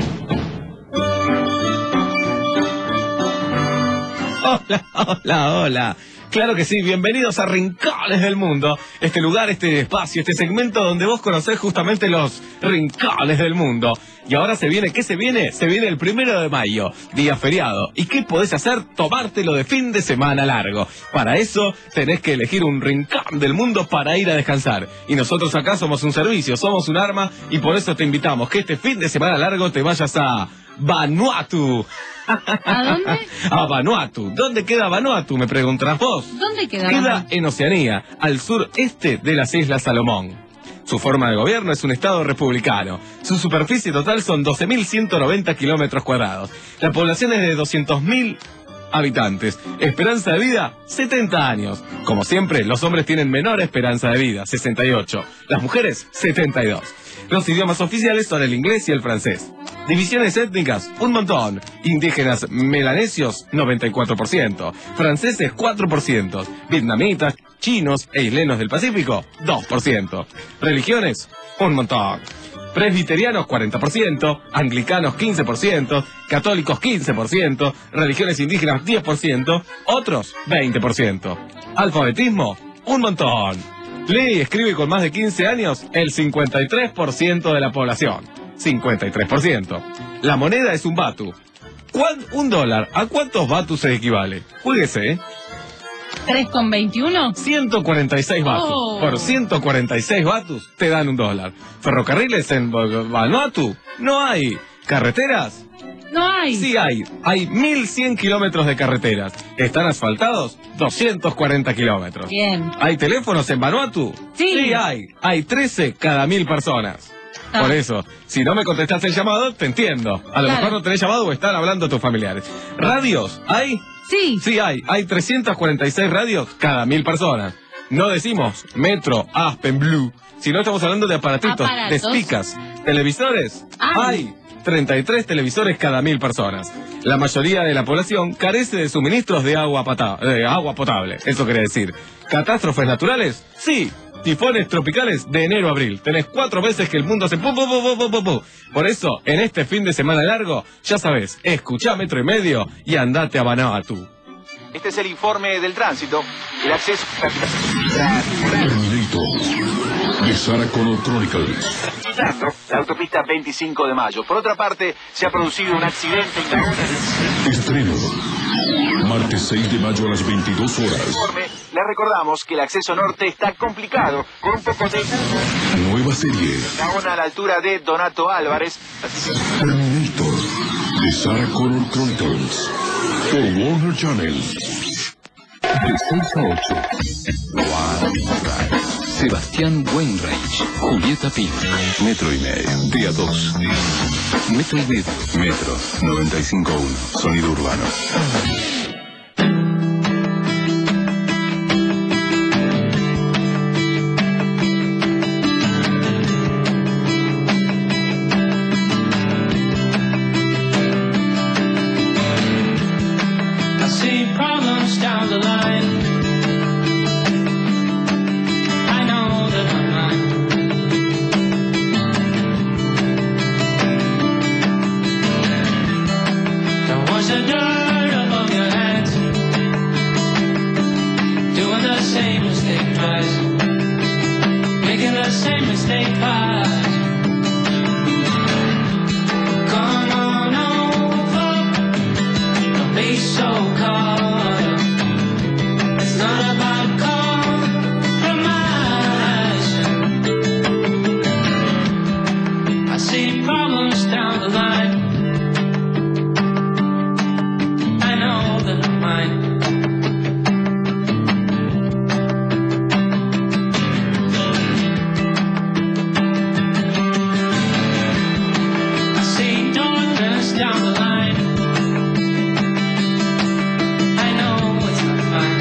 Hola, hola, hola. Claro que sí, bienvenidos a Rincones del Mundo. Este lugar, este espacio, este segmento donde vos conocés justamente los rincones del mundo. Y ahora se viene, ¿qué se viene? Se viene el primero de mayo, día feriado. ¿Y qué podés hacer? Tomártelo de fin de semana largo. Para eso tenés que elegir un rincón del mundo para ir a descansar. Y nosotros acá somos un servicio, somos un arma, y por eso te invitamos que este fin de semana largo te vayas a Vanuatu. ¿A dónde? A Vanuatu. ¿Dónde queda Vanuatu? Me preguntarás vos. ¿Dónde queda? Queda en Oceanía, al sureste de las Islas Salomón. Su forma de gobierno es un estado republicano. Su superficie total son doce mil ciento noventa kilómetros cuadrados. La población es de doscientos mil habitantes. Esperanza de vida, setenta años. Como siempre, los hombres tienen menor esperanza de vida, sesenta y ocho. Las mujeres, setenta y dos. Los idiomas oficiales son el inglés y el francés. Divisiones étnicas, un montón. Indígenas melanesios, noventa y cuatro por ciento. Franceses, cuatro por ciento. Vietnamitas, chinos e isleños del Pacífico, dos por ciento. Religiones, un montón. Presbiterianos, cuarenta por ciento. Anglicanos, quince por ciento. Católicos, quince por ciento. Religiones indígenas, diez por ciento. Otros, veinte por ciento. Alfabetismo, un montón. Lee y escribe con más de quince años el cincuenta y tres por ciento de la población. cincuenta y tres por ciento. La moneda es un batu. ¿Cuán, un dólar, ¿a cuántos batus se equivale? Jueguese, ¿eh? ¿tres con veintiuno? ciento cuarenta y seis batus. Oh. Por ciento cuarenta y seis batus te dan un dólar. ¿Ferrocarriles en Vanuatu? No hay. ¿Carreteras? No hay. Sí hay. Hay mil cien kilómetros de carreteras. ¿Están asfaltados? doscientos cuarenta kilómetros. Bien. ¿Hay teléfonos en Vanuatu? Sí. Sí hay. Hay trece cada mil personas. Ah. Por eso, si no me contestás el llamado, te entiendo. A lo Claro. mejor no tenés llamado o están hablando tus familiares. ¿Radios? ¿Hay? Sí. Sí hay. Hay trescientas cuarenta y seis radios cada mil personas. No decimos Metro, Aspen, Blue, sino estamos hablando de aparatitos, Aparatos. de speakers. ¿Televisores? Hay. Hay. treinta y tres televisores cada mil personas. La mayoría de la población carece de suministros de agua, pata- de agua potable. Eso quiere decir. ¿Catástrofes naturales? Sí. Tifones tropicales de enero a abril. Tenés cuatro veces que el mundo hace pu, pu, pu, pu, pu, pu, pu. Por eso, en este fin de semana largo, ya sabes, escuchá Metro y Medio y andate a Vanuatu. Este es el informe del tránsito. El acceso... Terminator de Sarah Connor Chronicles. La autopista veinticinco de mayo. Por otra parte, se ha producido un accidente en la... Estreno. Martes seis de mayo a las veintidós horas. Informe. Le recordamos que el acceso norte está complicado, con un poco de... Nueva serie. Aún a la altura de Donato Álvarez. Así que... Terminator de Sarah Connor Chronicles. Por Warner Channel. De seis a ocho. Sebastián Wainwright, Julieta Pino. Metro y medio. Día dos. Metro y medio. Metro noventa y cinco punto uno. Sonido urbano. I see problems down the line. I know that I'm mine. There was a dirt above your head, doing the same mistake twice, making the same mistake twice. Come on over, don't be so caught up. It's not about compromise. I see problems down the line. I know that I'm mine. I see darkness down the line. I know it's not fine.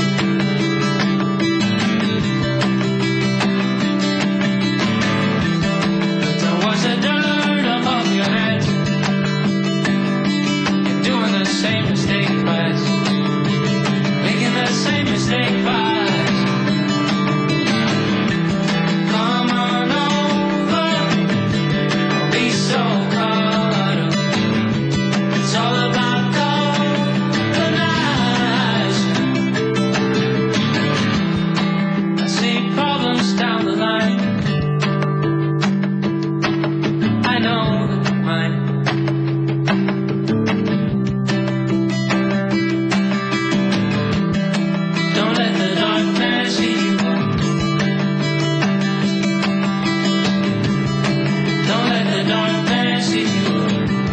But there was a dirt above your head. You're doing the same mistake twice, making the same mistake twice. Come on over, don't be so caught up. It's all about compromise. I see problems down the line. I know that they're mine. Don't let the darkness eat you up. Don't let the darkness eat you up.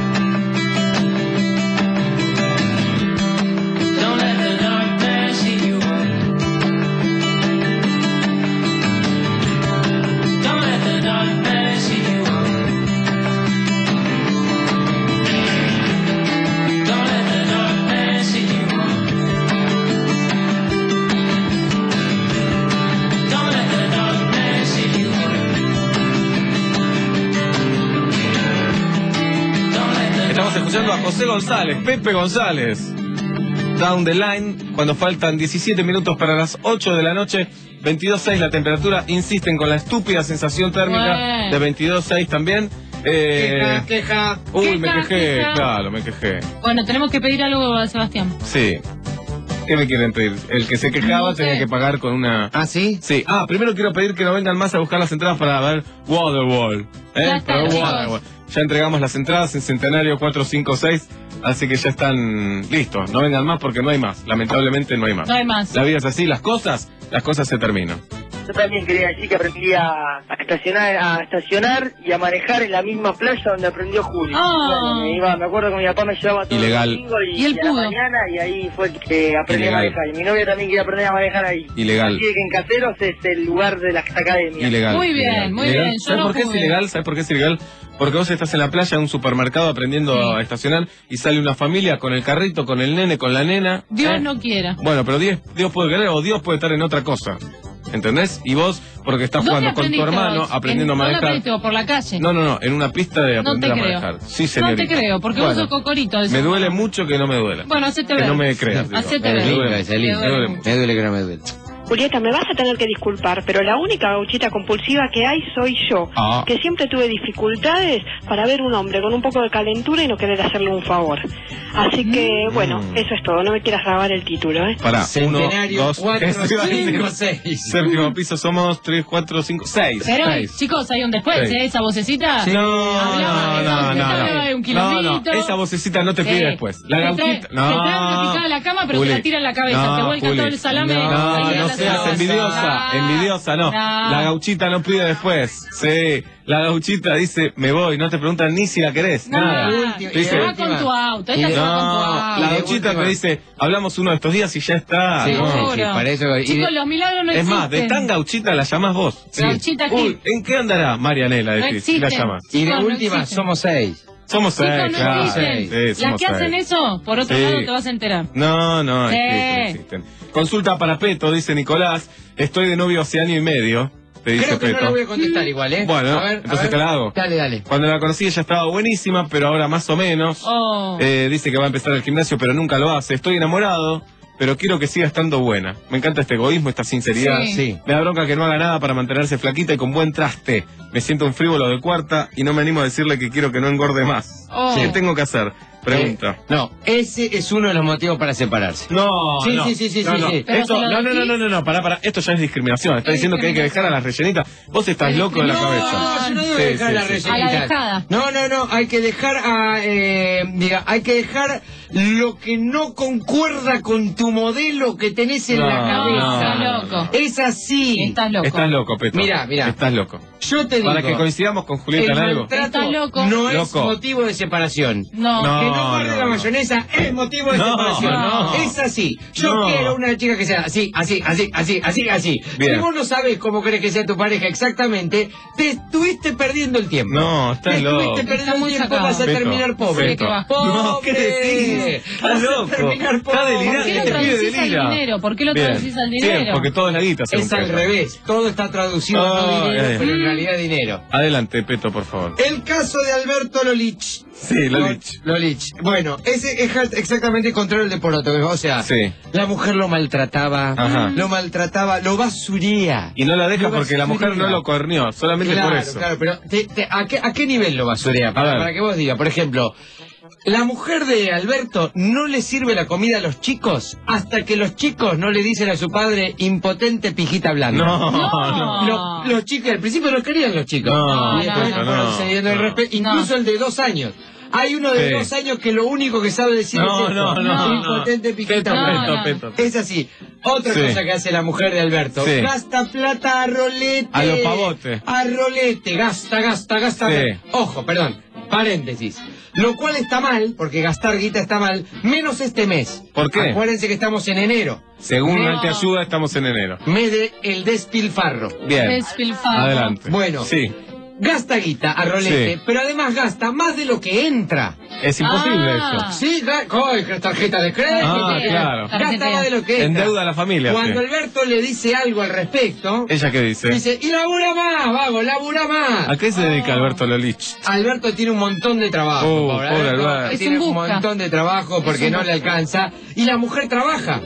Don't let the darkness eat you up. Don't let the darkness eat you up. Don't let the darkness eat you up. Don't let the darkness eat you up. Don't let the Estamos escuchando a José González, Pepe González. Down the line, cuando faltan diecisiete minutos para las ocho de la noche, veintidós seis la temperatura, insisten con la estúpida sensación térmica Bueno. de veintidós seis también. Eh, Queja, queja. uy, me Queja, quejé, queja. claro, me quejé. Bueno, tenemos que pedir algo a Sebastián. Sí. ¿Qué me quieren pedir? El que se quejaba No sé. tenía que pagar con una... ¿Ah, sí? Sí. Ah, primero quiero pedir que no vengan más a buscar las entradas para ver Waterworld. ¿eh? Ya está, Para ver chicos. Waterworld. Ya entregamos las entradas en Centenario cuatro cinco seis, así que ya están listos. No vengan más porque no hay más. Lamentablemente no hay más. No hay más. La vida es así, las cosas, las cosas se terminan. Yo también quería decir que aprendí a, a estacionar a estacionar y a manejar en la misma playa donde aprendió Julio. Ah. Bueno, me, iba, me acuerdo que mi papá me llevaba todo Ilegal. el domingo y, Y él y a la pudo. mañana y ahí fue que aprendí Ilegal. a manejar. Y mi novia también quería aprender a manejar ahí. Ilegal. Así que en Caseros es el lugar de las academias. Ilegal. Muy bien, ilegal. muy Ilegal. bien, yo ¿Sabes no por qué pude. es ilegal? ¿Sabes por qué es ilegal? Porque vos estás en la playa, en un supermercado, aprendiendo Sí. a estacionar y sale una familia con el carrito, con el nene, con la nena. Dios ¿eh? no quiera. Bueno, pero Dios, Dios puede querer o Dios puede estar en otra cosa. ¿Entendés? Y vos, porque estás ¿Dónde jugando con tu aprendiste hermano, vos? aprendiendo ¿En- a ¿Dónde manejar. aprendiste vos? ¿Por la calle? No, no, no, en una pista de No te aprender a creo. manejar. Sí, No señorita. te creo, porque Bueno, vos sos cocorito. de me eso. duele mucho que no me duela. Bueno, hacete Que ver. no me creas. digo. Hacete Me ver. duele Es mucho. lindo, Me duele mucho. Me duele que no me duele. Julieta, me vas a tener que disculpar, pero la única gauchita compulsiva que hay soy yo, Ah. que siempre tuve dificultades para ver un hombre con un poco de calentura y no querer hacerle un favor. Así que, bueno, eso es todo, no me quieras grabar el título, ¿eh? Pará, uno, Centenario, dos, cuatro, tres, cinco, seis. Séptimo piso somos tres, cuatro, cinco, seis. Pero, seis. chicos, hay un después, Sí. ¿eh? Esa vocecita. No, Hablaba, no, esa no, vocecita no, hablaba de no. un No, kilómetro. no, esa vocecita no te pide Eh, después. La te trae- gauchita. te trae una No. picada a la cama, pero Juli. te la tira en la cabeza. No, te vuelca Juli. todo el salame. No, ahí a no la seas cabeza. envidiosa. No. Envidiosa, no. No. La gauchita no pide después. Sí. La gauchita dice, me voy. No te preguntan ni si la querés. No, Nada. te Dice, va con tu auto. Ella se va con tu no, auto. la gauchita te dice, hablamos uno de estos días y ya está. Sí, No. sí, sí, para eso. y Chicos, de- los milagros no Es existen. más, de tan gauchita la llamás vos. Sí. Gauchita aquí. Uy, ¿en qué andará Marianela? No Decís, y la existen. llamas. Y de Chicos, no última, existen. somos seis. Somos seis, Chicos, no claro. existen. Sí, Las somos que hacen seis. eso, por otro Sí. lado te vas a enterar. No, no, Sí. existen, existen. Consulta para Peto, dice Nicolás. Estoy de novio hace año y medio. Te dice Creo que Peto. no la voy a contestar igual, ¿eh? Bueno, A ver, a entonces ver. te la hago. Dale, dale. Cuando la conocí ella estaba buenísima, pero ahora más o menos. Oh. Eh, dice que va a empezar el gimnasio, pero nunca lo hace. Estoy enamorado, pero quiero que siga estando buena. Me encanta este egoísmo, esta sinceridad. Sí. Sí. Me da bronca que no haga nada para mantenerse flaquita y con buen traste. Me siento un frívolo de cuarta y no me animo a decirle que quiero que no engorde más. Oh. ¿Qué tengo que hacer? Pregunta. Eh, no, ese es uno de los motivos para separarse. No, Sí, no. sí, sí, sí, no, sí, no. sí. Pero Esto, se lo no, no, no, decís. no, no, no, pará, pará. Esto ya es discriminación. Está Es diciendo que hay que dejar a las rellenitas. Vos estás Es loco de la discriminación. cabeza. No, yo no digo Sí, dejar sí, la sí. rellenita. A la dejada. No, no, no, hay que dejar a, eh, diga, hay que dejar lo que no concuerda con tu modelo que tenés en No, la cabeza. no, loco. Es así. Estás loco. Estás loco, Peto. Mirá, mirá. Estás loco. Yo te digo. Para que coincidamos con Julieta el en algo. maltrato Estás loco. no es Loco. motivo de separación. No. No. Que no guarde la no. mayonesa es motivo de No, separación. no. Es así. Yo No. quiero una chica que sea así, así, así, así, así, así. Bien. Si vos no sabés cómo querés que sea tu pareja exactamente, te estuviste perdiendo el tiempo. No, estás Te loco. estuviste Está perdiendo muy el tiempo, sacado. vas a Peto, terminar pobre. Peto. ¿Qué va? No, ¿qué decís? Estás Vas a loco. terminar Está pobre. delirante. ¿Por qué lo Este pibe traducís al delira. dinero? ¿Por qué lo Bien. traducís al Sí, dinero? porque todo es la guita. según Es al Peto. revés. Todo está traducido Ah, no dinero, eh. pero en realidad dinero. Adelante, Peto, por favor. El caso de Alberto Lolich. Sí, Lolich. Lolich. Bueno, ese es exactamente el contrario del de Poroto. O sea, Sí. la mujer lo maltrataba, Ajá. lo maltrataba, lo basuría. Y no la deja Lo porque la mujer basuría. no lo corneó, solamente Claro, por eso. claro, pero te- te- ¿a, qué, ¿a qué nivel lo basurea? A Para, ver. para que vos digas, por ejemplo, la mujer de Alberto no le sirve la comida a los chicos hasta que los chicos no le dicen a su padre impotente pijita blanda. No, no. Lo- los chicos, al principio no querían los chicos. No, y después no, le fueron no, cediendo el no. respeto, incluso el de dos años. Hay uno de Sí. dos años que lo único que sabe decir No, es esto. no, no, Impotente no. pijita Peto, blanda. Peto, Peto. Es así. Otra Sí. cosa que hace la mujer de Alberto. Sí. Gasta plata a rolete. A los pavotes. A rolete. Gasta, gasta, gasta. Sí. Ojo, perdón. Paréntesis. Lo cual está mal, porque gastar guita está mal, menos este mes. ¿Por qué? Acuérdense que estamos en enero. Según No. Anteayuda, estamos en enero. Mes de el despilfarro. Bien. Despilfarro. Adelante. Bueno. Sí. Gasta guita a rolete, Sí. pero además gasta más de lo que entra. Es imposible Ah. eso. Sí, ga- ¡ay, qué tarjeta de crédito! Ah, claro. Gasta más de lo que entra. Endeuda a la familia. Cuando sí. Alberto le dice algo al respecto, ¿Ella qué dice? dice, y labura más, vago, labura más. ¿A qué se dedica Alberto Lolich? Alberto tiene un montón de trabajo. Oh, pobre pobre Alberto. Es tiene un un busca. montón de trabajo porque un no le busca. alcanza. Y la mujer trabaja.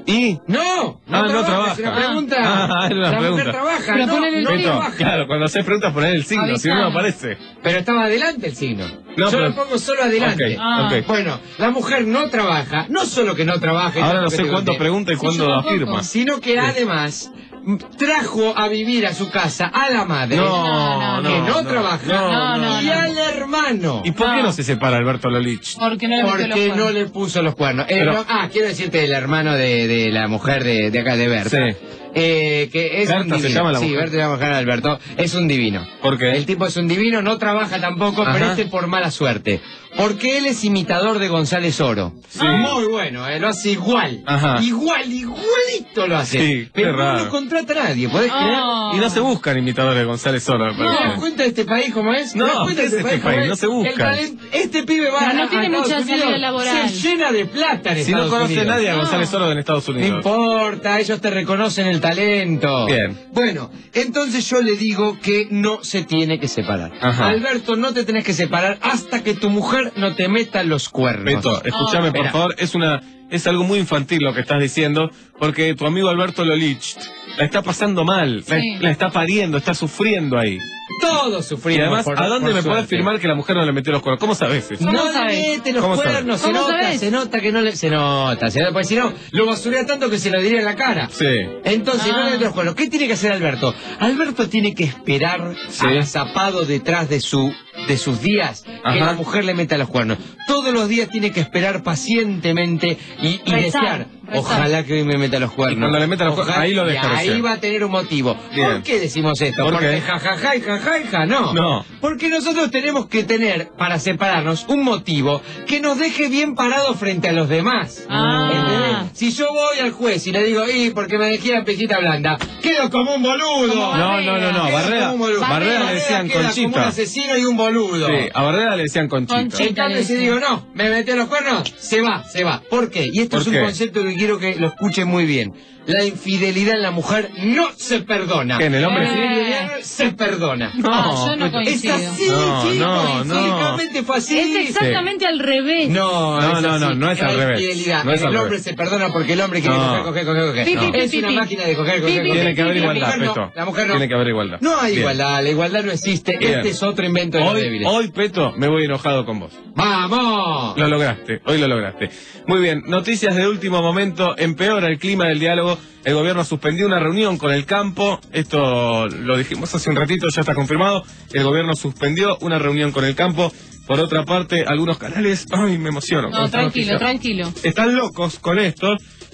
¿Y? No, no, ah, trabaja, no trabaja. Es una pregunta. Ah, es una la pregunta. mujer trabaja, Pero no, ponen el no signo. trabaja. Claro, cuando haces preguntas poner el signo, si no no aparece. Pero estaba adelante el signo. No, Yo pero- lo pongo solo adelante. Ok, Ah. ok. Bueno, la mujer no trabaja, no solo que no trabaja. Ahora es no lo que sé te cuándo conté, pregunta y cuándo afirma. sino que además trajo a vivir a su casa a la madre No, no, que no, no, trabaja no, no, y no. al hermano. ¿Y por qué no se separa Alberto Lolich? Porque no le metió los Porque cuernos. no le puso los cuernos. Eh, Pero- no- ah, quiero decirte el hermano de, de la mujer de, de acá, de Berta. Sí. Eh, que es Berta un divino. se llama la sí, mujer. Berta se llama mujer de Alberto. Es un divino. ¿Por qué? El tipo es un divino, no trabaja tampoco, Ajá. pero este por mala suerte. Porque él es imitador de González Oro. Sí. Muy bueno, eh, lo hace igual. Ajá. Igual, igualito lo hace. Sí, qué pero no raro. lo contrata nadie, ¿podés creer? Ah. Y no se buscan imitadores de González Soro, me ¿No te das parece. cuenta de este país cómo es? No, ¿Te das cuenta ¿qué de es este cómo país? es? No se busca. El talent- Este pibe va Pero no a, tiene a mucha Estados salida Unidos, laboral. se llena de plata en Si no Estados conoce Unidos. nadie a No. González Soro en Estados No Unidos. importa, ellos te reconocen el talento. Bien. Bueno, entonces yo le digo que no se tiene que separar. Ajá. Alberto, no te tenés que separar hasta que tu mujer no te meta los cuernos. Beto, escúchame, Ah. por Espera. favor, es una es algo muy infantil lo que estás diciendo, porque tu amigo Alberto Lolich la está pasando mal, la, Sí. la está pariendo, está sufriendo ahí. Todos Y sufrimos. además, por- ¿a dónde por me puedes suerte. firmar que la mujer no le metió los cuernos? ¿Cómo sabes eso? ¿Cómo No sabes? le mete los ¿Cómo sabes? cuernos, se ¿Cómo nota, sabes? se nota que no le... Se nota, se nota, porque si no, lo basurea tanto que se lo diría en la cara. Sí. Entonces, Ah. no le mete los cuernos. ¿Qué tiene que hacer Alberto? Alberto tiene que esperar Sí. agazapado detrás de su de sus días que Ajá. la mujer le meta los cuernos. Todos los días tiene que esperar pacientemente y, y Rezar, desear. rezar. Ojalá que hoy me meta los cuernos. Y cuando le meta los cuernos, Ojalá- ahí lo deja y ahí recién. va a tener un motivo. Bien. ¿Por qué decimos esto? ¿Por Porque qué? jajaja y jaja y ja, no. No. Porque nosotros tenemos que tener, para separarnos, un motivo que nos deje bien parados frente a los demás. Ah. ¿Entendés? Si yo voy al juez y le digo, y porque me dejé la pejita blanda, quedo como un boludo. Como No, no, no, no, Quedo Barrera, como un boludo. Barrera le decían queda como un Conchita. asesino y un boludo. Sí, a Barrera le decían Conchita. Conchita. En cambio, si digo, no, me metí a los cuernos, se va, se va. ¿Por qué? Y esto ¿Por es un qué? concepto que quiero que lo escuchen muy bien. La infidelidad en la mujer no se perdona. ¿Qué, en el hombre La sí? infidelidad se perdona. No, Ah, yo no Es coincido. así, No, chicos, no, no. históricamente fue así. Es exactamente al revés. No, No, es no, así. no, no es al Hay revés. infidelidad. No es el al hombre revés. se perdona porque el hombre quiere No. coger, coger, coger, coger. Pi, No. pi, Es pi, una pi. máquina de coger, Pi, coger, pi, coger. Tiene que haber La igualdad, mujer no, Peto. la mujer no. Tiene que haber igualdad. No hay Bien. igualdad, la igualdad no existe. Bien. Este es otro invento de los Hoy, débiles. hoy, Peto, me voy enojado con vos. ¡Vamos! Lo lograste, hoy lo lograste. Muy bien, noticias de último momento. Empeora el clima del diálogo. El gobierno suspendió una reunión con el campo. Esto lo dijimos hace un ratito, ya está confirmado. El gobierno suspendió una reunión con el campo. Por otra parte, algunos canales... ¡Ay, me emociono! con No, esta tranquilo, noticia. tranquilo. Están locos con esto.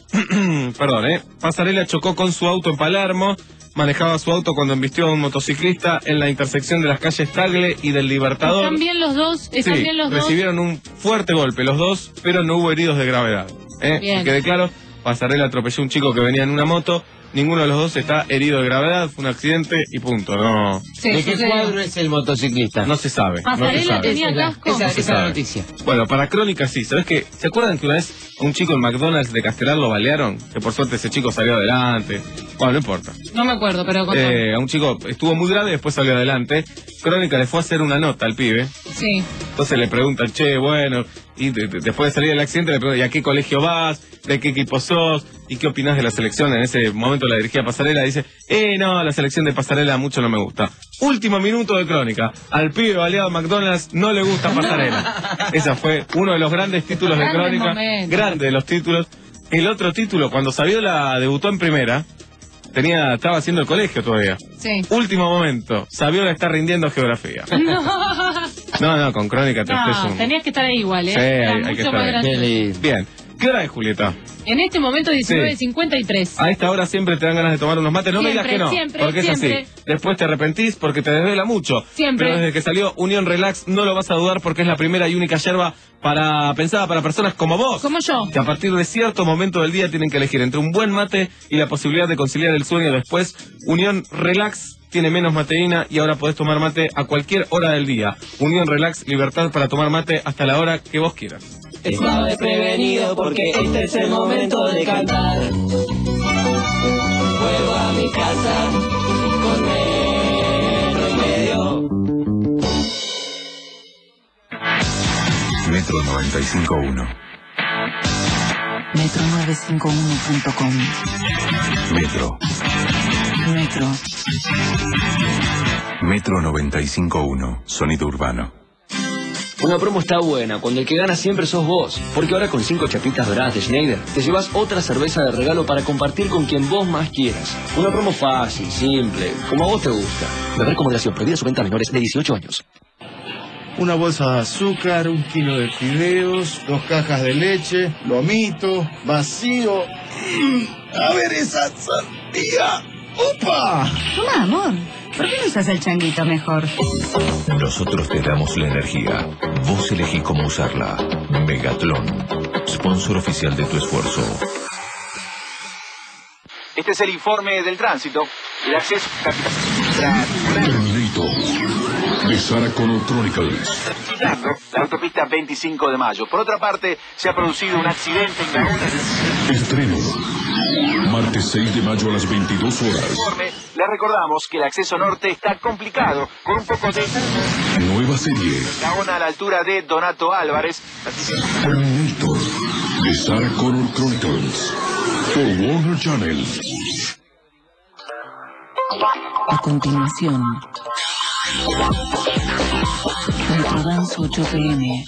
Perdón, ¿eh? Pasarela chocó con su auto en Palermo. Manejaba su auto cuando embistió a un motociclista en la intersección de las calles Tagle y del Libertador. ¿Están bien los dos? ¿Están Sí, bien los dos? recibieron un fuerte golpe los dos, pero no hubo heridos de gravedad. ¿eh? Bien. Que quede claro, Pasarela atropelló a un chico que venía en una moto. Ninguno de los dos está herido de gravedad, fue un accidente y punto. No, Sí, ¿De qué sucedió. cuadro es el motociclista? no se sabe. no se ¿Pasarela sabe. tenía Esa es la- casco? Esa, No se esa es la sabe. noticia. Bueno, para Crónica sí. ¿Sabes qué? ¿Se acuerdan que una vez a un chico en McDonald's de Castelar lo balearon? Que por suerte ese chico salió adelante. Bueno, no importa. No me acuerdo, pero contame. Eh, a un chico estuvo muy grave y después salió adelante. Crónica le fue a hacer una nota al pibe. Sí. Entonces le preguntan, che, bueno, y de- de- después de salir del accidente le preguntan, ¿y a qué colegio vas? ¿De qué equipo sos? ¿Y qué opinás de la selección? En ese momento la dirigía Pasarela, dice, eh, no, la selección de Pasarela mucho no me gusta. Último minuto de Crónica. Al pibe baleado en McDonald's no le gusta Pasarela. Ese fue uno de los grandes títulos de Grandes Crónica. momentos. Grande de los títulos. El otro título, cuando Saviola debutó en primera, tenía, estaba haciendo el colegio todavía. Sí. Último momento, Saviola está rindiendo geografía. No, No, no, con Crónica te haces no un... tenías que estar ahí igual, ¿eh? Sí, Era hay, hay mucho que más estar gracioso. ahí. Bien. ¿Qué hora es, Julieta? En este momento diecinueve cincuenta y tres. A esta hora siempre te dan ganas de tomar unos mates. No me digas Siempre, que no, siempre, porque es siempre. así. Después te arrepentís porque te desvela mucho. Siempre. Pero desde que salió Unión Relax no lo vas a dudar porque es la primera y única yerba para pensada para personas como vos. Como yo. Que a partir de cierto momento del día tienen que elegir entre un buen mate y la posibilidad de conciliar el sueño después. Unión Relax tiene menos mateína y ahora podés tomar mate a cualquier hora del día. Unión Relax, libertad para tomar mate hata la hora que vos quieras. Estaba desprevenido porque este es el momento de cantar. Vuelvo a mi casa con metro y medio. Metro noventa y cinco punto uno. metro nueve cinco uno punto com. Metro. Metro. Metro noventa y cinco punto uno. Sonido urbano. Una promo está buena cuando el que gana siempre sos vos. Porque ahora con cinco chapitas doradas de Schneider te llevas otra cerveza de regalo para compartir con quien vos más quieras. Una promo fácil, simple, como a vos te gusta. Beber con moderación, prohibida su venta a menores de dieciocho años. Una bolsa de azúcar, un kilo de fideos, dos cajas de leche, lomito, vacío. A ver esa sandía. ¡Opa! Toma, amor. ¿Por qué no usas el changuito mejor? Nosotros te damos la energía. Vos elegís cómo usarla. Megatlón. Sponsor oficial de tu esfuerzo. Este es el informe del tránsito. El acceso... Terminator. De Sarah Connor Chronicles. La autopista veinticinco de mayo. Por otra parte, se ha producido un accidente en la... Estreno. Martes seis de mayo a las veintidós horas. Les recordamos que el acceso norte está complicado, con un poco de... Nueva serie. La ona a la altura de Donato Álvarez. Terminator. De Sarah Connor Chronicles. Por Warner Channel. A continuación, Metrodance ocho P M.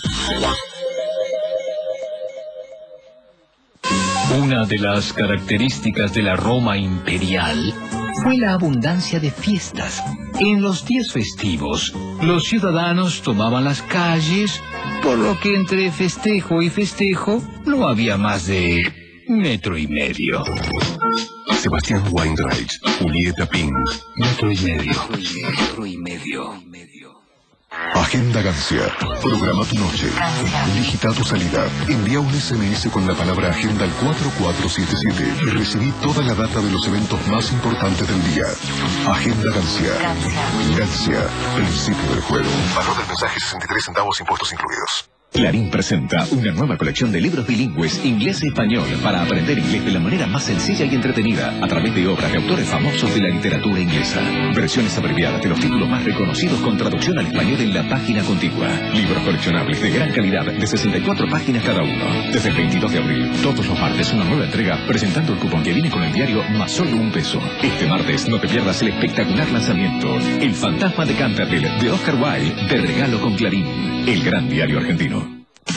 Una de las características de la Roma imperial fue la abundancia de fiestas. En los días festivos, los ciudadanos tomaban las calles, por lo que entre festejo y festejo no había más de metro y medio. Sebastián Weinreich, Julieta Pink. Metro y medio. Metro y medio. Agenda Gancia. Programa tu noche. Digita tu salida. Envía un S M S con la palabra agenda al cuatro cuatro siete siete y recibí toda la data de los eventos más importantes del día. Agenda Gancia. Gancia. Principio del juego. Valor del mensaje sesenta y tres centavos, impuestos incluidos. Clarín presenta una nueva colección de libros bilingües inglés y español para aprender inglés de la manera más sencilla y entretenida a través de obras de autores famosos de la literatura inglesa. Versiones abreviadas de los títulos más reconocidos con traducción al español en la página contigua. Libros coleccionables de gran calidad de sesenta y cuatro páginas cada uno. Desde el veintidós de abril, todos los martes una nueva entrega presentando el cupón que viene con el diario más solo un peso. Este martes no te pierdas el espectacular lanzamiento El fantasma de Canterville de Oscar Wilde de regalo con Clarín, el gran diario argentino.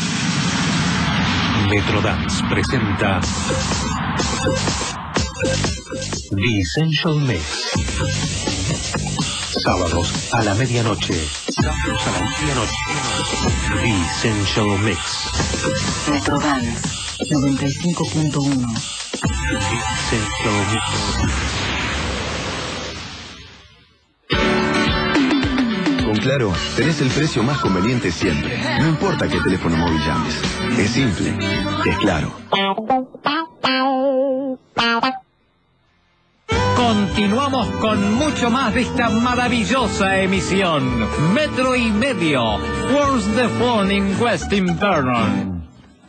Metrodance presenta The Essential Mix. Sábados a la medianoche. Sábados a la medianoche. The Essential Mix. Metrodance noventa y cinco punto uno. The Essential Mix. Con Claro, tenés el precio más conveniente siempre. No importa qué teléfono móvil llames. Es simple. Es Claro. Continuamos con mucho más de esta maravillosa emisión. Metro y medio. Where's the phone in West Vernon?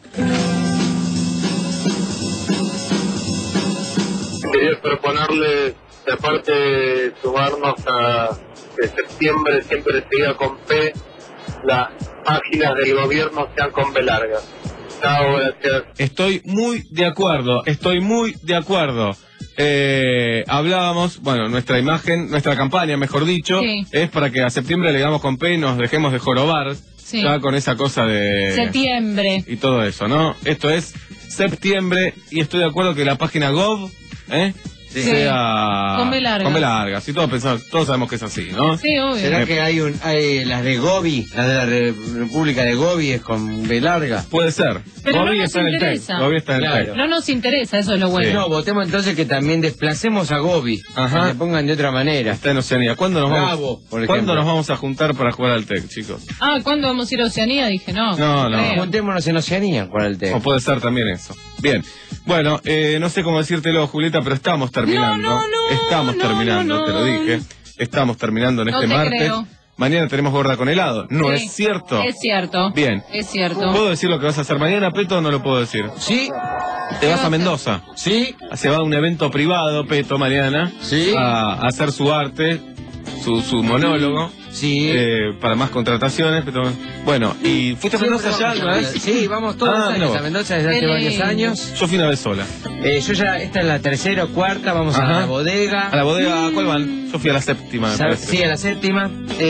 Quería proponerle, de aparte de sumarnos a que septiembre siempre siga con P, las páginas del gobierno sean con B larga. Chao, gracias. Estoy muy de acuerdo, estoy muy de acuerdo. Eh, hablábamos, bueno, nuestra imagen, nuestra campaña, mejor dicho, Sí. es para que a septiembre le damos con P y nos dejemos de jorobar, Sí. ya con esa cosa de... Septiembre. Y todo eso, ¿no? Esto es septiembre y estoy de acuerdo que la página Gov, ¿eh? Sí. sea... Con B larga. Con B larga, si todos pensamos, todos sabemos que es así, ¿no? Sí, obvio. ¿Será que hay, un, hay las de Gobi, las de la Re- República de Gobi es con B larga? Puede ser. Pero no Gobi nos está en el interesa. Gobi está en el Claro. texto. No nos interesa, eso es lo bueno. No, votemos entonces que también desplacemos a Gobi. Ajá. Que le pongan de otra manera. Está en Oceanía. ¿Cuándo nos Bravo, vamos, por ¿cuándo ejemplo. nos vamos a juntar para jugar al TEC, chicos? Ah, ¿cuándo vamos a ir a Oceanía? Dije, no. No, no. creo. Juntémonos en Oceanía con el tema. O puede ser también eso. Bien. Bueno, eh, no sé cómo decírtelo, Julieta, pero estamos terminando. No, no, no, estamos no, terminando, no, te lo dije. Estamos terminando en No este te martes. creo. Mañana tenemos gorda con helado. ¿No Sí. es cierto? Es cierto. Bien. Es cierto. ¿Puedo decir lo que vas a hacer mañana, Peto, o no lo puedo decir? Sí. Te vas a Mendoza. Sí. Se va a un evento privado, Peto, mañana. Sí. A, a hacer su arte. su, su monólogo. Sí. Eh, para más contrataciones. Pero, bueno, ¿y fuiste a Mendoza ya alguna vez? Sí, vamos todos los Ah, años no. a Mendoza desde hace Qué varios lindo. años. Yo fui una vez sola. Eh, yo ya, esta es la tercera o cuarta, vamos Ajá. a la bodega. ¿A la bodega a cuál van? Yo fui a la séptima, me Sa- parece. Sí, a la séptima.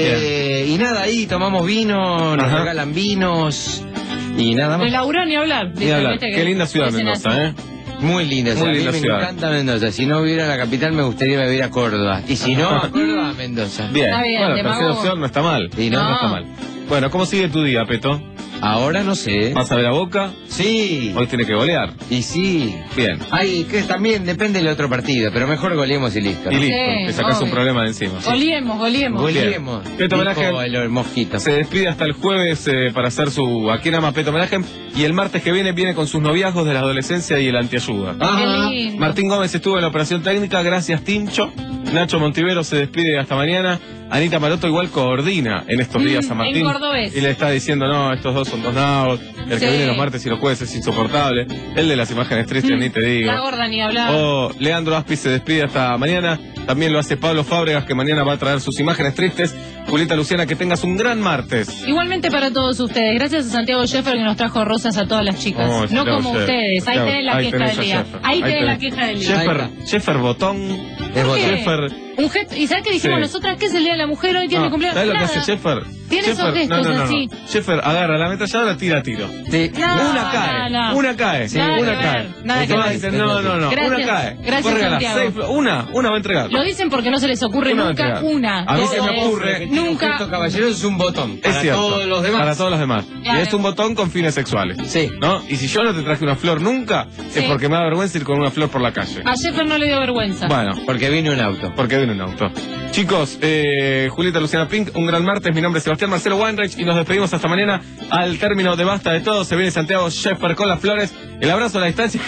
Eh, y nada, ahí tomamos vino, nos Ajá. regalan vinos y nada De más. Laura ni hablar. Ni hablar. Viste que Qué linda ciudad dicen Mendoza, así. ¿eh? Muy linda, Muy a mí linda me ciudad. encanta Mendoza. Si no viviera en la capital me gustaría vivir a Córdoba. Y si no, a Córdoba, a Mendoza. Bien, Está bien, bueno, demagogo. tercera opción no está mal. Y no. no está mal. Bueno, ¿cómo sigue tu día, Peto? Ahora no sé. ¿Vas a ver a Boca? Sí. Hoy tiene que golear. Y sí. Bien. Ay, que también depende del otro partido, pero mejor goleemos y listo. Y listo, Sí, te sacás un obvio. problema de encima. Goliemos, goliemos. Goleemos. Peto Dijo Homenaje el, el mosquito. se despide hasta el jueves eh, para hacer su ¿A quién ama Peto Homenaje? Y el martes que viene viene con sus noviazgos de la adolescencia y el antiayuda. Ajá. Qué lindo. Martín Gómez estuvo en la operación técnica, gracias Tincho. Nacho Montivero se despide hasta mañana. Anita Maroto igual coordina en estos días a Mm, Martín. en cordobés. Y le está diciendo, no, estos dos son dos nabos. El Sí. que viene los martes y los jueves es insoportable. El de las imágenes tristes, ni te digo. La gorda ni hablar. Oh, Leandro Aspi se despide hasta mañana. También lo hace Pablo Fábregas, que mañana va a traer sus imágenes tristes. Julieta Luciana, que tengas un gran martes. Igualmente para todos ustedes. Gracias a Santiago Sheffer que nos trajo rosas a todas las chicas. Oh, no Santiago como Sheffer. ustedes. Ahí Santiago, tenés la ahí queja tenés del a día. Sheffer. Ahí Ahí tenés la tenés. queja del día. Sheffer, Sheffer Botón. Es ¿Por qué? Sheffer. Un gesto. ¿Y sabes qué dijimos Sí. nosotras? Que es el día de la mujer, hoy tiene No, cumpleaños. ¿sabes lo que Nada. hace Sheffer? Tiene esos Sheffer- gestos no, no, no, no. así. Sheffer agarra la ametralladora, tira a tiro. Sí. No, una cae, no, no. una cae, Sí, nada una que cae. ver, nada que No, ver. dicen, no, no, no, Gracias, una cae. gracias, Vos regalás Santiago. seis flo- una, una va a entregar. Lo dicen porque no se les ocurre Una va a nunca entregar. una. A mí se me Todo es- ocurre. Nunca. Un gesto caballeroso es un botón. Es Para cierto. todos los demás. Para todos los demás. Claro. Y es un botón con fines sexuales. Sí. ¿No? Y si yo no te traje una flor nunca, Sí. es porque me da vergüenza ir con una flor por la calle. A Sheffer no le dio vergüenza. Bueno, Porque vino un auto. porque viene un auto. Chicos, eh, Julieta Luciana Pink, un gran martes. Mi nombre es Sebastián Marcelo Weinreich y nos despedimos hasta mañana. Al término de Basta de Todo, se viene Santiago Sheffer con las flores. El abrazo a la distancia.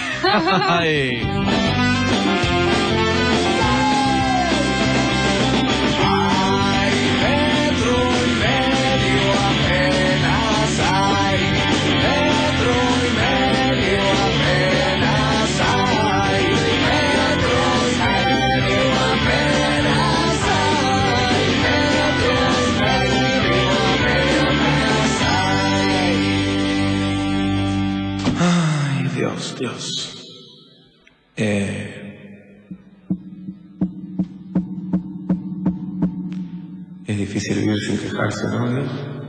Ay. Metro y medio apenas hay, metro y medio apenas hay, metro y medio apenas hay, metro y medio apenas hay. Ay, Dios, Dios. Eh... Es difícil vivir sin quejarse, ¿no, Dios?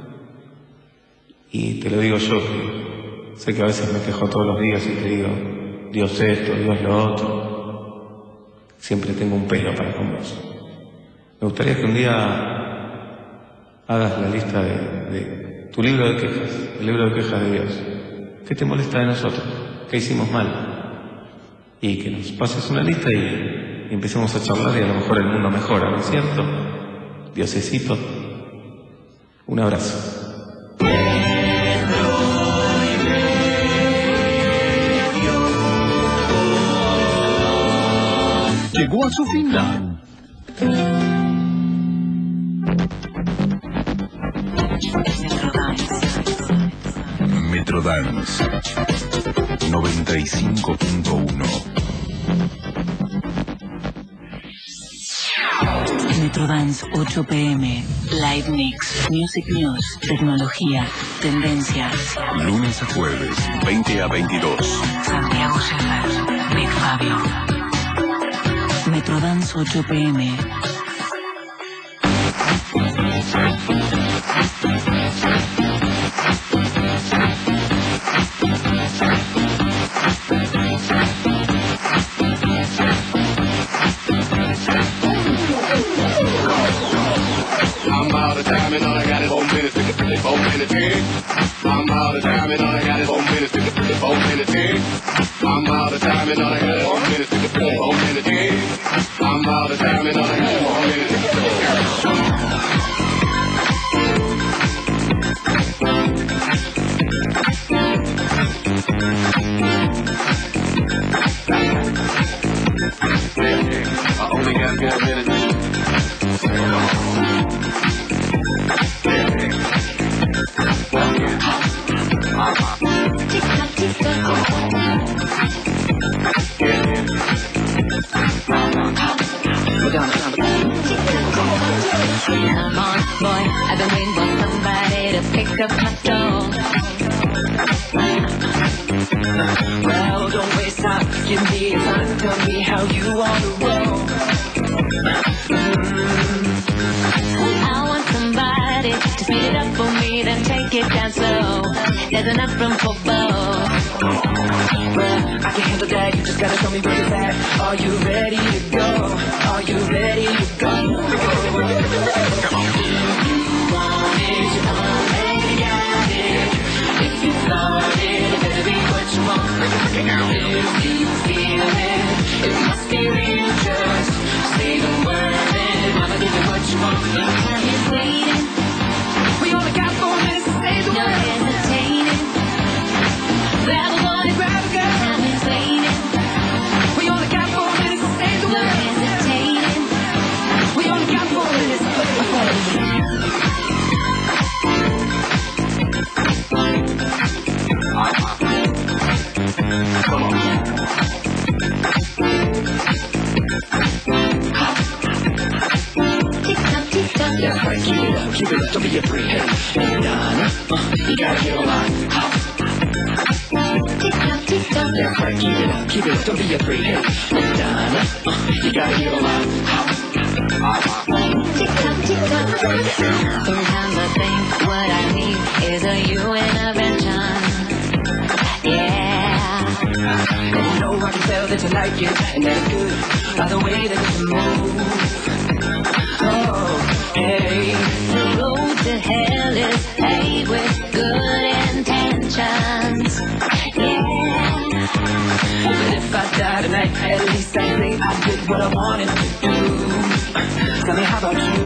Y te lo digo yo, que sé que a veces me quejo todos los días y te digo, Dios esto, Dios lo otro. Siempre tengo un pero para con vos. Me gustaría que un día hagas la lista de, de tu libro de quejas, el libro de quejas de Dios. ¿Qué te molesta de nosotros? ¿Qué hicimos mal? Y que nos pases una lista y, y empecemos a charlar y a lo mejor el mundo mejora, ¿no es cierto? Diosecito, un abrazo. Llegó a su final. Metrodance noventa y cinco punto uno. Metrodance ocho pm. Live Mix. Music News. Tecnología. Tendencias. Lunes a jueves, veinte a veintidós. Santiago Sheffer. Big Fabio. Metrodance ocho pm. I'm out of time and all I got is four minutes to get four minutes in. I'm out of time and all I got is four minutes to get four minutes in. I'm out of time and all I got is four minutes to get four minutes in. I'm out of time and all I got is four minutes to get four minutes in. I only got four minutes. Madonna, Come on, boy, I've been waiting for somebody to pick up my phone. Well, don't waste time, give me a time, tell me how you wanna roll. Mm. I want somebody to speed it up for me, then take it down slow. There's enough room for both. Well, I can handle that, you just gotta show me where it's at. Are you ready to go? Are you ready to go? Come on. If you want it, you already got it. If you thought it, it better be what you want. If you feel it, it must be real. Just say the word and I'ma give you what you want. Time is waiting. We only got four minutes to say the word. No hesitating. Grab a boy, grab a girl. Time is waiting. We only got four minutes to say the word. No hesitating. We only got four minutes to say the word. Come on. Yeah, right, keep it up, keep it up, don't be afraid. Hey, Donna, uh, you gotta get a lot. Yeah, right, keep it up, keep it up, don't be afraid. Hey, Donna, uh, you gotta get a lot. Sometimes I think what I need is a you intervention. Yeah. And you know I can tell that you like it, and that's good by the way that you move. Oh, hey. The road to hell is paved with good intentions. Yeah. But if I die tonight, at least I think I did what I wanted to do. Tell me, how about you?